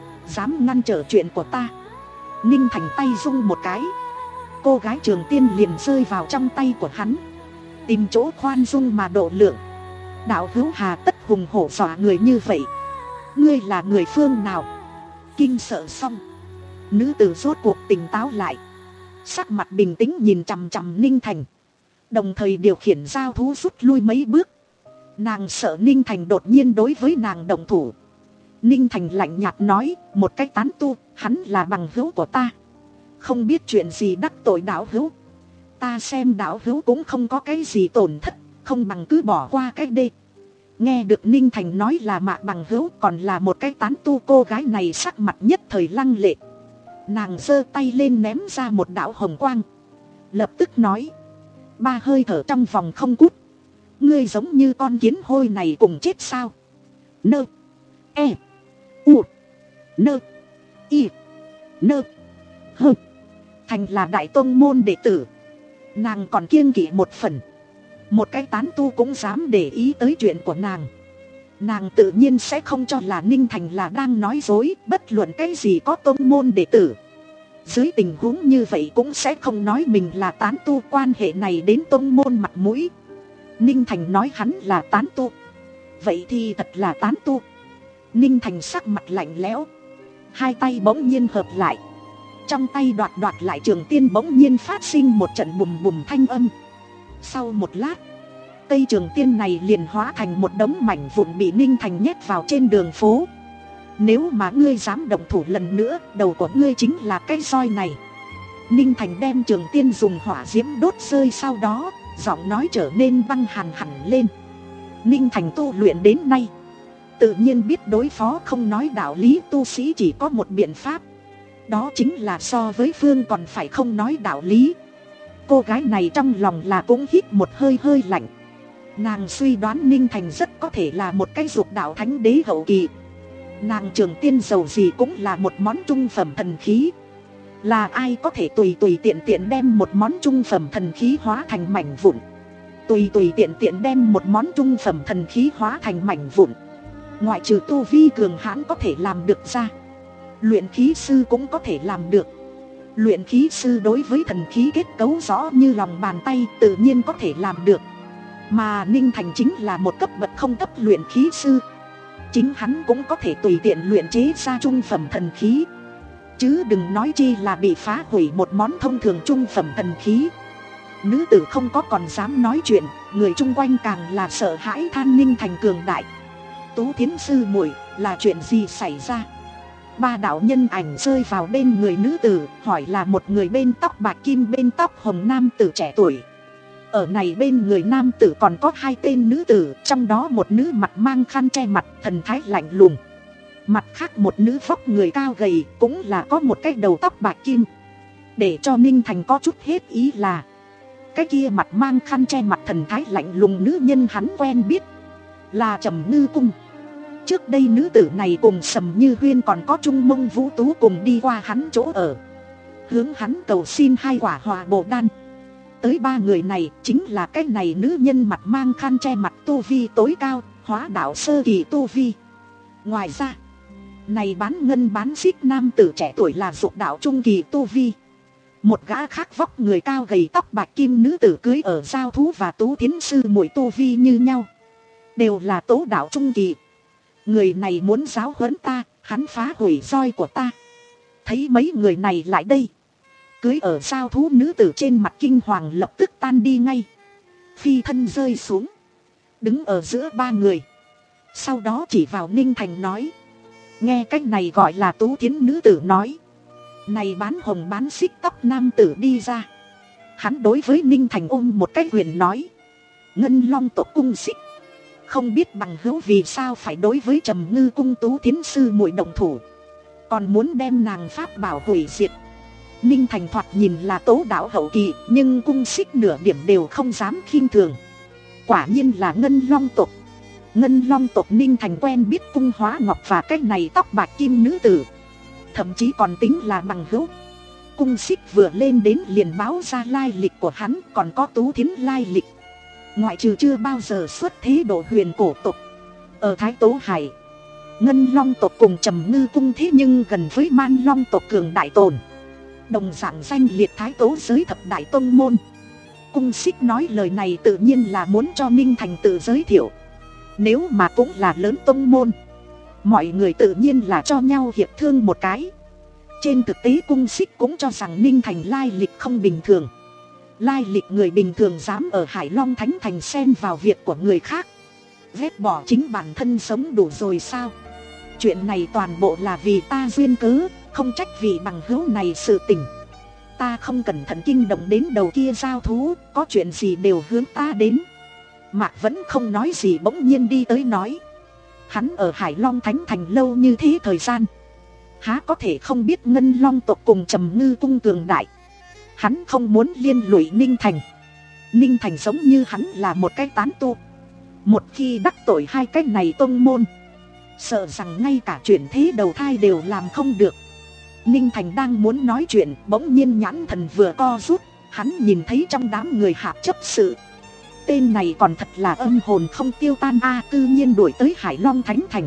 dám ngăn trở chuyện của ta? Ninh Thành tay rung một cái, cô gái trường tiên liền rơi vào trong tay của hắn. Tìm chỗ khoan dung mà độ lượng. Đạo hữu hà tất hùng hổ dọa người như vậy? Ngươi là người phương nào? Kinh sợ xong, nữ tử rốt cuộc tỉnh táo lại, sắc mặt bình tĩnh nhìn chằm chằm Ninh Thành, đồng thời điều khiển giao thú rút lui mấy bước. Nàng sợ Ninh Thành đột nhiên đối với nàng động thủ. Ninh Thành lạnh nhạt nói: một cái tán tu, hắn là bằng hữu của ta, không biết chuyện gì đắc tội đạo hữu. Ta xem đạo hữu cũng không có cái gì tổn thất, không bằng cứ bỏ qua cái đê. Nghe được Ninh Thành nói là Mạc bằng hữu còn là một cái tán tu, cô gái này sắc mặt nhất thời lăng lệ. Nàng giơ tay lên ném ra một đạo hồng quang, lập tức nói: ba hơi thở trong vòng không cút. Ngươi giống như con kiến hôi này cùng chết sao? Nơ E U Nơ Y Nơ Hơ. Thành là đại tôn môn đệ tử, nàng còn kiêng kỵ một phần. Một cái tán tu cũng dám để ý tới chuyện của nàng, nàng tự nhiên sẽ không cho là Ninh Thành là đang nói dối. Bất luận cái gì có tôn môn đệ tử, dưới tình huống như vậy cũng sẽ không nói mình là tán tu, quan hệ này đến tôn môn mặt mũi. Ninh Thành nói hắn là tán tu, vậy thì thật là tán tu. Ninh Thành sắc mặt lạnh lẽo, hai tay bỗng nhiên hợp lại, trong tay đoạt đoạt lại trường tiên bỗng nhiên phát sinh một trận bùm bùm thanh âm. Sau một lát, cây trường tiên này liền hóa thành một đống mảnh vụn bị Ninh Thành nhét vào trên đường phố. Nếu mà ngươi dám động thủ lần nữa, đầu của ngươi chính là cái roi này. Ninh Thành đem trường tiên dùng hỏa diễm đốt rơi, sau đó giọng nói trở nên băng hàn hẳn lên. Ninh Thành tu luyện đến nay, tự nhiên biết đối phó không nói đạo lý tu sĩ chỉ có một biện pháp, đó chính là so với phương còn phải không nói đạo lý. Cô gái này trong lòng là cũng hít một hơi hơi lạnh. Nàng suy đoán Ninh Thành rất có thể là một cái dục đạo thánh đế hậu kỳ. Nàng trường tiên dầu gì cũng là một món trung phẩm thần khí. Là ai có thể tùy tùy tiện tiện đem một món trung phẩm thần khí hóa thành mảnh vụn? Tùy tùy tiện tiện đem một món trung phẩm thần khí hóa thành mảnh vụn, ngoại trừ tu vi cường hãn có thể làm được ra, luyện khí sư cũng có thể làm được. Luyện khí sư đối với thần khí kết cấu rõ như lòng bàn tay, tự nhiên có thể làm được. Mà Ninh Thành chính là một cấp bậc không cấp luyện khí sư, chính hắn cũng có thể tùy tiện luyện chế ra trung phẩm thần khí, chứ đừng nói chi là bị phá hủy một món thông thường trung phẩm thần khí. Nữ tử không có còn dám nói chuyện, người chung quanh càng là sợ hãi than Ninh Thành cường đại. Tú Thiến sư muội, là chuyện gì xảy ra? Ba đạo nhân ảnh rơi vào bên người nữ tử, hỏi là một người bên tóc bạc kim bên tóc hồng nam tử trẻ tuổi. Ở này bên người nam tử còn có hai tên nữ tử, trong đó một nữ mặt mang khăn che mặt, thần thái lạnh lùng. Mặt khác một nữ vóc người cao gầy, cũng là có một cái đầu tóc bạc kim. Để cho Ninh Thành có chút hết ý là, cái kia mặt mang khăn che mặt thần thái lạnh lùng nữ nhân hắn quen biết, là Trầm Ngư Cung. Trước đây nữ tử này cùng Sầm Như Huyên còn có Trung Mông Vũ Tú cùng đi qua hắn chỗ ở. hướng hắn cầu xin hai quả Hỏa Bổ Đan. Tới ba người này chính là cái này nữ nhân mặt mang khăn che mặt tu vi tối cao, Hóa đạo sơ kỳ tu vi. Ngoài ra, này bán ngân bán xích nam tử trẻ tuổi là Dục đạo trung kỳ tu vi. Một gã khác vóc người cao gầy tóc bạch kim nữ tử cưới ở giao thú và Tú Thiến sư muội tu vi như nhau, đều là tố đạo trung kỳ. Người này muốn giáo huấn ta, hắn phá hủy roi của ta. Thấy mấy người này lại đây, cưới ở giao thú nữ tử trên mặt kinh hoàng lập tức tan đi ngay, phi thân rơi xuống, đứng ở giữa ba người. Sau đó chỉ vào Ninh Thành nói, nghe cách này gọi là Tú Thiến nữ tử nói. Này bán hồng bán xích tóc nam tử đi ra, hắn đối với Ninh Thành ôm một cái quyền nói, Ngân Long tộc cung xích, không biết bằng hữu vì sao phải đối với Trầm Ngư cung Tú Thiến sư muội động thủ, còn muốn đem nàng pháp bảo hủy diệt. Ninh Thành thoạt nhìn là tố đạo hậu kỳ, nhưng cung xích nửa điểm đều không dám khinh thường. Quả nhiên là Ngân Long tộc. Ngân Long tộc Ninh Thành quen biết Cung Hóa Ngọc và cái này tóc bạch kim nữ tử, thậm chí còn tính là bằng hữu. Cung xích vừa lên đến liền báo ra lai lịch của hắn, còn có Tú Thiến lai lịch. Ngoại trừ chưa bao giờ xuất thế độ huyền cổ tộc, ở Thái Tố Hải, Ngân Long tộc cùng Trầm Ngư cung thế nhưng gần với Man Long tộc cường đại tồn, đồng dạng danh liệt Thái Tố giới thập đại tông môn. Cung xích nói lời này tự nhiên là muốn cho Ninh Thành tự giới thiệu. Nếu mà cũng là lớn tông môn, mọi người tự nhiên là cho nhau hiệp thương một cái. Trên thực tế cung xích cũng cho rằng Ninh Thành lai lịch không bình thường. Lai lịch người bình thường dám ở Hải Long Thánh Thành xen vào việc của người khác, ghét bỏ chính bản thân sống đủ rồi sao? Chuyện này toàn bộ là vì ta duyên cớ, không trách vị bằng hữu này sự tình. Ta không cẩn thận kinh động đến đầu kia giao thú, có chuyện gì đều hướng ta đến. Mạc vẫn không nói gì bỗng nhiên đi tới nói, hắn ở Hải Long Thánh Thành lâu như thế thời gian, há có thể không biết Ngân Long tộc cùng Trầm Ngư cung cường đại. Hắn không muốn liên lụy Ninh Thành. Ninh Thành giống như hắn là một cái tán tu, một khi đắc tội hai cái này tông môn, sợ rằng ngay cả chuyển thế đầu thai đều làm không được. Ninh Thành đang muốn nói chuyện, bỗng nhiên nhãn thần vừa co rút, hắn nhìn thấy trong đám người Hạp chấp sự. Tên này còn thật là âm hồn không tiêu tan a, à, cư nhiên đuổi tới Hải Long Thánh Thành.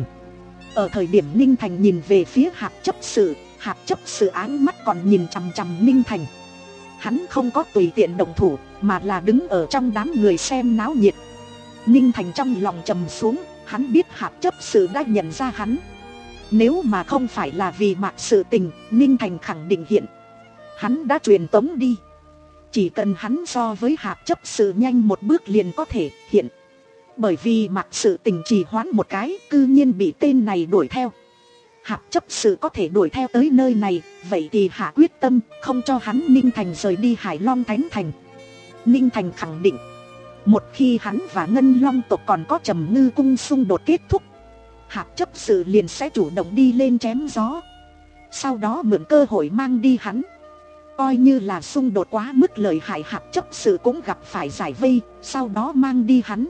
Ở thời điểm Ninh Thành nhìn về phía Hạp chấp sự, Hạp chấp sự áng mắt còn nhìn chằm chằm Ninh Thành. Hắn không có tùy tiện động thủ, mà là đứng ở trong đám người xem náo nhiệt. Ninh Thành trong lòng trầm xuống, hắn biết Hạp chấp sự đã nhận ra hắn. Nếu mà không phải là vì Mạc sự tình, Ninh Thành khẳng định hiện. Hắn đã truyền tống đi. Chỉ cần hắn so với Hạp chấp sự nhanh một bước liền có thể hiện. Bởi vì Mạc sự tình trì hoãn một cái, cư nhiên bị tên này đuổi theo. Hạp chấp sự có thể đuổi theo tới nơi này, vậy thì hạ quyết tâm không cho hắn Ninh Thành rời đi Hải Long Thánh Thành. Ninh Thành khẳng định, một khi hắn và Ngân Long tộc còn có Trầm Ngư cung xung đột kết thúc, Hạp chấp sự liền sẽ chủ động đi lên chém gió, sau đó mượn cơ hội mang đi hắn. Coi như là xung đột quá mức lợi hại, Hạp chấp sự cũng gặp phải giải vây, sau đó mang đi hắn.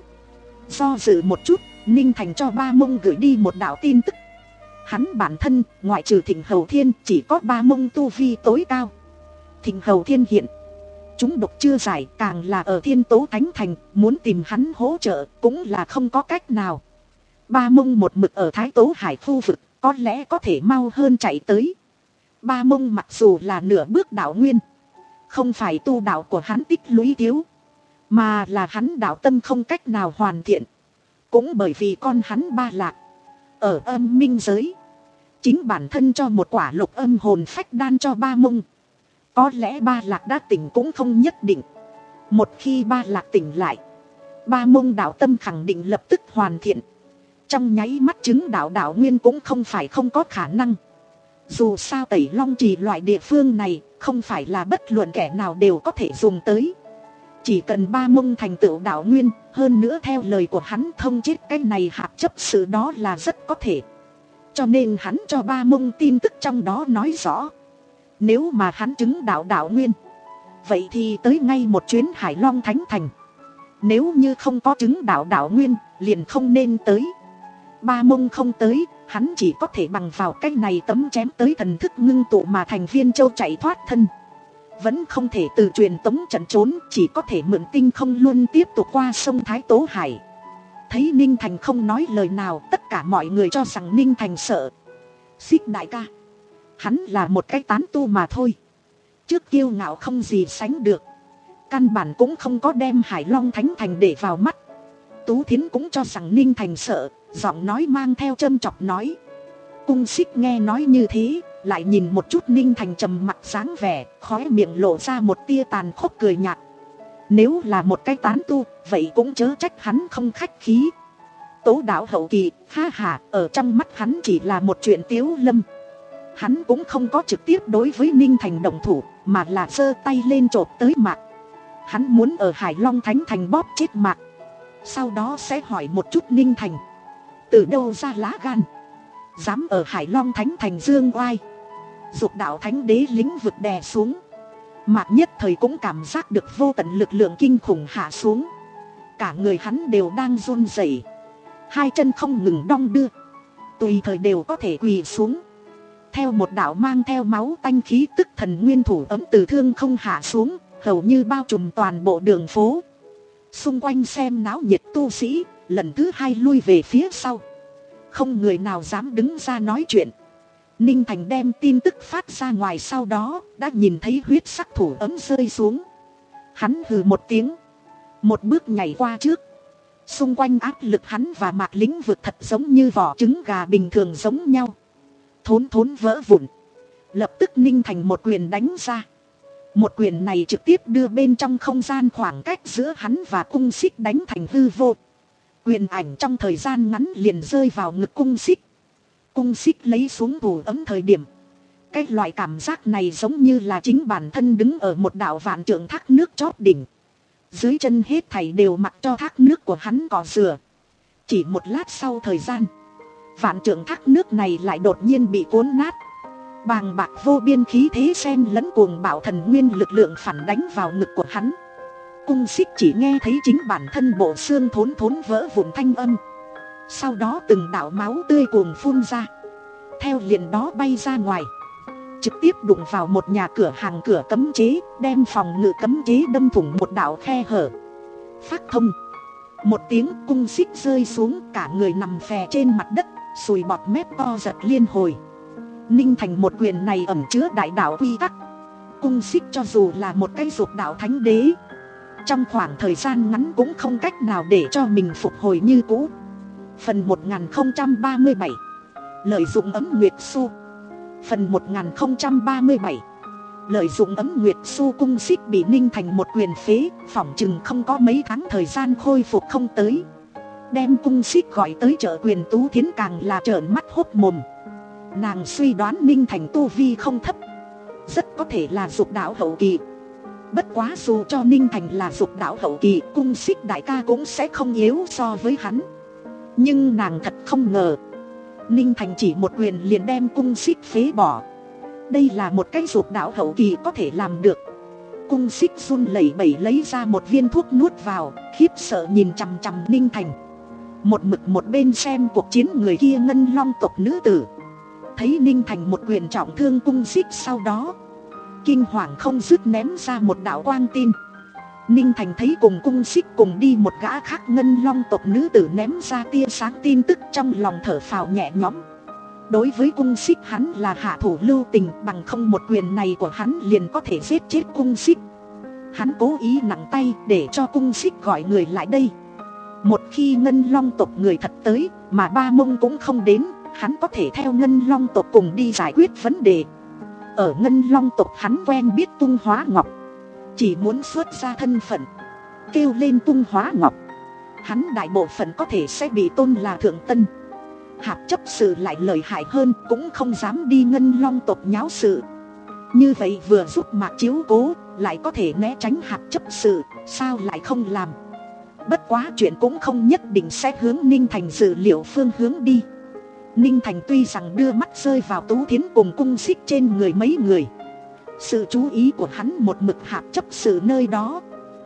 Do dự một chút, Ninh Thành cho Ba Mông gửi đi một đạo tin tức. Hắn bản thân, ngoại trừ Thịnh Hầu Thiên, chỉ có Ba Mông tu vi tối cao. Thịnh Hầu Thiên hiện chúng độc chưa giải, càng là ở Thiên Tố Thánh Thành, muốn tìm hắn hỗ trợ cũng là không có cách nào. Ba Mông một mực ở Thái Tố Hải khu vực, có lẽ có thể mau hơn chạy tới. Ba Mông mặc dù là nửa bước đạo nguyên, không phải tu đạo của hắn tích lũy thiếu, mà là hắn đạo tâm không cách nào hoàn thiện. Cũng bởi vì con hắn Ba Lạc ở âm minh giới, chính bản thân cho một quả lục âm hồn phách đan cho Ba Mông. Có lẽ Ba Lạc đã tỉnh cũng không nhất định. Một khi Ba Lạc tỉnh lại, Ba Mông đạo tâm khẳng định lập tức hoàn thiện. Trong nháy mắt chứng đạo đạo nguyên cũng không phải không có khả năng. Dù sao Tẩy Long Trì loại địa phương này không phải là bất luận kẻ nào đều có thể dùng tới. Chỉ cần Ba Mông thành tựu đạo nguyên, hơn nữa theo lời của hắn thông chết cái này Hạp chấp sự đó là rất có thể. Cho nên hắn cho Ba Mông tin tức trong đó nói rõ, nếu mà hắn chứng đạo đạo nguyên, vậy thì tới ngay một chuyến Hải Long Thánh Thành. Nếu như không có chứng đạo đạo nguyên, liền không nên tới. Ba Mông không tới, hắn chỉ có thể bằng vào cái này tấm chém tới thần thức ngưng tụ mà thành Viên Châu chạy thoát thân. vẫn không thể từ truyền tống trận trốn, chỉ có thể mượn tinh không luôn tiếp tục qua sông Thái Tố Hải. Thấy Ninh Thành không nói lời nào, tất cả mọi người cho rằng Ninh Thành sợ. Xích đại ca, hắn là một cái tán tu mà thôi, trước kiêu ngạo không gì sánh được, căn bản cũng không có đem Hải Long Thánh Thành để vào mắt. Tú Thiến cũng cho rằng Ninh Thành sợ, giọng nói mang theo châm chọc nói. Cung Xích nghe nói như thế, lại nhìn một chút Ninh Thành trầm mặc dáng vẻ, khóe miệng lộ ra một tia tàn khốc cười nhạt. Nếu là một cái tán tu, vậy cũng chớ trách hắn không khách khí. Tố đạo hậu kỳ, ha ha, ở trong mắt hắn chỉ là một chuyện tiếu lâm. Hắn cũng không có trực tiếp đối với Ninh Thành động thủ, mà là giơ tay lên chộp tới Mạc. Hắn muốn ở Hải Long Thánh Thành bóp chết Mạc, sau đó sẽ hỏi một chút Ninh Thành từ đâu ra lá gan, dám ở Hải Long Thánh Thành dương oai. Dục đạo thánh đế lĩnh vực đè xuống, Mạc nhất thời cũng cảm giác được vô tận lực lượng kinh khủng hạ xuống. Cả người hắn đều đang run rẩy, hai chân không ngừng đong đưa, tùy thời đều có thể quỳ xuống. Theo một đạo mang theo máu tanh khí tức thần nguyên thủ ấm từ thương không hạ xuống, hầu như bao trùm toàn bộ đường phố. Xung quanh xem náo nhiệt tu sĩ lần thứ hai lui về phía sau, không người nào dám đứng ra nói chuyện. Ninh Thành đem tin tức phát ra ngoài sau đó, đã nhìn thấy huyết sắc thủ ấm rơi xuống. Hắn hừ một tiếng, một bước nhảy qua trước. Xung quanh áp lực hắn và Mạc lĩnh vực thật giống như vỏ trứng gà bình thường giống nhau, thốn thốn vỡ vụn. Lập tức Ninh Thành một quyền đánh ra. Một quyền này trực tiếp đưa bên trong không gian khoảng cách giữa hắn và Cung Xích đánh thành hư vô. Quyền ảnh trong thời gian ngắn liền rơi vào ngực Cung Xích. Cung Xích lấy xuống thủ ấm thời điểm, cái loại cảm giác này giống như là chính bản thân đứng ở một đảo vạn trượng thác nước chót đỉnh. Dưới chân hết thảy đều mặc cho thác nước của hắn cỏ rửa. Chỉ một lát sau thời gian, vạn trượng thác nước này lại đột nhiên bị cuốn nát. Bàng bạc vô biên khí thế xen lẫn cuồng bạo thần nguyên lực lượng phản đánh vào ngực của hắn. Cung Xích chỉ nghe thấy chính bản thân bộ xương thốn thốn vỡ vụn thanh âm. Sau đó từng đạo máu tươi cuồng phun ra, theo liền đó bay ra ngoài, trực tiếp đụng vào một nhà cửa hàng cửa cấm chế, đem phòng ngự cấm chế đâm thủng một đạo khe hở. Phát thông một tiếng, Cung Xích rơi xuống, cả người nằm phè trên mặt đất, sùi bọt mép co giật liên hồi. Ninh Thành một quyền này ẩn chứa đại đạo quy tắc. Cung Xích cho dù là một cái dục đạo thánh đế, trong khoảng thời gian ngắn cũng không cách nào để cho mình phục hồi như cũ. Phần một nghìn không trăm ba mươi bảy, lợi dụng ấm Nguyệt Xu. Phần một nghìn không trăm ba mươi bảy, lợi dụng ấm Nguyệt Xu. Cung Xích bị Ninh Thành một quyền phế, phỏng chừng không có mấy tháng thời gian khôi phục không tới. Đem Cung Xích gọi tới trợ quyền Tú Thiến càng là trợn mắt hốt mồm. Nàng suy đoán Ninh Thành tu vi không thấp, rất có thể là dục đạo hậu kỳ. Bất quá dù cho Ninh Thành là dục đạo hậu kỳ, Cung Xích đại ca cũng sẽ không yếu so với hắn. Nhưng nàng thật không ngờ, Ninh Thành chỉ một quyền liền đem Cung Xích phế bỏ. Đây là một cái dục đạo hậu kỳ có thể làm được. Cung Xích run lẩy bẩy lấy ra một viên thuốc nuốt vào, khiếp sợ nhìn chằm chằm Ninh Thành. Một mực một bên xem cuộc chiến người kia Ngân Long tộc nữ tử, thấy Ninh Thành một quyền trọng thương Cung Xích sau đó, kinh hoàng không dứt ném ra một đạo quang tin. Ninh Thành thấy cùng Cung Xích cùng đi một gã khác Ngân Long tộc nữ tử ném ra tia sáng tin tức, trong lòng thở phào nhẹ nhõm. Đối với Cung Xích hắn là hạ thủ lưu tình, bằng không một quyền này của hắn liền có thể giết chết Cung Xích. Hắn cố ý nặng tay để cho Cung Xích gọi người lại đây. Một khi Ngân Long tộc người thật tới, mà Ba Mông cũng không đến, hắn có thể theo Ngân Long tộc cùng đi giải quyết vấn đề. Ở Ngân Long tộc hắn quen biết Tung Hóa Ngọc, chỉ muốn xuất ra thân phận, kêu lên Tung Hóa Ngọc, hắn đại bộ phận có thể sẽ bị tôn là thượng tân. Hạp chấp sự lại lợi hại hơn, cũng không dám đi Ngân Long tộc nháo sự. Như vậy vừa giúp Mạc chiếu cố, lại có thể né tránh hạp chấp sự, sao lại không làm. Bất quá chuyện cũng không nhất định sẽ hướng Ninh Thành dự liệu phương hướng đi. Ninh Thành tuy rằng đưa mắt rơi vào Tú Thiến cùng Cung Xích trên người mấy người, sự chú ý của hắn một mực hạp chấp sự nơi đó.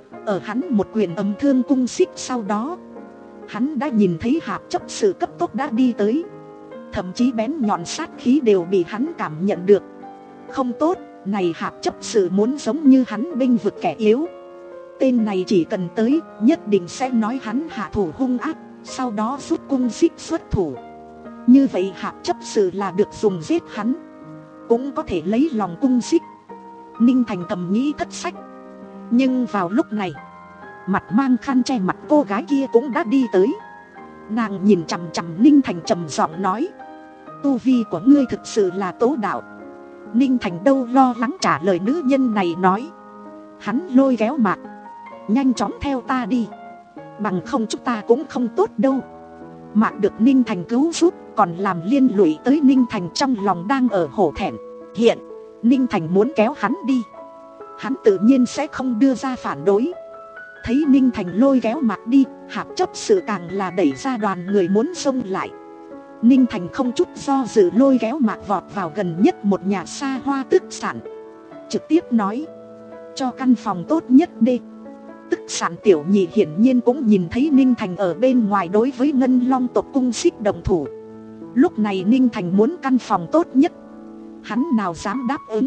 Ở hắn một quyền ấm thương Cung Xích sau đó, hắn đã nhìn thấy hạp chấp sự cấp tốc đã đi tới. Thậm chí bén nhọn sát khí đều bị hắn cảm nhận được. Không tốt, Này Hạp chấp sự muốn giống như hắn bênh vực kẻ yếu. Tên này chỉ cần tới, nhất định sẽ nói hắn hạ thủ hung ác, sau đó rút cung xích xuất thủ. Như vậy Hạp chấp sự là được dùng giết hắn, cũng có thể lấy lòng cung xích. Ninh Thành thầm nghĩ thất sách. Nhưng vào lúc này, mặt mang khăn che mặt cô gái kia cũng đã đi tới. Nàng nhìn chằm chằm Ninh Thành trầm giọng nói: tu vi của ngươi thực sự là tố đạo. Ninh Thành đâu lo lắng trả lời nữ nhân này nói. Hắn lôi kéo Mạc: nhanh chóng theo ta đi, bằng không chúng ta cũng không tốt đâu. Mạc được Ninh Thành cứu giúp, còn làm liên lụy tới Ninh Thành trong lòng đang ở hổ thẹn. Hiện Ninh Thành muốn kéo hắn đi, hắn tự nhiên sẽ không đưa ra phản đối. Thấy Ninh Thành lôi kéo Mạc đi, Hạp chấp sự càng là đẩy ra đoàn người muốn xông lại. Ninh Thành không chút do dự lôi kéo Mạc vọt vào gần nhất một nhà xa hoa tức sản, trực tiếp nói: cho căn phòng tốt nhất đi. Tức sản tiểu nhị hiển nhiên cũng nhìn thấy Ninh Thành ở bên ngoài đối với Ngân Long tộc cung xích đồng thủ. Lúc này Ninh Thành muốn căn phòng tốt nhất, hắn nào dám đáp ứng.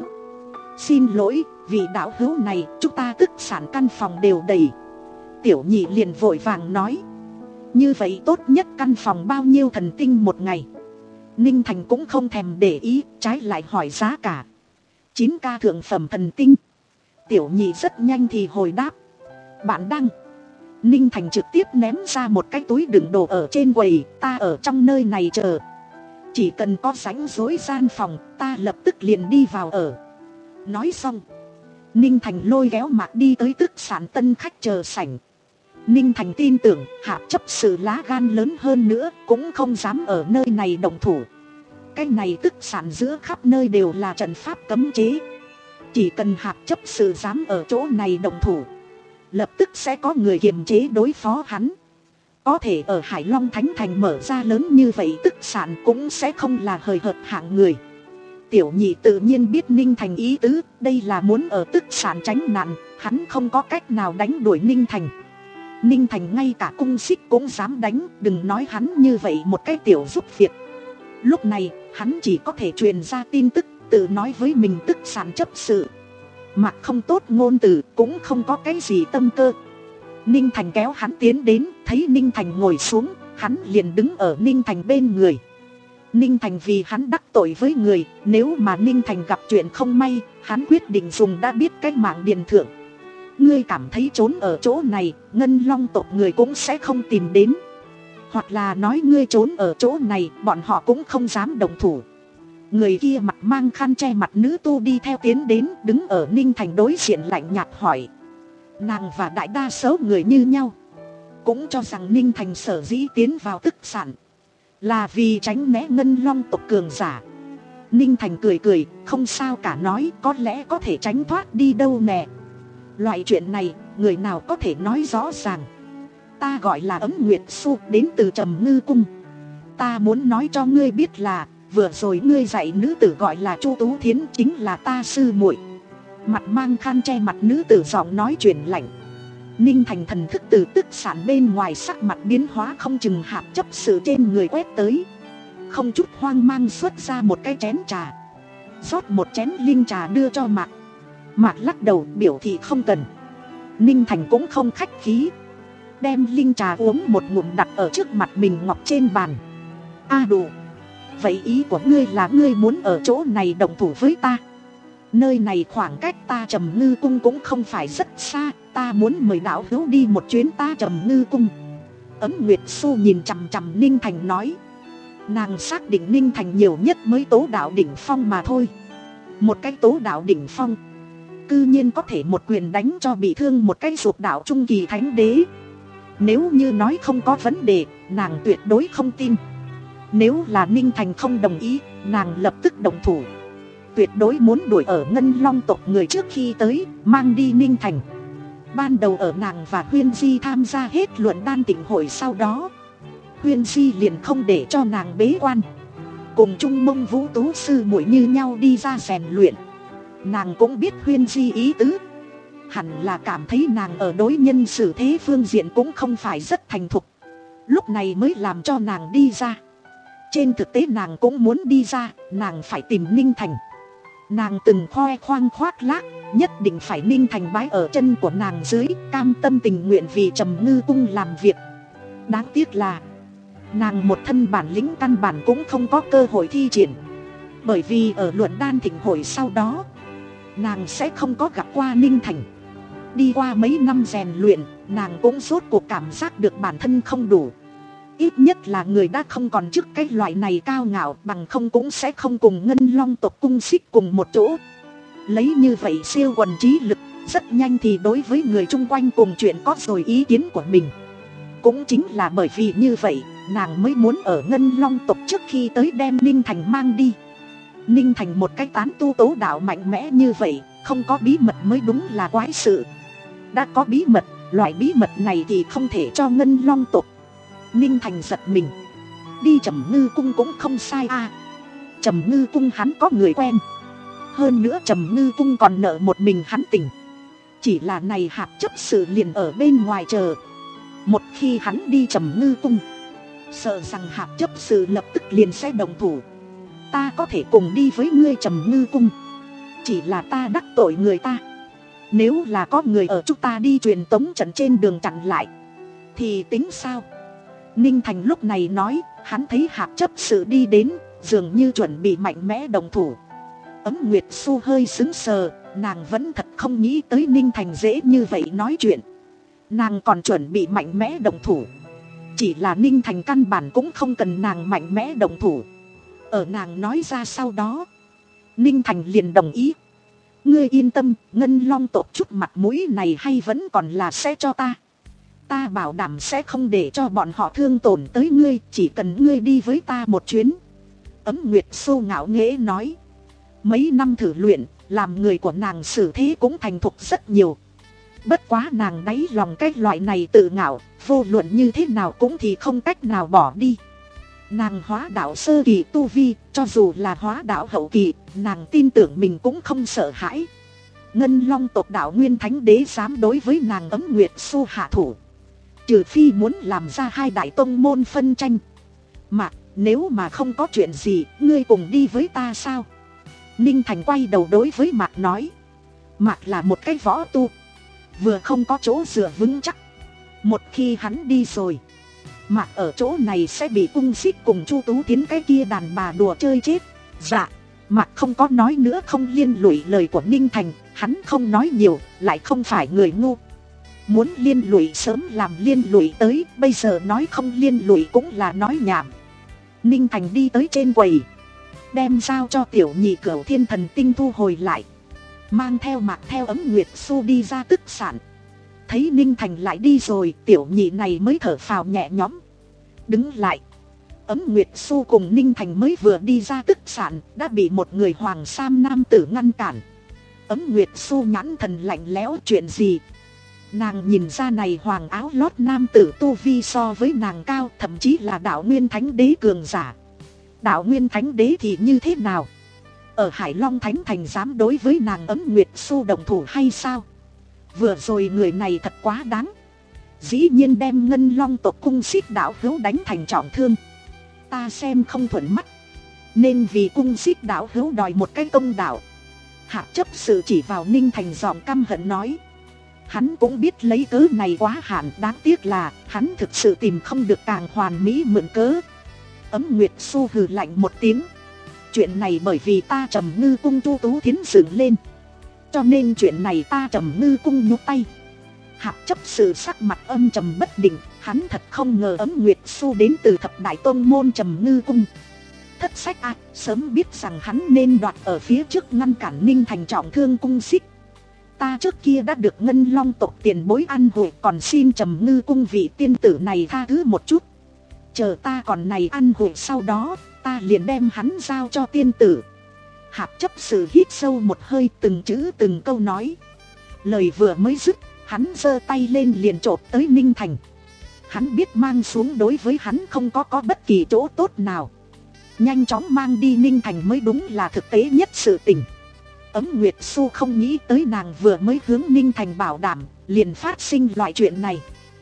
Xin lỗi, vị đạo hữu này, chúng ta tức sản căn phòng đều đầy. Tiểu nhị liền vội vàng nói: như vậy tốt nhất căn phòng bao nhiêu thần tinh một ngày? Ninh Thành cũng không thèm để ý, trái lại hỏi giá cả: chín ca thượng phẩm thần tinh. Tiểu nhị rất nhanh thì hồi đáp: bạn đăng. Ninh Thành trực tiếp ném ra một cái túi đựng đồ ở trên quầy: ta ở trong nơi này chờ, chỉ cần có rảnh rỗi gian phòng, ta lập tức liền đi vào ở. Nói xong, Ninh Thành lôi kéo Mạc đi tới tức sản tân khách chờ sảnh. Ninh Thành tin tưởng Hạp chấp sự lá gan lớn hơn nữa cũng không dám ở nơi này động thủ. Cái này tức sản giữa khắp nơi đều là trận pháp cấm chế, chỉ cần Hạp chấp sự dám ở chỗ này động thủ, lập tức sẽ có người kiềm chế đối phó hắn. Có thể ở Hải Long Thánh Thành mở ra lớn như vậy tức sản cũng sẽ không là hời hợt hạng người. Tiểu nhị tự nhiên biết Ninh Thành ý tứ, đây là muốn ở tức sản tránh nạn, hắn không có cách nào đánh đuổi Ninh Thành. Ninh Thành ngay cả cung xích cũng dám đánh, đừng nói hắn như vậy một cái tiểu giúp việc. Lúc này hắn chỉ có thể truyền ra tin tức, tự nói với mình tức sản chấp sự. Mặc không tốt ngôn từ, cũng không có cái gì tâm cơ. Ninh Thành kéo hắn tiến đến, thấy Ninh Thành ngồi xuống, hắn liền đứng ở Ninh Thành bên người. Ninh Thành vì hắn đắc tội với người, nếu mà Ninh Thành gặp chuyện không may, hắn quyết định dùng đã biết cái mạng điền thượng. Ngươi cảm thấy trốn ở chỗ này, Ngân Long tộc người cũng sẽ không tìm đến. Hoặc là nói ngươi trốn ở chỗ này, bọn họ cũng không dám đồng thủ. Người kia mặt mang khăn che mặt nữ tu đi theo tiến đến, đứng ở Ninh Thành đối diện lạnh nhạt hỏi. Nàng và đại đa số người như nhau, cũng cho rằng Ninh Thành sở dĩ tiến vào tức sản là vì tránh né Ngân Long tộc cường giả. Ninh Thành cười cười, không sao cả, nói có lẽ có thể tránh thoát đi đâu nè. Loại chuyện này, người nào có thể nói rõ ràng. Ta gọi là Ấm Nguyệt Xu, đến từ Trầm Ngư Cung. Ta muốn nói cho ngươi biết là, vừa rồi ngươi dạy nữ tử gọi là Chu Tú Thiến chính là ta sư muội. Mặt mang khăn che mặt nữ tử giọng nói chuyển lạnh. Ninh Thành thần thức từ tức sản bên ngoài, sắc mặt biến hóa không chừng Hạp chấp sự trên người quét tới. Không chút hoang mang xuất ra một cái chén trà, rót một chén linh trà đưa cho Mạc. Mạc lắc đầu biểu thị không cần. Ninh Thành cũng không khách khí, đem linh trà uống một ngụm đặt ở trước mặt mình ngọc trên bàn. A đủ, vậy ý của ngươi là ngươi muốn ở chỗ này đồng thủ với ta? Nơi này khoảng cách ta Trầm Ngư Cung cũng không phải rất xa, ta muốn mời đạo hữu đi một chuyến ta Trầm Ngư Cung. Ấm Nguyệt Xu nhìn chằm chằm Ninh Thành nói. Nàng xác định Ninh Thành nhiều nhất mới tố đạo đỉnh phong mà thôi. Một cái tố đạo đỉnh phong, cư nhiên có thể một quyền đánh cho bị thương một cái ruột đạo trung kỳ thánh đế. Nếu như nói không có vấn đề, nàng tuyệt đối không tin. Nếu là Ninh Thành không đồng ý, nàng lập tức đồng thủ. Tuyệt đối muốn đuổi ở Ngân Long tộc người trước khi tới, mang đi Ninh Thành. Ban đầu ở nàng và Huyên Di tham gia hết luận đan tịnh hội sau đó, Huyên Di liền không để cho nàng bế quan, cùng Trung Mông Vũ Tú sư muội như nhau đi ra rèn luyện. Nàng cũng biết Huyên Di ý tứ, hẳn là cảm thấy nàng ở đối nhân xử thế phương diện cũng không phải rất thành thục, lúc này mới làm cho nàng đi ra. Trên thực tế nàng cũng muốn đi ra, nàng phải tìm Ninh Thành. Nàng từng khoe khoang khoác lác, nhất định phải Ninh Thành bái ở chân của nàng dưới, cam tâm tình nguyện vì Trầm Ngư Cung làm việc. Đáng tiếc là nàng một thân bản lĩnh căn bản cũng không có cơ hội thi triển. Bởi vì ở luận đan thịnh hội sau đó, nàng sẽ không có gặp qua Ninh Thành. Đi qua mấy năm rèn luyện, nàng cũng rốt cuộc cảm giác được bản thân không đủ. Ít nhất là người đã không còn trước cái loại này cao ngạo, bằng không cũng sẽ không cùng Ngân Long tộc cung xích cùng một chỗ. Lấy như vậy siêu quần trí lực, rất nhanh thì đối với người chung quanh cùng chuyện có rồi ý kiến của mình. Cũng chính là bởi vì như vậy, nàng mới muốn ở Ngân Long tộc trước khi tới đem Ninh Thành mang đi. Ninh Thành một cái tán tu tố đạo mạnh mẽ như vậy, không có bí mật mới đúng là quái sự. Đã có bí mật, loại bí mật này thì không thể cho Ngân Long tộc. Ninh Thành giật mình. Đi Trầm Ngư Cung cũng không sai à. Trầm Ngư Cung hắn có người quen. Hơn nữa Trầm Ngư Cung còn nợ một mình hắn tình. Chỉ là này hạt chấp sự liền ở bên ngoài chờ. Một khi hắn đi Trầm Ngư Cung, sợ rằng hạt chấp sự lập tức liền sẽ đồng thủ. Ta có thể cùng đi với ngươi Trầm Ngư Cung, chỉ là ta đắc tội người ta. Nếu là có người ở chúng ta đi truyền tống trận trên đường chặn lại, thì tính sao? Ninh Thành lúc này nói, hắn thấy hạt chấp sự đi đến, dường như chuẩn bị mạnh mẽ đồng thủ. Ấm Nguyệt Xu hơi sững sờ, nàng vẫn thật không nghĩ tới Ninh Thành dễ như vậy nói chuyện. Nàng còn chuẩn bị mạnh mẽ đồng thủ. Chỉ là Ninh Thành căn bản cũng không cần nàng mạnh mẽ đồng thủ. Ở nàng nói ra sau đó, Ninh Thành liền đồng ý. Ngươi yên tâm, Ngân Long tộc chút mặt mũi này hay vẫn còn là sẽ cho ta. Ta bảo đảm sẽ không để cho bọn họ thương tổn tới ngươi, chỉ cần ngươi đi với ta một chuyến. Ấm Nguyệt Xu ngạo nghễ nói. Mấy năm thử luyện, làm người của nàng xử thế cũng thành thục rất nhiều. Bất quá nàng đáy lòng cái loại này tự ngạo, vô luận như thế nào cũng thì không cách nào bỏ đi. Nàng hóa đạo sơ kỳ tu vi, cho dù là hóa đạo hậu kỳ, nàng tin tưởng mình cũng không sợ hãi. Ngân Long tộc đạo Nguyên Thánh Đế dám đối với nàng Ấm Nguyệt Xu hạ thủ, trừ phi muốn làm ra hai đại tông môn phân tranh. Mà nếu mà không có chuyện gì, ngươi cùng đi với ta sao? Ninh Thành quay đầu đối với Mạc nói. Mạc là một cái võ tu, vừa không có chỗ dựa vững chắc. Một khi hắn đi rồi, Mạc ở chỗ này sẽ bị cung xích cùng Chu Tú Tiến cái kia đàn bà đùa chơi chết. Dạ. Mạc không có nói nữa, không liên lụy lời của Ninh Thành. Hắn không nói nhiều, lại không phải người ngu. Muốn liên lụy sớm làm liên lụy tới, bây giờ nói không liên lụy cũng là nói nhảm. Ninh Thành đi tới trên quầy, đem giao cho tiểu nhị Cửu Thiên Thần Tinh thu hồi lại, mang theo Mạc theo Ấm Nguyệt Xu đi ra tức sản. Thấy Ninh Thành lại đi rồi, tiểu nhị này mới thở phào nhẹ nhõm. Đứng lại. Ấm Nguyệt Xu cùng Ninh Thành mới vừa đi ra tức sản, đã bị một người hoàng sam nam tử ngăn cản. Ấm Nguyệt Xu nhãn thần lạnh lẽo, chuyện gì? Nàng nhìn ra này hoàng áo lót nam tử tu vi so với nàng cao, thậm chí là đạo Nguyên Thánh Đế cường giả. Đạo Nguyên Thánh Đế thì như thế nào? Ở Hải Long Thánh Thành dám đối với nàng Ấm Nguyệt Xu đồng thủ hay sao? Vừa rồi người này thật quá đáng. Dĩ nhiên đem Ngân Long tộc cung xích đạo hữu đánh thành trọng thương. Ta xem không thuận mắt, nên vì cung xích đạo hữu đòi một cái công đạo. Hạ chấp sự chỉ vào Ninh Thành giọng căm hận nói. Hắn cũng biết lấy cớ này quá hạn, đáng tiếc là hắn thực sự tìm không được càng hoàn mỹ mượn cớ. Ấm Nguyệt Xu hừ lạnh một tiếng. Chuyện này bởi vì ta Trầm Ngư Cung Chu Tú Thiến dựng lên, cho nên chuyện này ta Trầm Ngư Cung nhúc tay. Hạc chấp sự sắc mặt âm trầm bất định, hắn thật không ngờ Ấm Nguyệt Xu đến từ thập đại tôn môn Trầm Ngư Cung. Thất sách à, sớm biết rằng hắn nên đoạt ở phía trước ngăn cản Ninh Thành trọng thương cung xích. Ta trước kia đã được Ngân Long tộc tiền bối ăn hội, còn xin Trầm Ngư Cung vị tiên tử này tha thứ một chút. Chờ ta còn này ăn hội sau đó, ta liền đem hắn giao cho tiên tử. Hạc chấp sự hít sâu một hơi, từng chữ từng câu nói. Lời vừa mới dứt, hắn giơ tay lên liền chộp tới Ninh Thành. Hắn biết mang xuống đối với hắn không có có bất kỳ chỗ tốt nào. Nhanh chóng mang đi Ninh Thành mới đúng là thực tế nhất sự tình. Ấm Nguyệt Xu không nghĩ tới nàng vừa mới hướng Ninh Thành bảo đảm, liền phát sinh loại chuyện này.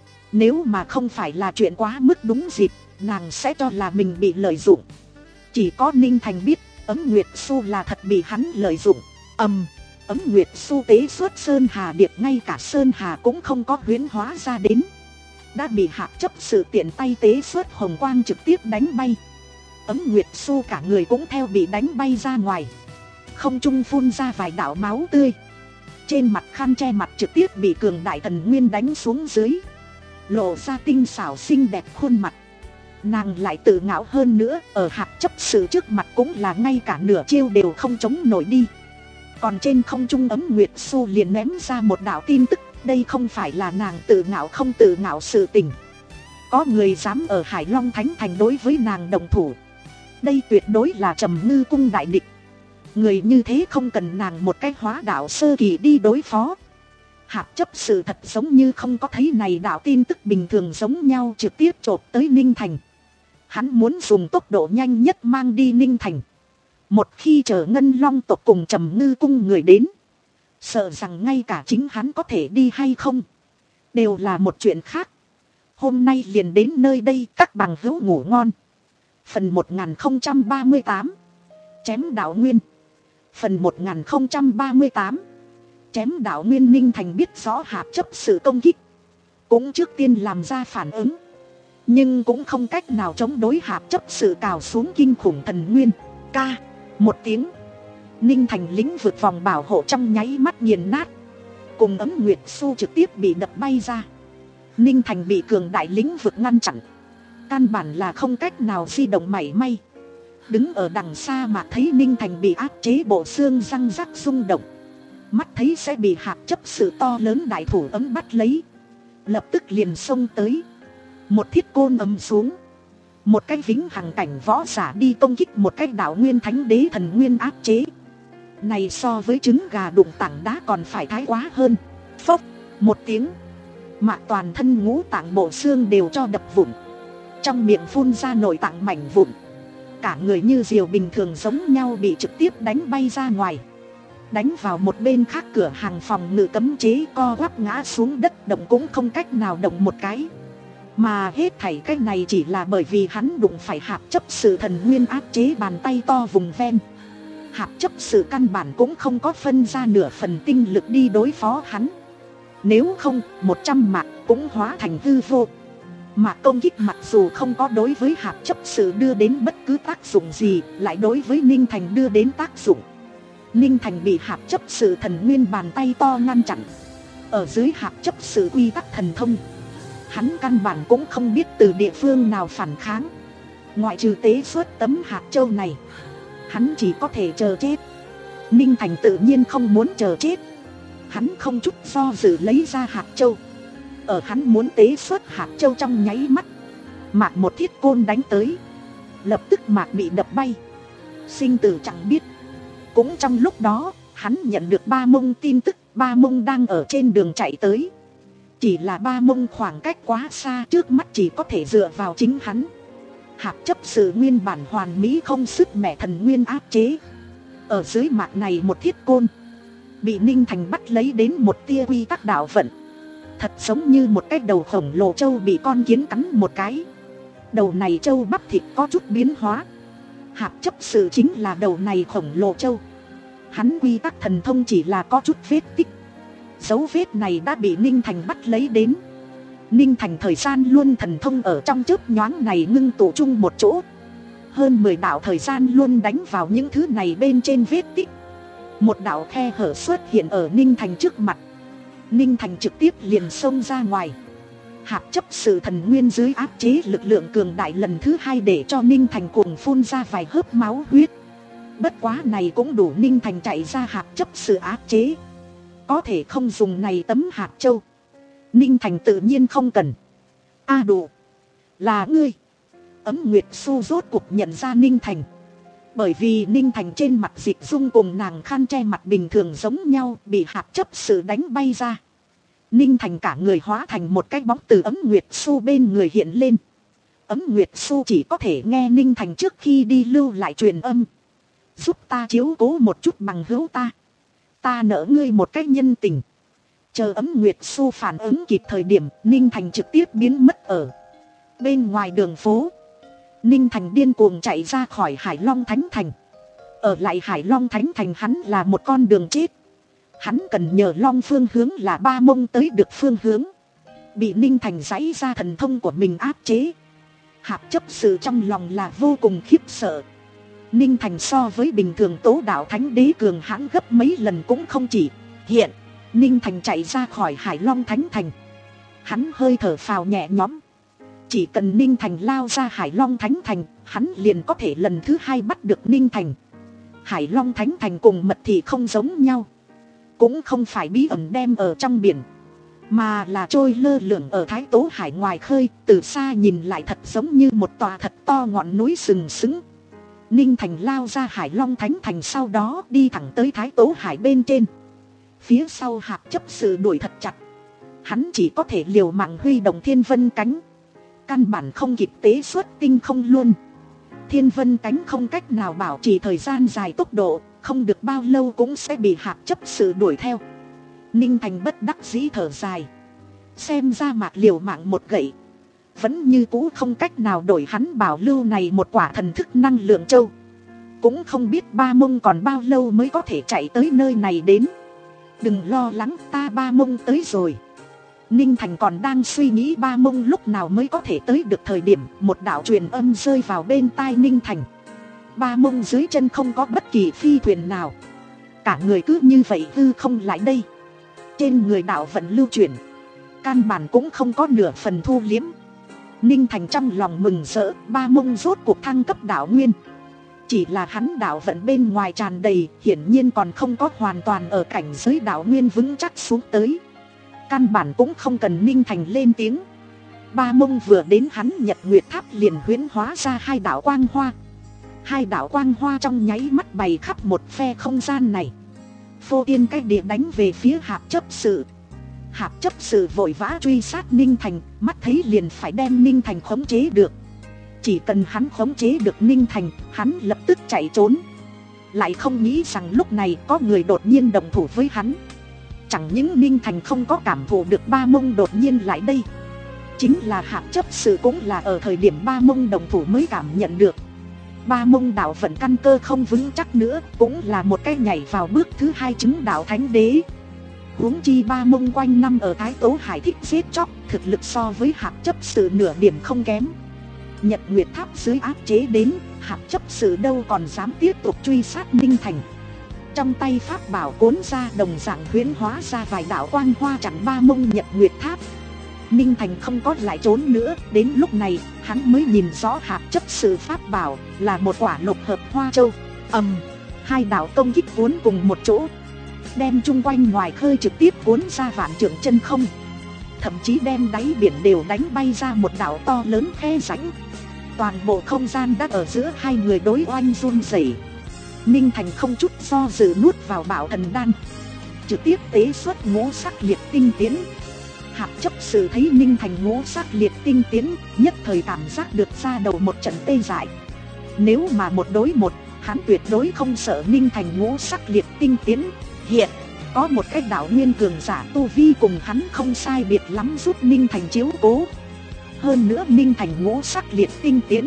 Nếu mà không phải là chuyện quá mức đúng dịp, nàng sẽ cho là mình bị lợi dụng. Chỉ có Ninh Thành biết, Ấm Nguyệt Xu là thật bị hắn lợi dụng. Ầm, Ấm Nguyệt Xu tế xuất Sơn Hà Điệp, ngay cả Sơn Hà cũng không có huyễn hóa ra đến, đã bị Hạp Chấp Sự tiện tay tế xuất hồng quang trực tiếp đánh bay. Ấm Nguyệt Xu cả người cũng theo bị đánh bay ra ngoài, không trung phun ra vài đạo máu tươi. Trên mặt khăn che mặt trực tiếp bị cường đại thần nguyên đánh xuống dưới, lộ ra tinh xảo xinh đẹp khuôn mặt. Nàng lại tự ngạo hơn nữa, ở Hạp Chấp Sự trước mặt cũng là ngay cả nửa chiêu đều không chống nổi đi. Còn trên không trung Ấm Nguyệt Xu liền ném ra một đạo tin tức, đây không phải là nàng tự ngạo không tự ngạo sự tình. Có người dám ở Hải Long Thánh Thành đối với nàng đồng thủ, đây tuyệt đối là Trầm Ngư Cung đại địch. Người như thế không cần nàng một cái hóa đạo sơ kỳ đi đối phó. Hạp Chấp Sự thật giống như không có thấy này đạo tin tức bình thường giống nhau, trực tiếp chộp tới Ninh Thành. Hắn muốn dùng tốc độ nhanh nhất mang đi Ninh Thành. Một khi chờ Ngân Long tộc cùng Trầm Ngư Cung người đến, sợ rằng ngay cả chính hắn có thể đi hay không đều là một chuyện khác. Hôm nay liền đến nơi đây, các bằng hữu ngủ ngon. Phần một nghìn không trăm ba mươi tám Chém đạo nguyên. Phần một nghìn không trăm ba mươi tám Chém đạo nguyên. Ninh Thành biết rõ Hạp Chấp Sự công kích, cũng trước tiên làm ra phản ứng, nhưng cũng không cách nào chống đối Hạp Chấp Sự cào xuống kinh khủng thần nguyên. Ca một tiếng, Ninh Thành lĩnh vực vòng bảo hộ trong nháy mắt nghiền nát, cùng Ấm Nguyệt Xu trực tiếp bị đập bay ra. Ninh Thành bị cường đại lĩnh vực ngăn chặn, căn bản là không cách nào di động mảy may. Đứng ở đằng xa mà thấy Ninh Thành bị áp chế, bộ xương răng rắc rung động, mắt thấy sẽ bị Hạp Chấp Sự to lớn đại thủ ấm bắt lấy, lập tức liền xông tới, một thiết côn ấm xuống. Một cái vĩnh hằng cảnh võ giả đi công kích một cái đạo nguyên thánh đế thần nguyên áp chế, này so với trứng gà đụng tảng đá còn phải thái quá hơn. Phốc một tiếng, mà toàn thân ngũ tạng bộ xương đều cho đập vụn, trong miệng phun ra nội tạng mảnh vụn, cả người như diều bình thường giống nhau bị trực tiếp đánh bay ra ngoài, đánh vào một bên khác cửa hàng phòng ngự cấm chế, co quắp ngã xuống đất, động cũng không cách nào động một cái. Mà hết thảy cái này chỉ là bởi vì hắn đụng phải Hạp Chấp Sự thần nguyên áp chế bàn tay to vùng ven. Hạp Chấp Sự căn bản cũng không có phân ra nửa phần tinh lực đi đối phó hắn, nếu không một trăm mạc cũng hóa thành hư vô. Mà công kích mặc dù không có đối với Hạp Chấp Sự đưa đến bất cứ tác dụng gì, lại đối với Ninh Thành đưa đến tác dụng. Ninh Thành bị Hạp Chấp Sự thần nguyên bàn tay to ngăn chặn, ở dưới Hạp Chấp Sự quy tắc thần thông, hắn căn bản cũng không biết từ địa phương nào phản kháng. Ngoại trừ tế xuất tấm hạt châu này, hắn chỉ có thể chờ chết. Ninh Thành tự nhiên không muốn chờ chết, hắn không chút do dự lấy ra hạt châu. Ở hắn muốn tế xuất hạt châu trong nháy mắt, Mạc một thiết côn đánh tới, lập tức Mạc bị đập bay, sinh tử chẳng biết. Cũng trong lúc đó, hắn nhận được Ba Mông tin tức. Ba Mông đang ở trên đường chạy tới, chỉ là Ba Mông khoảng cách quá xa, trước mắt chỉ có thể dựa vào chính hắn. Hạp Chấp Sự nguyên bản hoàn mỹ không sức mẹ thần nguyên áp chế, ở dưới Mạc này một thiết côn, bị Ninh Thành bắt lấy đến một tia quy tắc đạo vận, thật giống như một cái đầu khổng lồ trâu bị con kiến cắn một cái. Đầu này trâu bắp thịt có chút biến hóa, Hạp Chấp Sự chính là đầu này khổng lồ trâu. Hắn quy tắc thần thông chỉ là có chút vết tích, dấu vết này đã bị Ninh Thành bắt lấy đến. Ninh Thành thời gian luôn thần thông ở trong chớp nhoáng này ngưng tụ chung một chỗ, hơn mười đạo thời gian luôn đánh vào những thứ này bên trên vết tích. Một đạo khe hở xuất hiện ở Ninh Thành trước mặt, Ninh Thành trực tiếp liền xông ra ngoài. Hạp Chấp Sự thần nguyên dưới áp chế lực lượng cường đại lần thứ hai, để cho Ninh Thành cuồng phun ra vài hớp máu huyết. Bất quá này cũng đủ Ninh Thành chạy ra Hạp Chấp Sự áp chế, có thể không dùng này tấm hạt châu. Ninh Thành tự nhiên không cần. A à đủ, là ngươi. Ấm Nguyệt Xu rốt cuộc nhận ra Ninh Thành, bởi vì Ninh Thành trên mặt dịch dung cùng nàng khăn che mặt bình thường giống nhau, bị Hạp Chấp Sự đánh bay ra. Ninh Thành cả người hóa thành một cái bóng từ Ấm Nguyệt Xu bên người hiện lên. Ấm Nguyệt Xu chỉ có thể nghe Ninh Thành trước khi đi lưu lại truyền âm: giúp ta chiếu cố một chút bằng hữu ta, ta nợ ngươi một cái nhân tình. Chờ Ấm Nguyệt Xu phản ứng kịp thời điểm, Ninh Thành trực tiếp biến mất ở bên ngoài đường phố. Ninh Thành điên cuồng chạy ra khỏi Hải Long Thánh Thành. Ở lại Hải Long Thánh Thành hắn là một con đường chết. Hắn cần nhờ long phương hướng là Ba Mông tới được phương hướng. Bị Ninh Thành giãy ra thần thông của mình áp chế. Hạp chấp sự trong lòng là vô cùng khiếp sợ. Ninh Thành so với bình thường Tố Đạo Thánh Đế cường hãn gấp mấy lần cũng không chỉ. Hiện Ninh Thành chạy ra khỏi Hải Long Thánh Thành. Hắn hơi thở phào nhẹ nhõm. Chỉ cần Ninh Thành lao ra Hải Long Thánh Thành, hắn liền có thể lần thứ hai bắt được Ninh Thành. Hải Long Thánh Thành cùng Mật Thị không giống nhau. Cũng không phải bí ẩn đem ở trong biển, mà là trôi lơ lửng ở Thái Tố Hải ngoài khơi. Từ xa nhìn lại thật giống như một tòa thật to ngọn núi sừng sững. Ninh Thành lao ra Hải Long Thánh Thành, sau đó đi thẳng tới Thái Tố Hải bên trên. Phía sau Hạp chấp sự đuổi thật chặt. Hắn chỉ có thể liều mạng huy động Thiên Vân Cánh. Căn bản không kịp tế xuất tinh không luôn. Thiên Vân Cánh không cách nào bảo trì thời gian dài tốc độ, không được bao lâu cũng sẽ bị Hạp chấp sự đuổi theo. Ninh Thành bất đắc dĩ thở dài. Xem ra Mạc liều mạng một gậy, vẫn như cũ không cách nào đổi hắn bảo lưu này một quả thần thức năng lượng châu. Cũng không biết Ba Mông còn bao lâu mới có thể chạy tới nơi này đến. Đừng lo lắng, ta Ba Mông tới rồi. Ninh Thành còn đang suy nghĩ Ba Mông lúc nào mới có thể tới được thời điểm, một đạo truyền âm rơi vào bên tai Ninh Thành. Ba Mông dưới chân không có bất kỳ phi thuyền nào, cả người cứ như vậy hư không lại đây. Trên người đạo vận lưu chuyển, căn bản cũng không có nửa phần thu liếm. Ninh Thành trong lòng mừng rỡ, Ba Mông rốt cuộc thăng cấp đạo nguyên. Chỉ là hắn đạo vận bên ngoài tràn đầy, hiển nhiên còn không có hoàn toàn ở cảnh giới đạo nguyên vững chắc xuống tới. Căn bản cũng không cần Ninh Thành lên tiếng. Ba Mông vừa đến, hắn Nhật Nguyệt Tháp liền huyễn hóa ra hai đạo quang hoa. Hai đạo quang hoa trong nháy mắt bày khắp một phe không gian này, phô thiên cách địa đánh về phía Hạp chấp sự. Hạp chấp sự vội vã truy sát Ninh Thành, mắt thấy liền phải đem Ninh Thành khống chế được. Chỉ cần hắn khống chế được Ninh Thành, hắn lập tức chạy trốn. Lại không nghĩ rằng lúc này có người đột nhiên động thủ với hắn. Chẳng những Ninh Thành không có cảm thụ được Ba Mông đột nhiên lại đây, chính là Hạp chấp sự cũng là ở thời điểm Ba Mông động thủ mới cảm nhận được. Ba Mông đạo vận căn cơ không vững chắc nữa, cũng là một cái nhảy vào bước thứ hai chứng đạo thánh đế. Huống chi Ba Mông quanh năm ở Thái Tố Hải thích giết chóc, thực lực so với Hạp chấp sự nửa điểm không kém. Nhật Nguyệt Tháp dưới áp chế đến, Hạp chấp sự đâu còn dám tiếp tục truy sát Ninh Thành. Trong tay pháp bảo cuốn ra đồng dạng huyễn hóa ra vài đạo quang hoa chặn Ba Mông Nhật Nguyệt Tháp. Ninh Thành không có lại trốn nữa, đến lúc này hắn mới nhìn rõ Hạp chấp sự pháp bảo là một quả lục hợp hoa châu. Ầm, hai đạo công kích cuốn cùng một chỗ, đem chung quanh ngoài khơi trực tiếp cuốn ra vạn trượng chân không. Thậm chí đem đáy biển đều đánh bay ra một đạo to lớn khe rãnh. Toàn bộ không gian đã ở giữa hai người đối oanh run rẩy. Ninh Thành không chút do dự nuốt vào bảo thần đan, trực tiếp tế xuất ngũ sắc liệt tinh tiến. Hạp chấp sự thấy Ninh Thành ngũ sắc liệt tinh tiến, nhất thời cảm giác được ra đầu một trận tê dại. Nếu mà một đối một, hắn tuyệt đối không sợ Ninh Thành ngũ sắc liệt tinh tiến. Hiện có một cái đạo nguyên cường giả tu vi cùng hắn không sai biệt lắm giúp Ninh Thành chiếu cố. Hơn nữa Ninh Thành ngũ sắc liệt tinh tiến,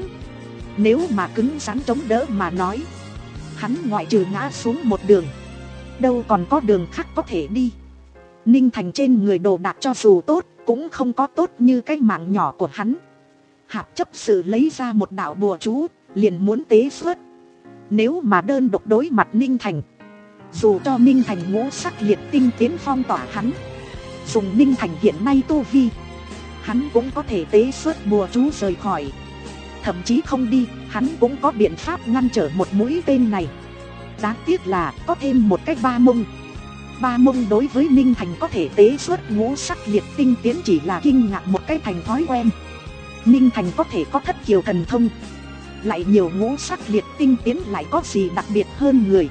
nếu mà cứng rắn chống đỡ mà nói, hắn ngoại trừ ngã xuống một đường, đâu còn có đường khác có thể đi. Ninh Thành trên người đồ đạc cho dù tốt, cũng không có tốt như cái mạng nhỏ của hắn. Hạp chấp sự lấy ra một đạo bùa chú, liền muốn tế xuất. Nếu mà đơn độc đối mặt Ninh Thành, dù cho Ninh Thành ngũ sắc liệt tinh tiến phong tỏa hắn, dùng Ninh Thành hiện nay tu vi, hắn cũng có thể tế xuất bùa chú rời khỏi. Thậm chí không đi, hắn cũng có biện pháp ngăn trở một mũi tên này. Đáng tiếc là có thêm một cái Ba Mông. Ba Mông đối với Ninh Thành có thể tế xuất ngũ sắc liệt tinh tiến chỉ là kinh ngạc một cái thành thói quen. Ninh Thành có thể có thất kiều thần thông, lại nhiều ngũ sắc liệt tinh tiến lại có gì đặc biệt hơn người.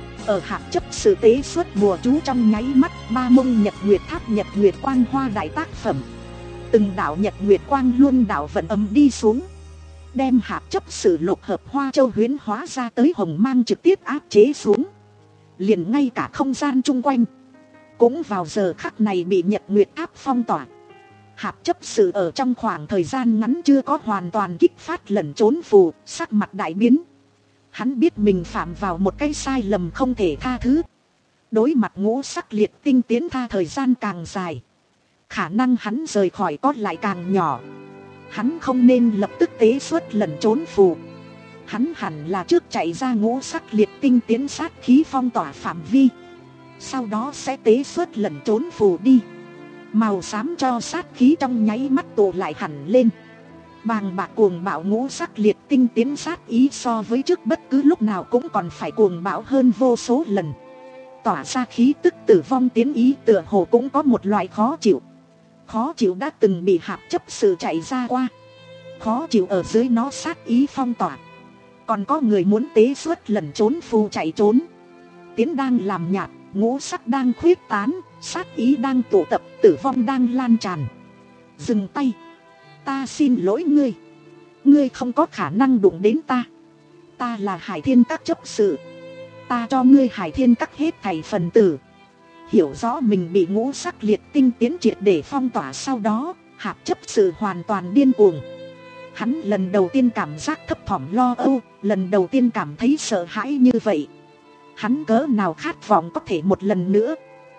Ở Hạp chấp sự tế xuất bùa chú trong nháy mắt, Ba Mông Nhật Nguyệt Tháp Nhật Nguyệt Quang Hoa đại tác phẩm, từng đạo Nhật Nguyệt Quang luôn đạo vận âm đi xuống, đem Hạp chấp sự lục hợp hoa châu huyễn hóa ra tới hồng mang trực tiếp áp chế xuống. Liền ngay cả không gian chung quanh cũng vào giờ khắc này bị Nhật Nguyệt Tháp phong tỏa. Hạp chấp sự ở trong khoảng thời gian ngắn chưa có hoàn toàn kích phát lẩn trốn phù, sắc mặt đại biến. Hắn biết mình phạm vào một cái sai lầm không thể tha thứ. Đối mặt ngũ sắc liệt tinh tiến tha thời gian càng dài, khả năng hắn rời khỏi có lại càng nhỏ. Hắn không nên lập tức tế xuất lẩn trốn phù. Hắn hẳn là trước chạy ra ngũ sắc liệt tinh tiến sát khí phong tỏa phạm vi, sau đó sẽ tế xuất lẩn trốn phù đi. Màu xám cho sát khí trong nháy mắt tụ lại hẳn lên. Bàng bạc cuồng bạo ngũ sắc liệt tinh tiến sát ý so với trước bất cứ lúc nào cũng còn phải cuồng bạo hơn vô số lần. Tỏa ra khí tức tử vong tiến ý tựa hồ cũng có một loại khó chịu. Khó chịu đã từng bị hạp chấp sự chạy ra qua. Khó chịu ở dưới nó sát ý phong tỏa. Còn có người muốn tế xuất lẩn trốn phù chạy trốn. Tiến đang làm nhạt, ngũ sắc đang khuyết tán, sát ý đang tụ tập, tử vong đang lan tràn. Dừng tay. Ta xin lỗi ngươi. Ngươi không có khả năng đụng đến ta. Ta là Hải Thiên Các chấp sự. Ta cho ngươi Hải Thiên Các hết thảy phần tử. Hiểu rõ mình bị ngũ sắc liệt tinh tiến triệt để phong tỏa sau đó, hạp chấp sự hoàn toàn điên cuồng. Hắn lần đầu tiên cảm giác thấp thỏm lo âu, lần đầu tiên cảm thấy sợ hãi như vậy. Hắn cỡ nào khát vọng có thể một lần nữa.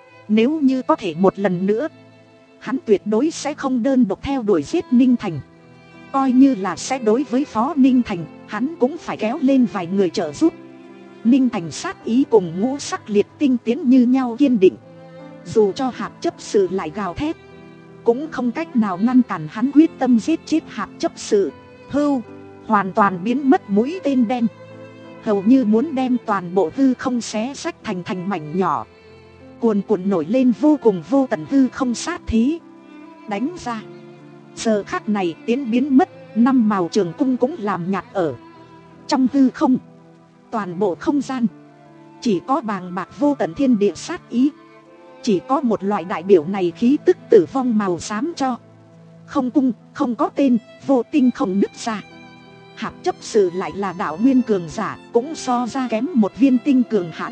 Nếu như có thể một lần nữa, hắn tuyệt đối sẽ không đơn độc theo đuổi giết Ninh Thành. Coi như là sẽ đối với Phó Ninh Thành, hắn cũng phải kéo lên vài người trợ giúp. Ninh Thành sát ý cùng ngũ sắc liệt tinh tiến như nhau kiên định. Dù cho hạp chấp sự lại gào thét, cũng không cách nào ngăn cản hắn quyết tâm giết chết hạp chấp sự. Hưu, hoàn toàn biến mất mũi tên đen, hầu như muốn đem toàn bộ hư không xé rách thành thành mảnh nhỏ. Cuồn cuộn nổi lên vô cùng vô tận hư không sát khí đánh ra. Giờ khắc này tiến biến mất, năm màu trường cung cũng làm nhạt ở trong hư không. Toàn bộ không gian chỉ có bàng bạc vô tận thiên địa sát ý. Chỉ có một loại đại biểu này khí tức tử vong màu xám cho. Không cung, không có tên, vô tinh không nứt ra. Hạp chấp sự lại là đạo nguyên cường giả, cũng so ra kém một viên tinh cường hãn.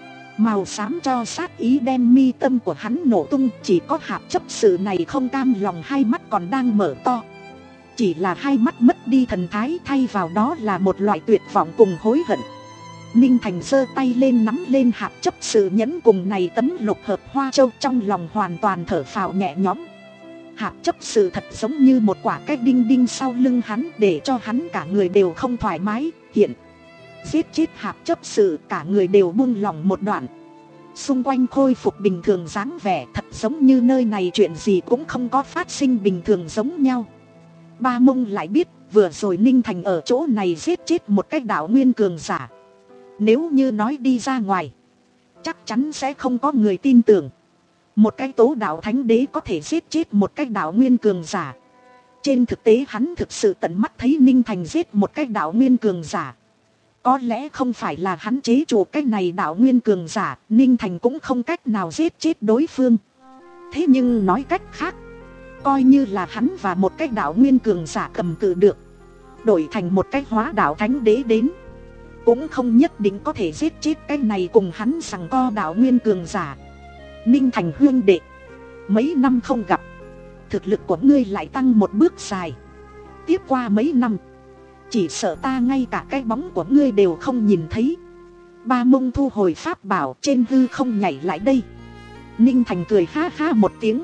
Màu xám cho sát ý đem mi tâm của hắn nổ tung. Chỉ có hạp chấp sự này không cam lòng, hai mắt còn đang mở to. Chỉ là hai mắt mất đi thần thái, thay vào đó là một loại tuyệt vọng cùng hối hận. Ninh Thành giơ tay lên nắm lên hạp chấp sự nhẫn cùng này tấm lục hợp hoa châu, trong lòng hoàn toàn thở phào nhẹ nhõm. Hạp chấp sự thật giống như một quả cái đinh đinh sau lưng hắn, để cho hắn cả người đều không thoải mái. Hiện giết chết hạp chấp sự, cả người đều buông lỏng một đoạn. Xung quanh khôi phục bình thường dáng vẻ, thật giống như nơi này chuyện gì cũng không có phát sinh bình thường giống nhau. Ba Mông lại biết, vừa rồi Ninh Thành ở chỗ này giết chết một cái đạo nguyên cường giả. Nếu như nói đi ra ngoài, chắc chắn sẽ không có người tin tưởng. Một cái tố đạo thánh đế có thể giết chết một cái đạo nguyên cường giả. Trên thực tế hắn thực sự tận mắt thấy Ninh Thành giết một cái đạo nguyên cường giả. Có lẽ không phải là hắn chế trụ cái này đạo nguyên cường giả, Ninh Thành cũng không cách nào giết chết đối phương. Thế nhưng nói cách khác, coi như là hắn và một cái đạo nguyên cường giả cầm cự được, đổi thành một cái hóa đạo thánh đế đến, cũng không nhất định có thể giết chết cái này cùng hắn rằng co đạo nguyên cường giả. Ninh Thành huynh đệ, mấy năm không gặp, thực lực của ngươi lại tăng một bước dài. Tiếp qua mấy năm, chỉ sợ ta ngay cả cái bóng của ngươi đều không nhìn thấy. Ba Mông thu hồi pháp bảo, trên hư không nhảy lại đây. Ninh Thành cười ha ha một tiếng.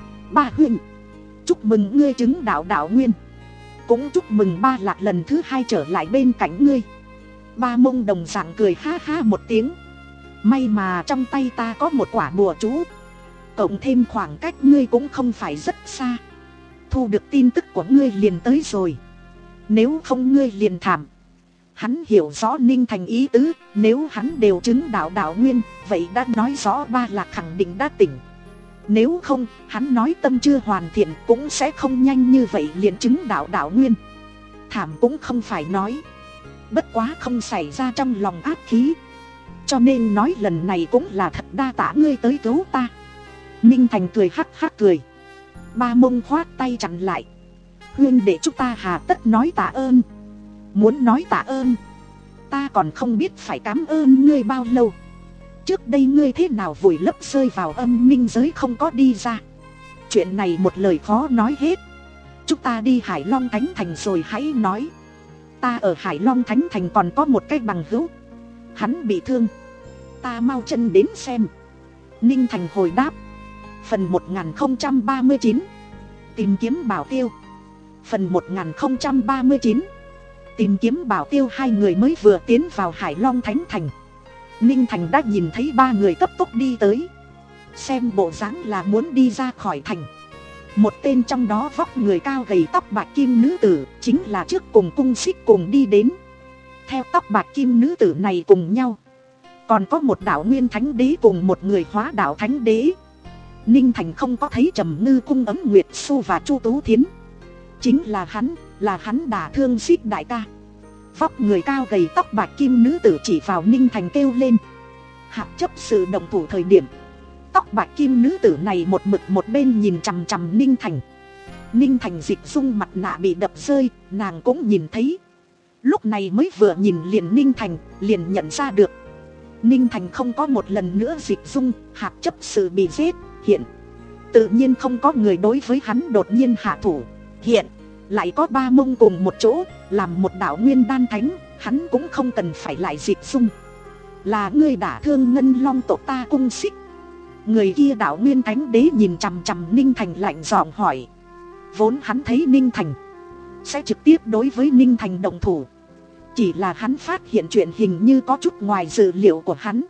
Ba huynh, chúc mừng ngươi chứng đạo đạo nguyên, cũng chúc mừng Ba Lạc lần thứ hai trở lại bên cạnh ngươi. Ba Mông đồng dạng cười ha ha một tiếng. May mà trong tay ta có một quả bùa chú, cộng thêm khoảng cách ngươi cũng không phải rất xa. Thu được tin tức của ngươi liền tới rồi, nếu không ngươi liền thảm. Hắn hiểu rõ Ninh Thành ý tứ, nếu hắn đều chứng đạo đạo nguyên, vậy đã nói rõ Ba Lạc khẳng định đã tỉnh. Nếu không, hắn nói tâm chưa hoàn thiện cũng sẽ không nhanh như vậy liền chứng đạo đạo nguyên. Thảm cũng không phải nói, bất quá không xảy ra trong lòng ác khí. Cho nên nói lần này cũng là thật đa tạ ngươi tới cứu ta. Ninh Thành cười hắc hắc cười. Ba Mông khoát tay chặn lại. Huynh đệ chúng ta hà tất nói tạ ơn. Muốn nói tạ ơn, ta còn không biết phải cảm ơn ngươi bao lâu. Trước đây ngươi thế nào vùi lấp rơi vào âm minh giới không có đi ra. Chuyện này một lời khó nói hết. Chúng ta đi Hải Long Thánh Thành rồi hãy nói. Ta ở Hải Long Thánh Thành còn có một cái bằng hữu, hắn bị thương, ta mau chân đến xem. Ninh Thành hồi đáp. Phần một nghìn không trăm ba mươi chín. Tìm kiếm bảo tiêu. Phần một nghìn không trăm ba mươi chín. Tìm kiếm bảo tiêu. Hai người mới vừa tiến vào Hải Long Thánh Thành, Ninh Thành đã nhìn thấy ba người cấp tốc đi tới. Xem bộ dáng là muốn đi ra khỏi thành. Một tên trong đó vóc người cao gầy, tóc bạc kim nữ tử, chính là trước cùng Cung Xích cùng đi đến. Theo tóc bạc kim nữ tử này cùng nhau, còn có một đạo nguyên thánh đế cùng một người hóa đạo thánh đế. Ninh Thành không có thấy Trầm Ngư Cung Ấm Nguyệt Xu và Chu Tú Thiến. Chính là hắn, là hắn đả thương Xích đại ca. Vóc người cao gầy tóc bạc kim nữ tử chỉ vào Ninh Thành kêu lên. Hạc chấp sự động thủ thời điểm, tóc bạc kim nữ tử này một mực một bên nhìn chằm chằm Ninh Thành. Ninh Thành dịch dung mặt nạ bị đập rơi, nàng cũng nhìn thấy. Lúc này mới vừa nhìn liền Ninh Thành, liền nhận ra được. Ninh Thành không có một lần nữa dịch dung, Hạc chấp sự bị giết, hiện tự nhiên không có người đối với hắn đột nhiên hạ thủ. Hiện lại có ba mông cùng một chỗ, làm một đạo nguyên đan thánh, hắn cũng không cần phải lại dịch dung. Là ngươi đả thương Ngân Long tộc ta Cung Xích. Người kia đạo nguyên thánh đế nhìn chằm chằm Ninh Thành lạnh giọng hỏi. Vốn hắn thấy Ninh Thành sẽ trực tiếp đối với Ninh Thành động thủ, chỉ là hắn phát hiện chuyện hình như có chút ngoài dự liệu của hắn.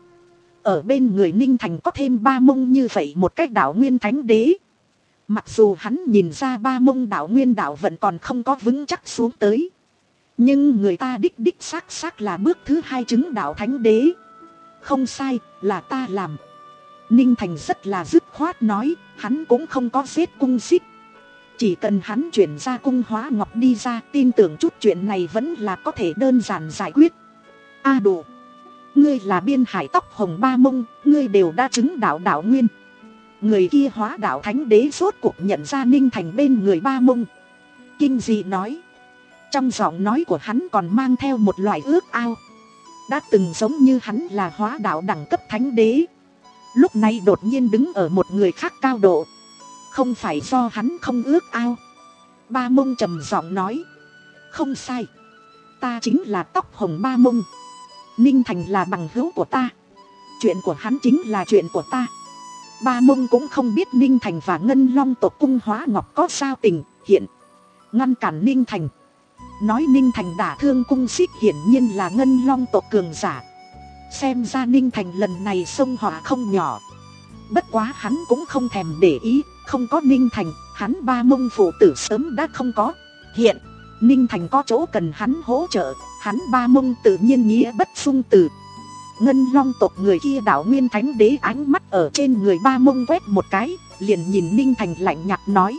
Ở bên người Ninh Thành có thêm ba mông như vậy một cách đạo nguyên thánh đế. Mặc dù hắn nhìn ra ba mông đạo nguyên đạo vẫn còn không có vững chắc xuống tới, nhưng người ta đích đích xác xác là bước thứ hai chứng đạo thánh đế. Không sai, là ta làm. Ninh Thành rất là dứt khoát nói, hắn cũng không có giết Cung Xích. Chỉ cần hắn chuyển ra cung hóa ngọc đi ra, tin tưởng chút chuyện này vẫn là có thể đơn giản giải quyết. A à đủ, ngươi là biên hải tóc hồng ba mông, ngươi đều đã chứng đạo đạo nguyên. Người kia hóa đạo thánh đế rốt cuộc nhận ra Ninh Thành bên người ba mông, kinh dị nói. Trong giọng nói của hắn còn mang theo một loại ước ao. Đã từng giống như hắn là hóa đạo đẳng cấp thánh đế, lúc này đột nhiên đứng ở một người khác cao độ, không phải do hắn không ước ao. Ba mông trầm giọng nói. Không sai, ta chính là tóc hồng ba mông. Ninh Thành là bằng hữu của ta, chuyện của hắn chính là chuyện của ta. Ba mông cũng không biết Ninh Thành và Ngân Long tộc Cung hóa ngọc có sao tình, hiện ngăn cản Ninh Thành, nói Ninh Thành đả thương Cung Xích hiển nhiên là Ngân Long tộc cường giả. Xem ra Ninh Thành lần này xông họa không nhỏ. Bất quá hắn cũng không thèm để ý, không có Ninh Thành, hắn ba mông phụ tử sớm đã không có. Hiện Ninh Thành có chỗ cần hắn hỗ trợ, hắn ba mông tự nhiên nghĩa bất xung từ. Ngân Long tộc người kia đạo nguyên thánh đế ánh mắt ở trên người ba mông quét một cái, liền nhìn Ninh Thành lạnh nhạt nói.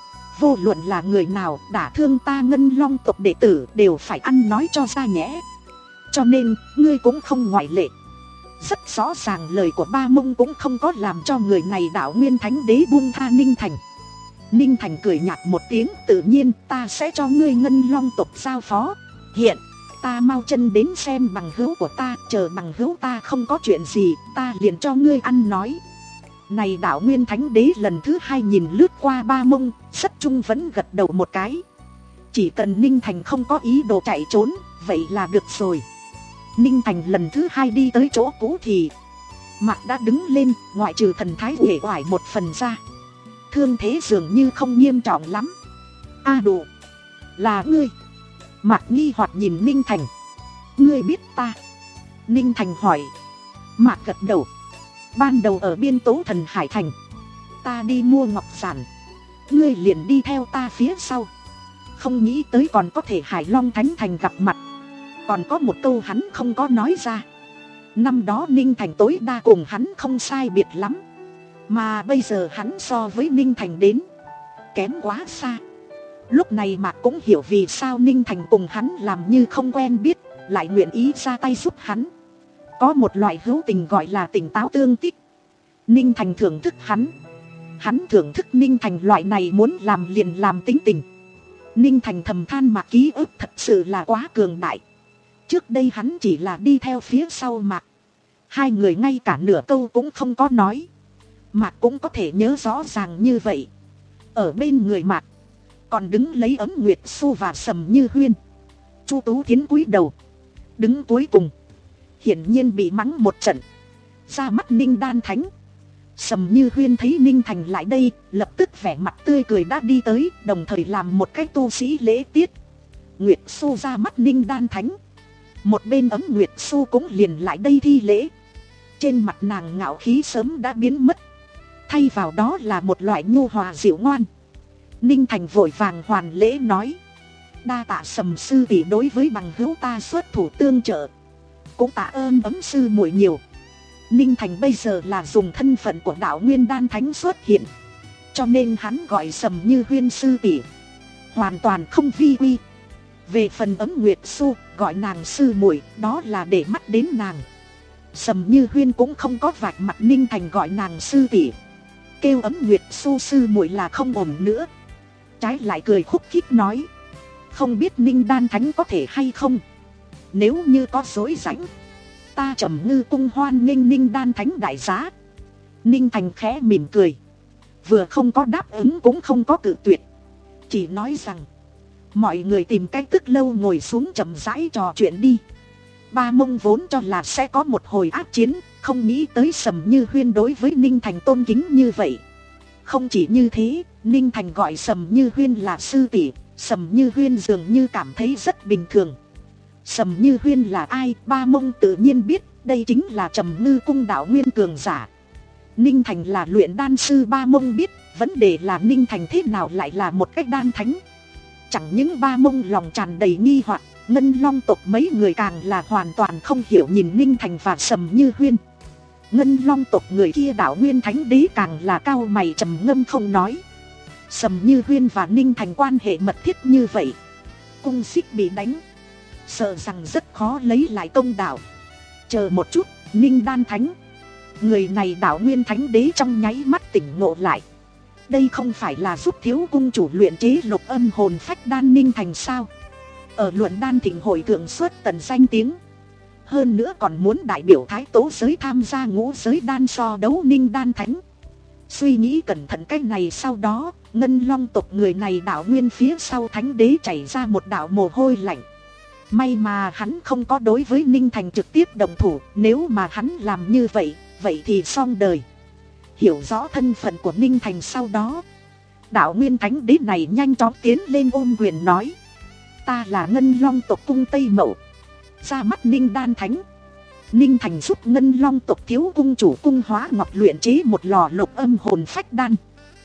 Vô luận là người nào đả thương ta Ngân Long tộc đệ tử đều phải ăn nói cho ra nhẽ. Cho nên, ngươi cũng không ngoại lệ. Rất rõ ràng lời của ba mông cũng không có làm cho người này đạo nguyên thánh đế buông tha Ninh Thành. Ninh Thành cười nhạt một tiếng, tự nhiên ta sẽ cho ngươi Ngân Long tộc giao phó. Hiện ta mau chân đến xem bằng hữu của ta, chờ bằng hữu ta không có chuyện gì, ta liền cho ngươi ăn nói. Này đạo nguyên thánh đế lần thứ hai nhìn lướt qua ba mông, rất trung vẫn gật đầu một cái. Chỉ cần Ninh Thành không có ý đồ chạy trốn, vậy là được rồi. Ninh Thành lần thứ hai đi tới chỗ cũ thì Mạc đã đứng lên, ngoại trừ thần thái uể oải một phần ra, thương thế dường như không nghiêm trọng lắm. A à đủ, là ngươi? Mạc nghi hoặc nhìn Ninh Thành. Ngươi biết ta? Ninh Thành hỏi. Mạc gật đầu. Ban đầu ở biên tố thần Hải Thành, ta đi mua ngọc giản, ngươi liền đi theo ta phía sau. Không nghĩ tới còn có thể Hải Long Thánh Thành gặp mặt. Còn có một câu hắn không có nói ra. Năm đó Ninh Thành tối đa cùng hắn không sai biệt lắm, mà bây giờ hắn so với Ninh Thành đến kém quá xa. Lúc này Mạc cũng hiểu vì sao Ninh Thành cùng hắn làm như không quen biết, lại nguyện ý ra tay giúp hắn. Có một loại hữu tình gọi là tỉnh táo tương tích. Ninh Thành thưởng thức hắn, hắn thưởng thức Ninh Thành loại này muốn làm liền làm tính tình. Ninh Thành thầm than Mạc ký ức thật sự là quá cường đại. Trước đây hắn chỉ là đi theo phía sau Mạc, hai người ngay cả nửa câu cũng không có nói. Mạc cũng có thể nhớ rõ ràng như vậy. Ở bên người Mạc còn đứng lấy Ấm Nguyệt Xu và Sầm Như Huyên. Chu Tú Thiến cúi đầu, đứng cuối cùng, hiển nhiên bị mắng một trận. Ra mắt Ninh Đan Thánh. Sầm Như Huyên thấy Ninh Thành lại đây, lập tức vẻ mặt tươi cười đã đi tới, đồng thời làm một cái tu sĩ lễ tiết. Nguyệt Xu ra mắt Ninh Đan Thánh. Một bên Ấm Nguyệt Xu cũng liền lại đây thi lễ. Trên mặt nàng ngạo khí sớm đã biến mất, thay vào đó là một loại nhu hòa dịu ngoan. Ninh Thành vội vàng hoàn lễ nói: đa tạ Sầm sư tỷ đối với bằng hữu ta xuất thủ tương trợ, cũng tạ ơn Ấm sư muội nhiều. Ninh Thành bây giờ là dùng thân phận của đạo Nguyên Đan Thánh xuất hiện, cho nên hắn gọi Sầm Như Huyên sư tỷ, hoàn toàn không vi quy. Về phần Ấm Nguyệt Xu, gọi nàng sư muội, đó là để mắt đến nàng. Sầm Như Huyên cũng không có vạch mặt Ninh Thành gọi nàng sư tỷ, kêu Ấm Nguyệt Xu sư muội là không ổn nữa. Trái lại cười khúc khích nói: không biết Ninh Đan Thánh có thể hay không, nếu như có rỗi rãnh, ta Trầm Ngư cung hoan nghênh Ninh Đan Thánh đại giá. Ninh Thành khẽ mỉm cười, vừa không có đáp ứng cũng không có cự tuyệt, chỉ nói rằng: mọi người tìm cách tức lâu ngồi xuống chậm rãi trò chuyện đi. Ba Mông vốn cho là sẽ có một hồi ác chiến, không nghĩ tới Sầm Như Huyên đối với Ninh Thành tôn kính như vậy. Không chỉ như thế, Ninh Thành gọi Sầm Như Huyên là sư tỷ, Sầm Như Huyên dường như cảm thấy rất bình thường. Sầm Như Huyên là ai, Ba Mông tự nhiên biết, đây chính là Trầm Ngư cung đạo nguyên cường giả. Ninh Thành là luyện đan sư, Ba Mông biết, vấn đề là Ninh Thành thế nào lại là một cách đan thánh. Chẳng những Ba Mông lòng tràn đầy nghi hoặc, Ngân Long tộc mấy người càng là hoàn toàn không hiểu nhìn Ninh Thành và Sầm Như Huyên. Ngân Long tộc người kia đạo nguyên thánh đế càng là cao mày trầm ngâm không nói. Sầm Như Huyên và Ninh Thành quan hệ mật thiết như vậy, cung xích bị đánh, sợ rằng rất khó lấy lại công đạo. Chờ một chút, Ninh Đan Thánh, người này đạo nguyên thánh đế trong nháy mắt tỉnh ngộ lại. Đây không phải là giúp thiếu cung chủ luyện chế lục âm hồn phách đan Ninh Thành sao? Ở luận đan thịnh hội thượng xuất tần danh tiếng, hơn nữa còn muốn đại biểu thái tố giới tham gia ngũ giới đan so đấu Ninh Đan Thánh. Suy nghĩ cẩn thận cái này sau đó, Ngân Long tộc người này đạo nguyên phía sau thánh đế chảy ra một đạo mồ hôi lạnh. May mà hắn không có đối với Ninh Thành trực tiếp động thủ, nếu mà hắn làm như vậy, vậy thì xong đời. Hiểu rõ thân phận của Ninh Thành sau đó, đạo nguyên thánh đế này nhanh chóng tiến lên ôm quyền nói: ta là Ngân Long tộc cung Tây Mậu, ra mắt Ninh Đan Thánh. Ninh Thành giúp Ngân Long tộc thiếu cung chủ Cung Hóa Ngọc luyện chế một lò lục âm hồn phách đan.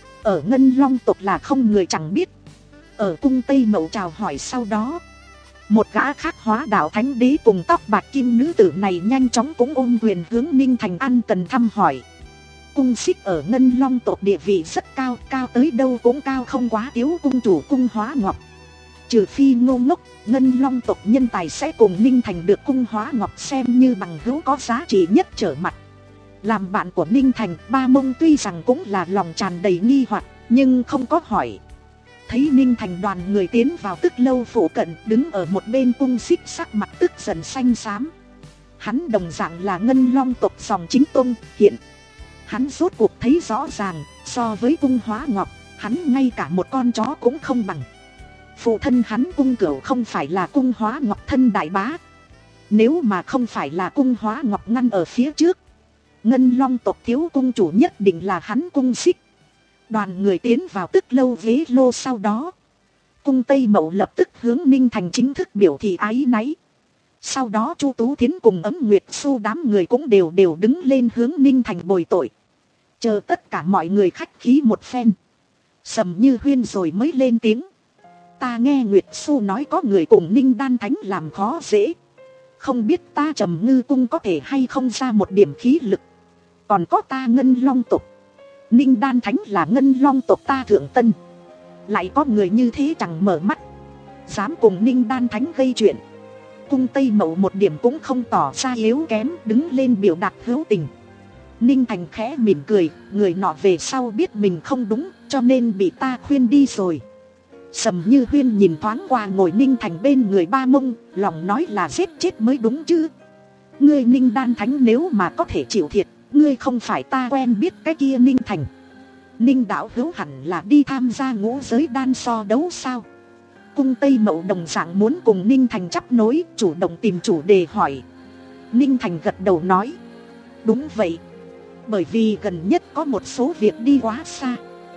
Ở Ngân Long tộc là không người chẳng biết. Ở cung Tây Mậu chào hỏi sau đó, một gã khác hóa đạo thánh đế cùng tóc bạc kim nữ tử này nhanh chóng cũng ôm quyền hướng Ninh Thành ăn cần thăm hỏi. Cung xích ở Ngân Long tộc địa vị rất cao, cao tới đâu cũng cao không quá thiếu cung chủ Cung Hóa Ngọc. Trừ phi ngô ngốc, Ngân Long tộc nhân tài sẽ cùng Ninh Thành được Cung Hóa Ngọc xem như bằng hữu có giá trị nhất trở mặt. Làm bạn của Ninh Thành, Ba Mông tuy rằng cũng là lòng tràn đầy nghi hoặc, nhưng không có hỏi. Thấy Ninh Thành đoàn người tiến vào tức lâu phụ cận, đứng ở một bên cung xích sắc mặt tức dần xanh xám. Hắn đồng dạng là Ngân Long tộc dòng chính tông, hiện hắn rốt cuộc thấy rõ ràng, so với Cung Hóa Ngọc, hắn ngay cả một con chó cũng không bằng. Phụ thân hắn Cung Cửu không phải là Cung Hóa Ngọc thân đại bá. Nếu mà không phải là Cung Hóa Ngọc ngăn ở phía trước, Ngân Long tộc thiếu cung chủ nhất định là hắn Cung xích. Đoàn người tiến vào tức lâu ghế lô sau đó, Cung Tây Mậu lập tức hướng Ninh Thành chính thức biểu thị áy náy. Sau đó Chu Tú Thiến cùng Ấm Nguyệt Xu đám người cũng đều đều đứng lên hướng Ninh Thành bồi tội. Chờ tất cả mọi người khách khí một phen, Sầm Như Huyên rồi mới lên tiếng: ta nghe Nguyệt Xu nói có người cùng Ninh Đan Thánh làm khó dễ, không biết ta Trầm Ngư cung có thể hay không ra một điểm khí lực. Còn có ta Ngân Long tộc, Ninh Đan Thánh là Ngân Long tộc ta thượng tân, lại có người như thế chẳng mở mắt, dám cùng Ninh Đan Thánh gây chuyện. Cung Tây Mậu một điểm cũng không tỏ ra yếu kém, đứng lên biểu đạt hữu tình. Ninh Thành khẽ mỉm cười, người nọ về sau biết mình không đúng, cho nên bị ta khuyên đi rồi. Sầm Như Huyên nhìn thoáng qua ngồi Ninh Thành bên người Ba Mông, lòng nói là giết chết mới đúng chứ. Ngươi Ninh Đan Thánh nếu mà có thể chịu thiệt, ngươi không phải ta quen biết cái kia Ninh Thành. Ninh đạo hữu hẳn là đi tham gia ngũ giới đan so đấu sao? Cung Tây Mậu đồng dạng muốn cùng Ninh Thành chấp nối, chủ động tìm chủ đề hỏi. Ninh Thành gật đầu nói, đúng vậy, bởi vì gần nhất có một số việc đi quá xa,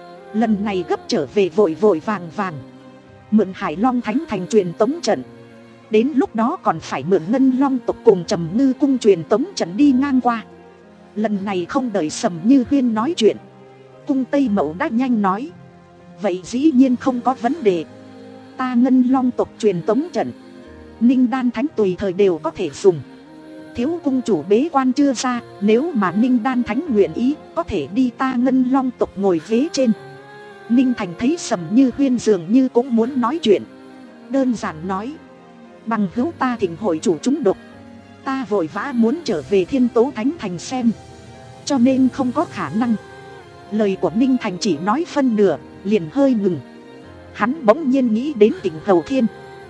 lần này gấp trở về vội vội vàng vàng, mượn Hải Long Thánh Thành truyền tống trận, đến lúc đó còn phải mượn Ngân Long tộc cùng Trầm Ngư cung truyền tống trận đi ngang qua. Lần này không đợi Sầm Như Huyên nói chuyện, Cung Tây Mậu đã nhanh nói, vậy dĩ nhiên không có vấn đề, ta Ngân Long tộc truyền tống trận, Ninh Đan Thánh tùy thời đều có thể dùng. Thiếu cung chủ bế quan chưa ra, nếu mà Ninh Đan Thánh nguyện ý, có thể đi ta Ngân Long tộc ngồi ghế trên. Ninh Thành thấy Sầm Như Huyên dường như cũng muốn nói chuyện, đơn giản nói, bằng hữu ta thỉnh hội chủ chúng độc, ta vội vã muốn trở về Thiên Tố Thánh Thành xem, cho nên không có khả năng. Lời của Ninh Thành chỉ nói phân nửa, liền hơi ngừng. Hắn bỗng nhiên nghĩ đến Tỉnh Hầu Thiên.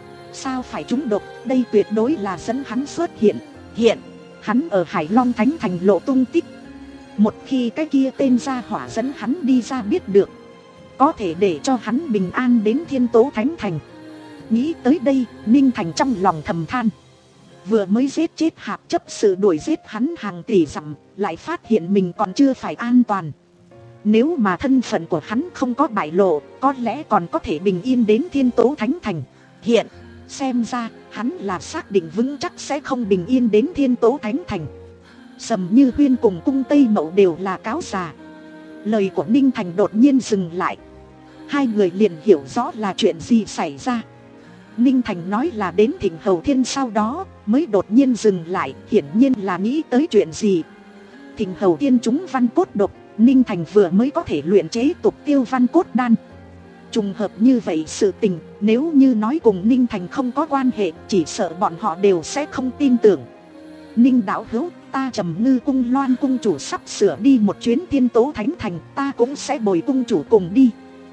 Sao phải trúng độc, đây tuyệt đối là dẫn hắn xuất hiện. Hiện, hắn ở Hải Long Thánh Thành lộ tung tích. Một khi cái kia tên gia hỏa dẫn hắn đi ra biết được, có thể để cho hắn bình an đến Thiên Tố Thánh Thành. Nghĩ tới đây, Ninh Thành trong lòng thầm than. Vừa mới giết chết Hạp Chấp Sự đuổi giết hắn hàng tỷ dặm, lại phát hiện mình còn chưa phải an toàn. Nếu mà thân phận của hắn không có bại lộ, có lẽ còn có thể bình yên đến Thiên Tố Thánh Thành. Hiện, xem ra, hắn là xác định vững chắc sẽ không bình yên đến Thiên Tố Thánh Thành. Sầm Như Huyên cùng Cung Tây Mậu đều là cáo già. Lời của Ninh Thành đột nhiên dừng lại. Hai người liền hiểu rõ là chuyện gì xảy ra. Ninh Thành nói là đến Thịnh Hầu Thiên sau đó, mới đột nhiên dừng lại, hiển nhiên là nghĩ tới chuyện gì. Thịnh Hầu Thiên chúng văn cốt độc, Ninh Thành vừa mới có thể luyện chế tục tiêu văn cốt đan. Trùng hợp như vậy sự tình, nếu như nói cùng Ninh Thành không có quan hệ, chỉ sợ bọn họ đều sẽ không tin tưởng. Ninh đạo hữu, ta Trầm Ngư cung Loan cung chủ sắp sửa đi một chuyến Thiên Tố Thánh Thành, ta cũng sẽ bồi cung chủ cùng đi.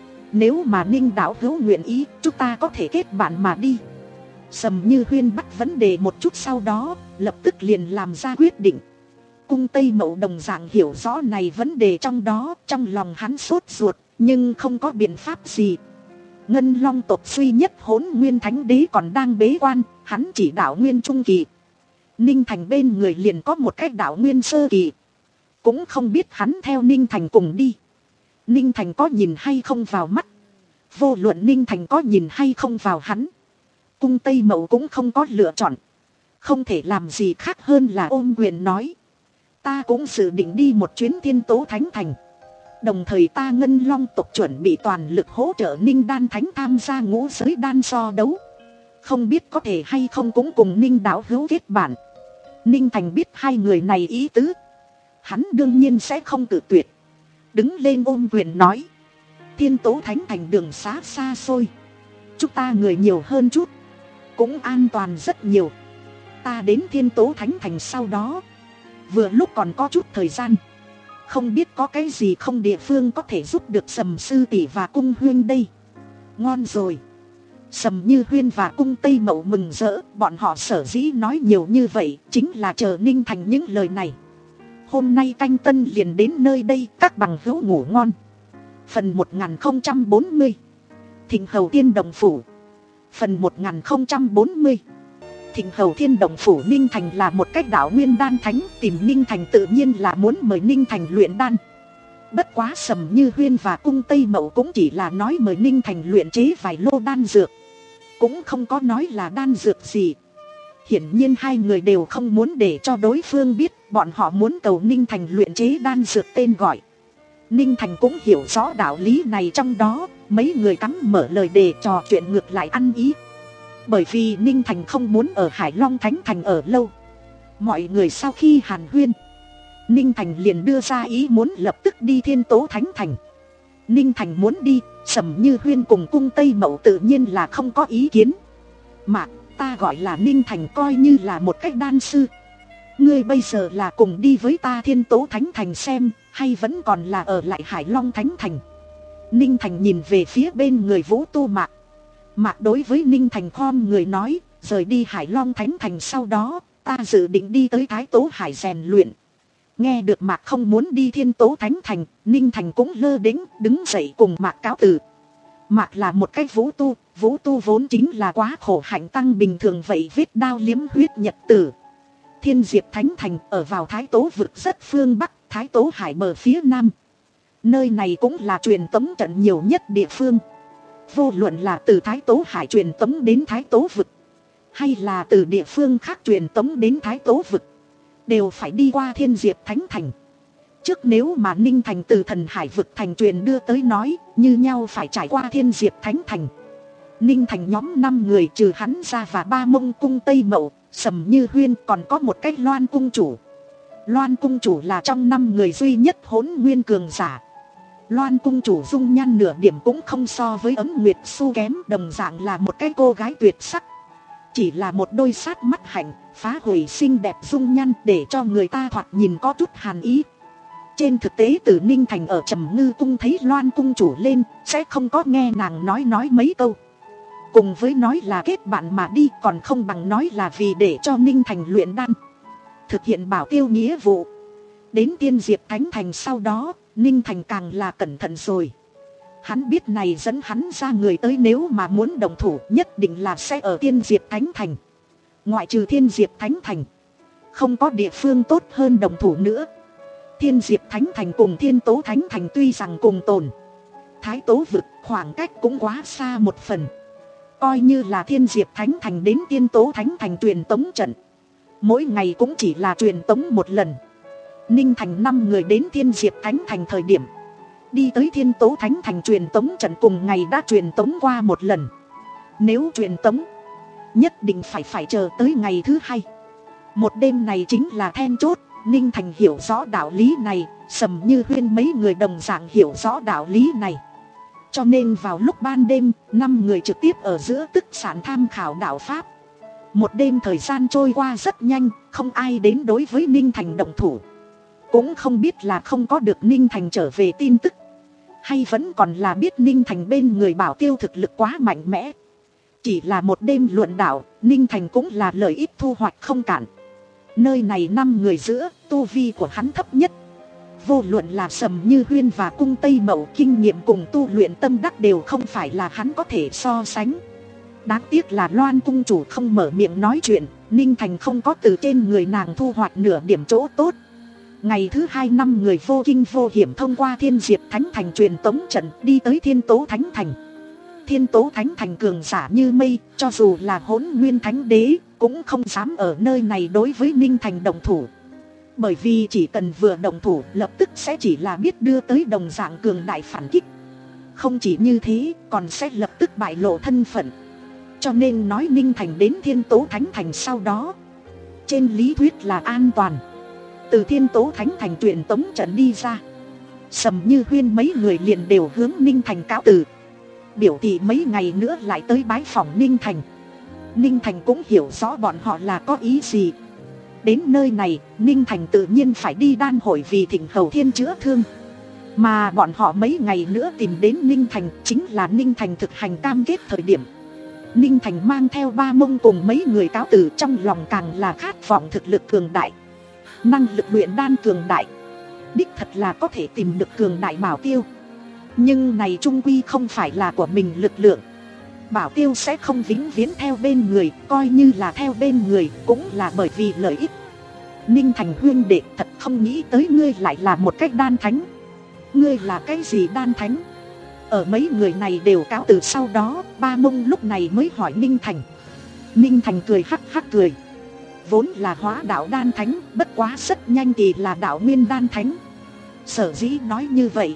Nếu mà Ninh đạo hữu nguyện ý, chúng ta có thể kết bạn mà đi. Sầm Như Huyên bắt vấn đề một chút sau đó, lập tức liền làm ra quyết định. Cung Tây Mậu đồng dạng hiểu rõ này vấn đề trong đó, trong lòng hắn sốt ruột, nhưng không có biện pháp gì. Ngân Long tộc duy nhất Hỗn Nguyên Thánh Đế còn đang bế quan, hắn chỉ đạo Nguyên Trung Kỳ. Ninh Thành bên người liền có một cái đạo Nguyên Sơ Kỳ. Cũng không biết hắn theo Ninh Thành cùng đi, Ninh Thành có nhìn hay không vào mắt. Vô luận Ninh Thành có nhìn hay không vào hắn, Cung Tây Mậu cũng không có lựa chọn. Không thể làm gì khác hơn là ôm quyền nói, ta cũng dự định đi một chuyến Thiên Tố Thánh Thành. Đồng thời ta Ngân Long tộc chuẩn bị toàn lực hỗ trợ Ninh Đan Thánh tham gia ngũ giới đan so đấu. Không biết có thể hay không cũng cùng Ninh đạo hữu kết bạn. Ninh Thành biết hai người này ý tứ, hắn đương nhiên sẽ không cự tuyệt. Đứng lên ôm quyền nói, Thiên Tố Thánh Thành đường xá xa xôi, chúng ta người nhiều hơn chút, cũng an toàn rất nhiều. Ta đến Thiên Tố Thánh Thành sau đó, vừa lúc còn có chút thời gian, không biết có cái gì không địa phương có thể giúp được Sầm sư tỷ và Cung huyên đây. Ngon rồi. Sầm Như Huyên và Cung Tây Mậu mừng rỡ, bọn họ sở dĩ nói nhiều như vậy chính là chờ Ninh Thành những lời này. Hôm nay canh tân liền đến nơi đây, các bằng hữu ngủ ngon. Phần một nghìn không trăm bốn mươi, Thịnh Hầu Tiên Đồng Phủ. Phần một nghìn không trăm bốn mươi, Thịnh Hầu Thiên Đồng Phủ. Ninh Thành là một cách đạo Nguyên Đan Thánh, tìm Ninh Thành tự nhiên là muốn mời Ninh Thành luyện đan. Bất quá Sầm Như Huyên và Cung Tây Mậu cũng chỉ là nói mời Ninh Thành luyện chế vài lô đan dược, cũng không có nói là đan dược gì. Hiển nhiên hai người đều không muốn để cho đối phương biết bọn họ muốn cầu Ninh Thành luyện chế đan dược tên gọi. Ninh Thành cũng hiểu rõ đạo lý này trong đó, mấy người cắm mở lời để trò chuyện ngược lại ăn ý. Bởi vì Ninh Thành không muốn ở Hải Long Thánh Thành ở lâu. Mọi người sau khi hàn huyên, Ninh Thành liền đưa ra ý muốn lập tức đi Thiên Tố Thánh Thành. Ninh Thành muốn đi, Sầm Như Huyên cùng Cung Tây Mậu tự nhiên là không có ý kiến. Mà ta gọi là Ninh Thành coi như là một cách đan sư. Ngươi bây giờ là cùng đi với ta Thiên Tố Thánh Thành xem, hay vẫn còn là ở lại Hải Long Thánh Thành? Ninh Thành nhìn về phía bên người Vũ Tu Mạc. Mạc đối với Ninh Thành khom người nói, rời đi Hải Long Thánh Thành sau đó, ta dự định đi tới Thái Tố Hải rèn luyện. Nghe được Mạc không muốn đi Thiên Tố Thánh Thành, Ninh Thành cũng lơ đễnh đứng dậy cùng Mạc cáo từ. Mạc là một cái vũ tu, vũ tu vốn chính là quá khổ hạnh tăng bình thường vậy, vết đao liếm huyết nhật tử. Thiên Diệp Thánh Thành ở vào Thái Tố vực rất phương Bắc, Thái Tố Hải bờ phía Nam. Nơi này cũng là truyền tống trận nhiều nhất địa phương. Vô luận là từ Thái Tố Hải truyền tống đến Thái Tố vực, hay là từ địa phương khác truyền tống đến Thái Tố vực, đều phải đi qua Thiên Diệp Thánh Thành. Trước nếu mà Ninh Thành từ Thần Hải vực thành truyền đưa tới nói, như nhau phải trải qua Thiên Diệp Thánh Thành. Ninh Thành nhóm năm người trừ hắn ra và ba Mông Cung Tây Mậu, Sầm Như Huyên, còn có một cái Loan Cung Chủ. Loan Cung Chủ là trong năm người duy nhất hỗn nguyên cường giả. Loan Cung Chủ dung nhan nửa điểm cũng không so với Ấm Nguyệt Xu kém, đồng dạng là một cái cô gái tuyệt sắc. Chỉ là một đôi sát mắt hạnh, phá hủy xinh đẹp dung nhan để cho người ta thoạt nhìn có chút hàn ý. Trên thực tế từ Ninh Thành ở Trầm Ngư Cung thấy Loan Cung Chủ lên, sẽ không có nghe nàng nói nói mấy câu. Cùng với nói là kết bạn mà đi, còn không bằng nói là vì để cho Ninh Thành luyện đan, thực hiện bảo tiêu nghĩa vụ. Đến Tiên Diệp Thánh Thành sau đó, Ninh Thành càng là cẩn thận rồi. Hắn biết này dẫn hắn ra người tới nếu mà muốn đồng thủ nhất định là sẽ ở Tiên Diệp Thánh Thành. Ngoại trừ Thiên Diệp Thánh Thành, không có địa phương tốt hơn đồng thủ nữa. Thiên Diệp Thánh Thành cùng Thiên Tố Thánh Thành tuy rằng cùng tồn, Thái Tố vực khoảng cách cũng quá xa một phần. Coi như là Thiên Diệp Thánh Thành đến Tiên Tố Thánh Thành truyền tống trận, mỗi ngày cũng chỉ là truyền tống một lần. Ninh Thành năm người đến Thiên Diệp Thánh Thành thời điểm, đi tới Thiên Tố Thánh Thành truyền tống trận cùng ngày đã truyền tống qua một lần. Nếu truyền tống, nhất định phải phải chờ tới ngày thứ hai. Một đêm này chính là then chốt. Ninh Thành hiểu rõ đạo lý này, Sầm Như Huyên mấy người đồng dạng hiểu rõ đạo lý này. Cho nên vào lúc ban đêm, năm người trực tiếp ở giữa tức sản tham khảo đạo pháp. Một đêm thời gian trôi qua rất nhanh, không ai đến đối với Ninh Thành động thủ. Cũng không biết là không có được Ninh Thành trở về tin tức, hay vẫn còn là biết Ninh Thành bên người bảo tiêu thực lực quá mạnh mẽ. Chỉ là một đêm luận đạo, Ninh Thành cũng là lợi ích thu hoạch không cạn. Nơi này năm người giữa, tu vi của hắn thấp nhất. Vô luận là Sầm Như Huyên và Cung Tây Mậu, kinh nghiệm cùng tu luyện tâm đắc đều không phải là hắn có thể so sánh. Đáng tiếc là Loan Cung Chủ không mở miệng nói chuyện, Ninh Thành không có từ trên người nàng thu hoạch nửa điểm chỗ tốt. Ngày thứ hai năm người vô kinh vô hiểm thông qua Thiên Diệp Thánh Thành truyền tống trận đi tới Thiên Tố Thánh Thành. Thiên Tố Thánh Thành cường giả như mây, cho dù là Hỗn Nguyên Thánh Đế cũng không dám ở nơi này đối với Ninh Thành động thủ. Bởi vì chỉ cần vừa động thủ lập tức sẽ chỉ là biết đưa tới đồng dạng cường đại phản kích. Không chỉ như thế, còn sẽ lập tức bại lộ thân phận. Cho nên nói Ninh Thành đến Thiên Tố Thánh Thành sau đó, trên lý thuyết là an toàn. Từ Thiên Tố Thánh Thành truyền tống trận đi ra, Sầm Như Huyên mấy người liền đều hướng Ninh Thành cáo từ, biểu thị mấy ngày nữa lại tới bái phỏng Ninh Thành. Ninh Thành cũng hiểu rõ bọn họ là có ý gì. Đến nơi này, Ninh Thành tự nhiên phải đi đan hội vì thỉnh Hầu Thiên chữa thương. Mà bọn họ mấy ngày nữa tìm đến Ninh Thành, chính là Ninh Thành thực hành cam kết thời điểm. Ninh Thành mang theo ba Mông cùng mấy người cáo từ, trong lòng càng là khát vọng thực lực cường đại, năng lực luyện đan cường đại. Đích thật là có thể tìm được cường đại bảo tiêu, nhưng này trung quy không phải là của mình lực lượng. Bảo tiêu sẽ không vĩnh viễn theo bên người, coi như là theo bên người cũng là bởi vì lợi ích. Ninh Thành huyên đệ, thật không nghĩ tới ngươi lại là một cách đan thánh. Ngươi là cái gì đan thánh? Ở mấy người này đều cáo từ sau đó, ba Mông lúc này mới hỏi Ninh Thành. Ninh Thành cười hắc hắc cười. Vốn là hóa đạo đan thánh, bất quá rất nhanh thì là đạo nguyên đan thánh. Sở dĩ nói như vậy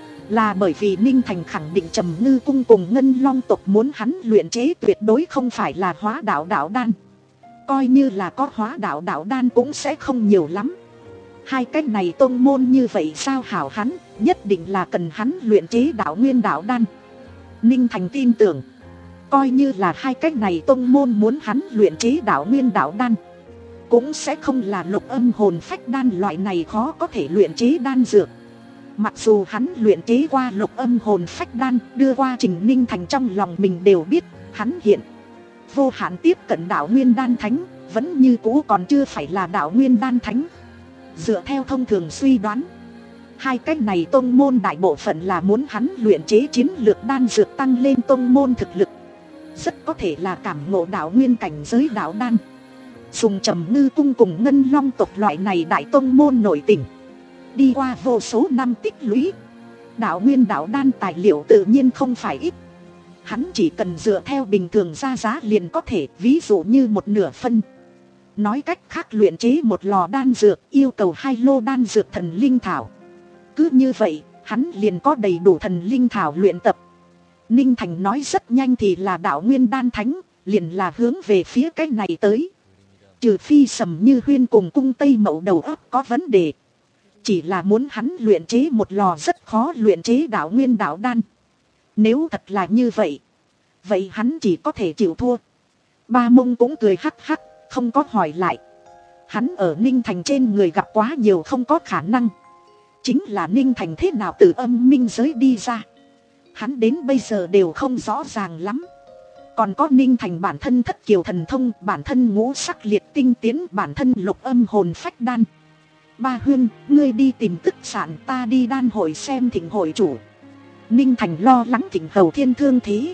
là bởi vì Ninh Thành khẳng định Trầm Ngư Cung cùng Ngân Long tộc muốn hắn luyện chế tuyệt đối không phải là hóa đạo đạo đan. Coi như là có hóa đạo đạo đan cũng sẽ không nhiều lắm. Hai cách này tôn môn như vậy sao hảo hắn, nhất định là cần hắn luyện chế đạo nguyên đạo đan. Ninh Thành tin tưởng, coi như là hai cách này tôn môn muốn hắn luyện chế đạo nguyên đạo đan, cũng sẽ không là lục âm hồn phách đan loại này khó có thể luyện chế đan dược. Mặc dù hắn luyện chế qua lục âm hồn phách đan, đưa qua trình Ninh Thành trong lòng mình đều biết, hắn hiện vô hạn tiếp cận đạo nguyên đan thánh, vẫn như cũ còn chưa phải là đạo nguyên đan thánh. Dựa theo thông thường suy đoán, Hai cái này tông môn đại bộ phận là muốn hắn luyện chế chiến lược đan dược tăng lên tông môn thực lực. Rất có thể là cảm ngộ đạo nguyên cảnh giới đạo đan. Dùng Trầm Ngư cung cùng Ngân Long tộc loại này đại tông môn nổi tình. Đi qua vô số năm tích lũy, đạo nguyên đạo đan tài liệu tự nhiên không phải ít. Hắn chỉ cần dựa theo bình thường ra giá liền có thể, ví dụ như một nửa phân. Nói cách khác, luyện chế một lò đan dược yêu cầu hai lô đan dược thần linh thảo. Cứ như vậy, hắn liền có đầy đủ thần linh thảo luyện tập. Ninh Thành nói rất nhanh thì là đạo nguyên đan thánh, liền là hướng về phía cái này tới. Trừ phi Sầm Như Huyên cùng cung Tây Mậu đầu óc có vấn đề. Chỉ là muốn hắn luyện chế một lò rất khó luyện chế đạo nguyên đạo đan. Nếu thật là như vậy, vậy hắn chỉ có thể chịu thua. Ba Mông cũng cười hắc hắc, không có hỏi lại. Hắn ở Ninh Thành trên người gặp quá nhiều không có khả năng. Chính là Ninh Thành thế nào từ âm minh giới đi ra, hắn đến bây giờ đều không rõ ràng lắm. Còn có Ninh Thành bản thân thất kiều thần thông, bản thân ngũ sắc liệt tinh tiến, bản thân lục âm hồn phách đan. Ba Huyên, ngươi đi tìm tức sản, ta đi đan hội xem thỉnh hội chủ. Ninh Thành lo lắng Thịnh Hầu Thiên thương thế.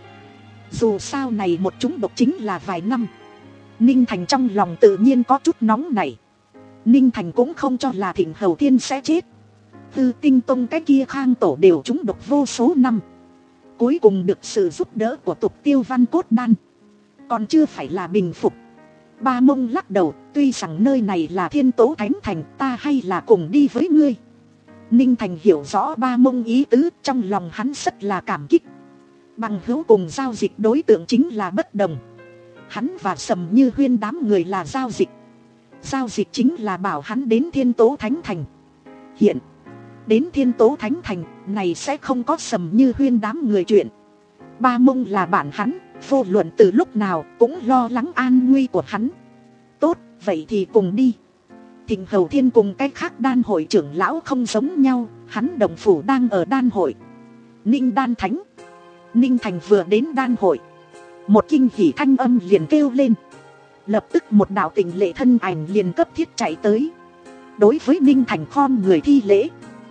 Dù sao này một chúng độc chính là vài năm. Ninh Thành trong lòng tự nhiên có chút nóng nảy. Ninh Thành cũng không cho là Thịnh Hầu Thiên sẽ chết. Tư Tinh Tông cái kia khang tổ đều trúng độc vô số năm, cuối cùng được sự giúp đỡ của tục tiêu văn cốt đan, còn chưa phải là bình phục. Ba Mông lắc đầu, tuy rằng nơi này là Thiên Tố Thánh Thành, ta hay là cùng đi với ngươi. Ninh Thành hiểu rõ Ba Mông ý tứ, trong lòng hắn rất là cảm kích. Bằng hữu cùng giao dịch đối tượng chính là bất đồng. Hắn và Sầm Như Huyên đám người là giao dịch. Giao dịch chính là bảo hắn đến Thiên Tố Thánh Thành. Hiện đến Thiên Tố Thánh Thành này sẽ không có Sầm Như Huyên đám người chuyện. Ba Mông là bạn hắn, vô luận từ lúc nào cũng lo lắng an nguy của hắn. Tốt, vậy thì cùng đi. Thịnh Hầu Thiên cùng cái khác đan hội trưởng lão không giống nhau, hắn đồng phủ đang ở đan hội. Ninh Đan Thánh. Ninh Thành vừa đến đan hội, một kinh hỉ thanh âm liền kêu lên. Lập tức một đạo tình lệ thân ảnh liền cấp thiết chạy tới. Đối với Ninh Thành khom người thi lễ.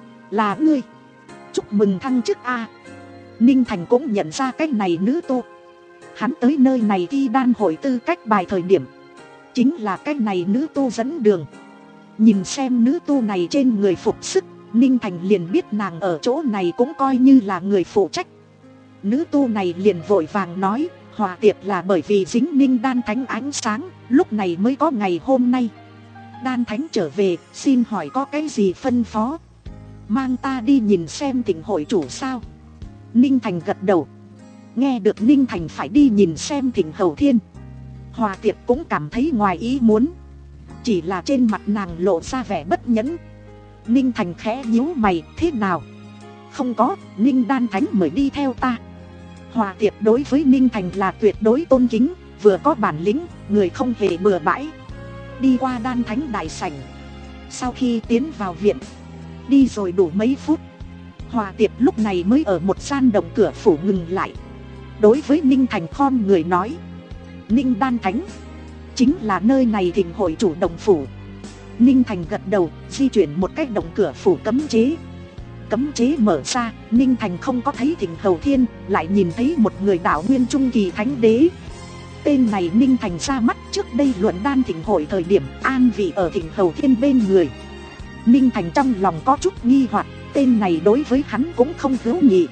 Là ngươi, chúc mừng thăng chức a. Ninh Thành cũng nhận ra cái này nữ tu. Hắn tới nơi này thi đan hội tư cách bài thời điểm, chính là cái này nữ tu dẫn đường. Nhìn xem nữ tu này trên người phục sức, Ninh Thành liền biết nàng ở chỗ này cũng coi như là người phụ trách. Nữ tu này liền vội vàng nói, hòa tiệc là bởi vì dính Ninh Đan Thánh ánh sáng, lúc này mới có ngày hôm nay. Đan Thánh trở về, xin hỏi có cái gì phân phó? Mang ta đi nhìn xem Thịnh hội chủ sao? Ninh Thành gật đầu. Nghe được Ninh Thành phải đi nhìn xem Thịnh Hầu Thiên, Hòa tiệp cũng cảm thấy ngoài ý muốn. Chỉ là trên mặt nàng lộ ra vẻ bất nhẫn. Ninh Thành khẽ nhíu mày, thế nào? Không có, Ninh Đan Thánh mời đi theo ta. Hòa tiệp đối với Ninh Thành là tuyệt đối tôn kính, vừa có bản lĩnh, người không hề bừa bãi. Đi qua Đan Thánh đại sảnh, sau khi tiến vào viện, đi rồi đủ mấy phút, Hòa tiệp lúc này mới ở một gian động cửa phủ ngừng lại. Đối với Ninh Thành khom người nói, Ninh Đan Thánh, chính là nơi này Thịnh hội chủ động phủ. Ninh Thành gật đầu, di chuyển một cách động cửa phủ cấm chế. Cấm chế mở ra, Ninh Thành không có thấy Thịnh Hầu Thiên, lại nhìn thấy một người đạo nguyên trung kỳ thánh đế. Tên này Ninh Thành ra mắt trước đây luận đan thịnh hội thời điểm an vị ở Thịnh Hầu Thiên bên người. Ninh Thành trong lòng có chút nghi hoặc, tên này đối với hắn cũng không hữu nghị.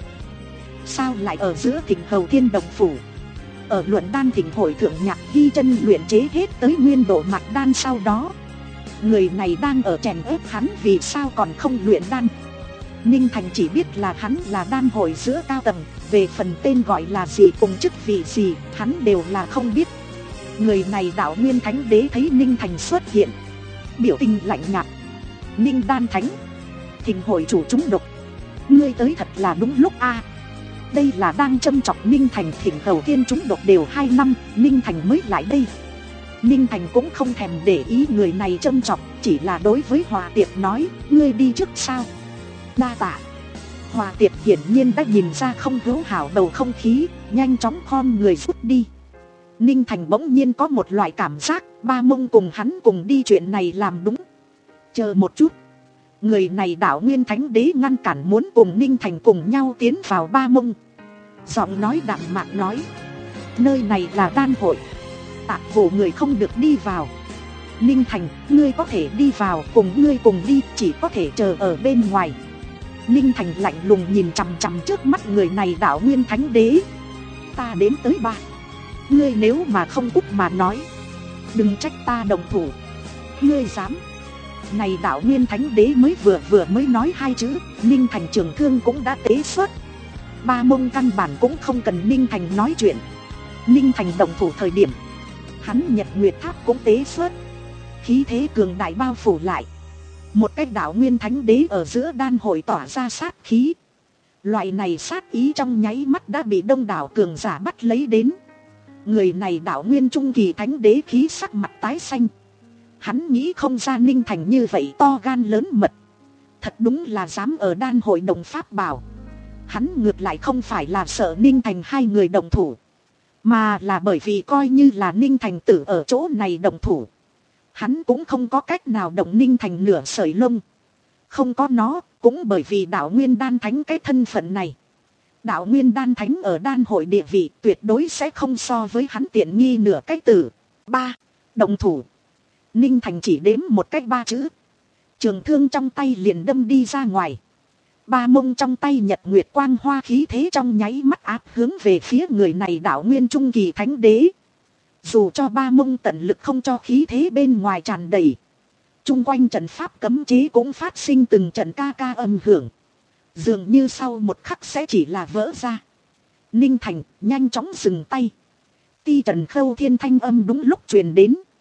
Sao lại ở giữa Thịnh Hầu Thiên đồng phủ? Ở luận đan thịnh hội thượng nhạc ghi chân luyện chế hết tới nguyên độ mặt đan sau đó, người này đang ở chèn ép hắn vì sao còn không luyện đan. Ninh Thành chỉ biết là hắn là đan hội giữa cao tầng, về phần tên gọi là gì cùng chức vị gì, hắn đều là không biết. Người này đạo nguyên thánh đế thấy Ninh Thành xuất hiện, biểu tình lạnh nhạt. Ninh Đan Thánh, Thịnh hội chủ trúng độc, ngươi tới thật là đúng lúc a. Đây là đang châm chọc Ninh Thành. Thịnh Hầu Thiên trúng độc đều hai năm, Ninh Thành mới lại đây. Ninh Thành cũng không thèm để ý người này châm chọc, chỉ là đối với Hòa Tiệp nói, ngươi đi trước sao? Đa tạ. Hòa Tiệp hiển nhiên đã nhìn ra không hữu hảo bầu không khí, nhanh chóng khom người rút đi. Ninh Thành bỗng nhiên có một loại cảm giác, Ba Mông cùng hắn cùng đi chuyện này làm đúng. Chờ một chút, Người này Đạo Nguyên Thánh Đế ngăn cản muốn cùng Ninh Thành cùng nhau tiến vào Ba Mông. Giọng nói đạm mạc nói, nơi này là đan hội, tạp vụ người không được đi vào. Ninh Thành, ngươi có thể đi vào, cùng ngươi cùng đi, chỉ có thể chờ ở bên ngoài. Ninh Thành lạnh lùng nhìn chằm chằm trước mắt người này Đạo Nguyên Thánh Đế. Ta đến tới ba, ngươi nếu mà không cút mà nói, đừng trách ta đồng thủ. Ngươi dám? Này Đạo Nguyên Thánh Đế mới vừa vừa mới nói hai chữ, Ninh Thành trường thương cũng đã tế xuất. Ba Mông căn bản cũng không cần Ninh Thành nói chuyện. Ninh Thành đồng thủ thời điểm, hắn Nhật Nguyệt Tháp cũng tế xuất. Khí thế cường đại bao phủ lại. Một cái Đạo Nguyên Thánh Đế ở giữa đan hội tỏa ra sát khí. Loại này sát ý trong nháy mắt đã bị đông đảo cường giả bắt lấy đến. Người này Đạo Nguyên Trung Kỳ Thánh Đế khí sắc mặt tái xanh. Hắn nghĩ không ra Ninh Thành như vậy to gan lớn mật. Thật đúng là dám ở đan hội đồng pháp bảo. Hắn ngược lại không phải là sợ Ninh Thành hai người đồng thủ, mà là bởi vì coi như là Ninh Thành tử ở chỗ này đồng thủ, hắn cũng không có cách nào động Ninh Thành nửa sợi lông. Không có nó, cũng bởi vì Đạo Nguyên Đan Thánh cái thân phận này. Đạo Nguyên Đan Thánh ở đan hội địa vị tuyệt đối sẽ không so với hắn tiện nghi nửa cái tử. Ba, đồng thủ. Ninh Thành chỉ đếm một cách ba chữ. Trường thương trong tay liền đâm đi ra ngoài. Ba Mông trong tay Nhật Nguyệt quang hoa khí thế trong nháy mắt áp hướng về phía người này Đạo Nguyên Trung Kỳ Thánh Đế. Dù cho Ba Mông tận lực không cho khí thế bên ngoài tràn đầy, chung quanh trận pháp cấm chế cũng phát sinh từng trận ca ca âm hưởng. Dường như sau một khắc sẽ chỉ là vỡ ra. Ninh Thành nhanh chóng dừng tay. Ti Trần Khâu Thiên thanh âm đúng lúc truyền đến.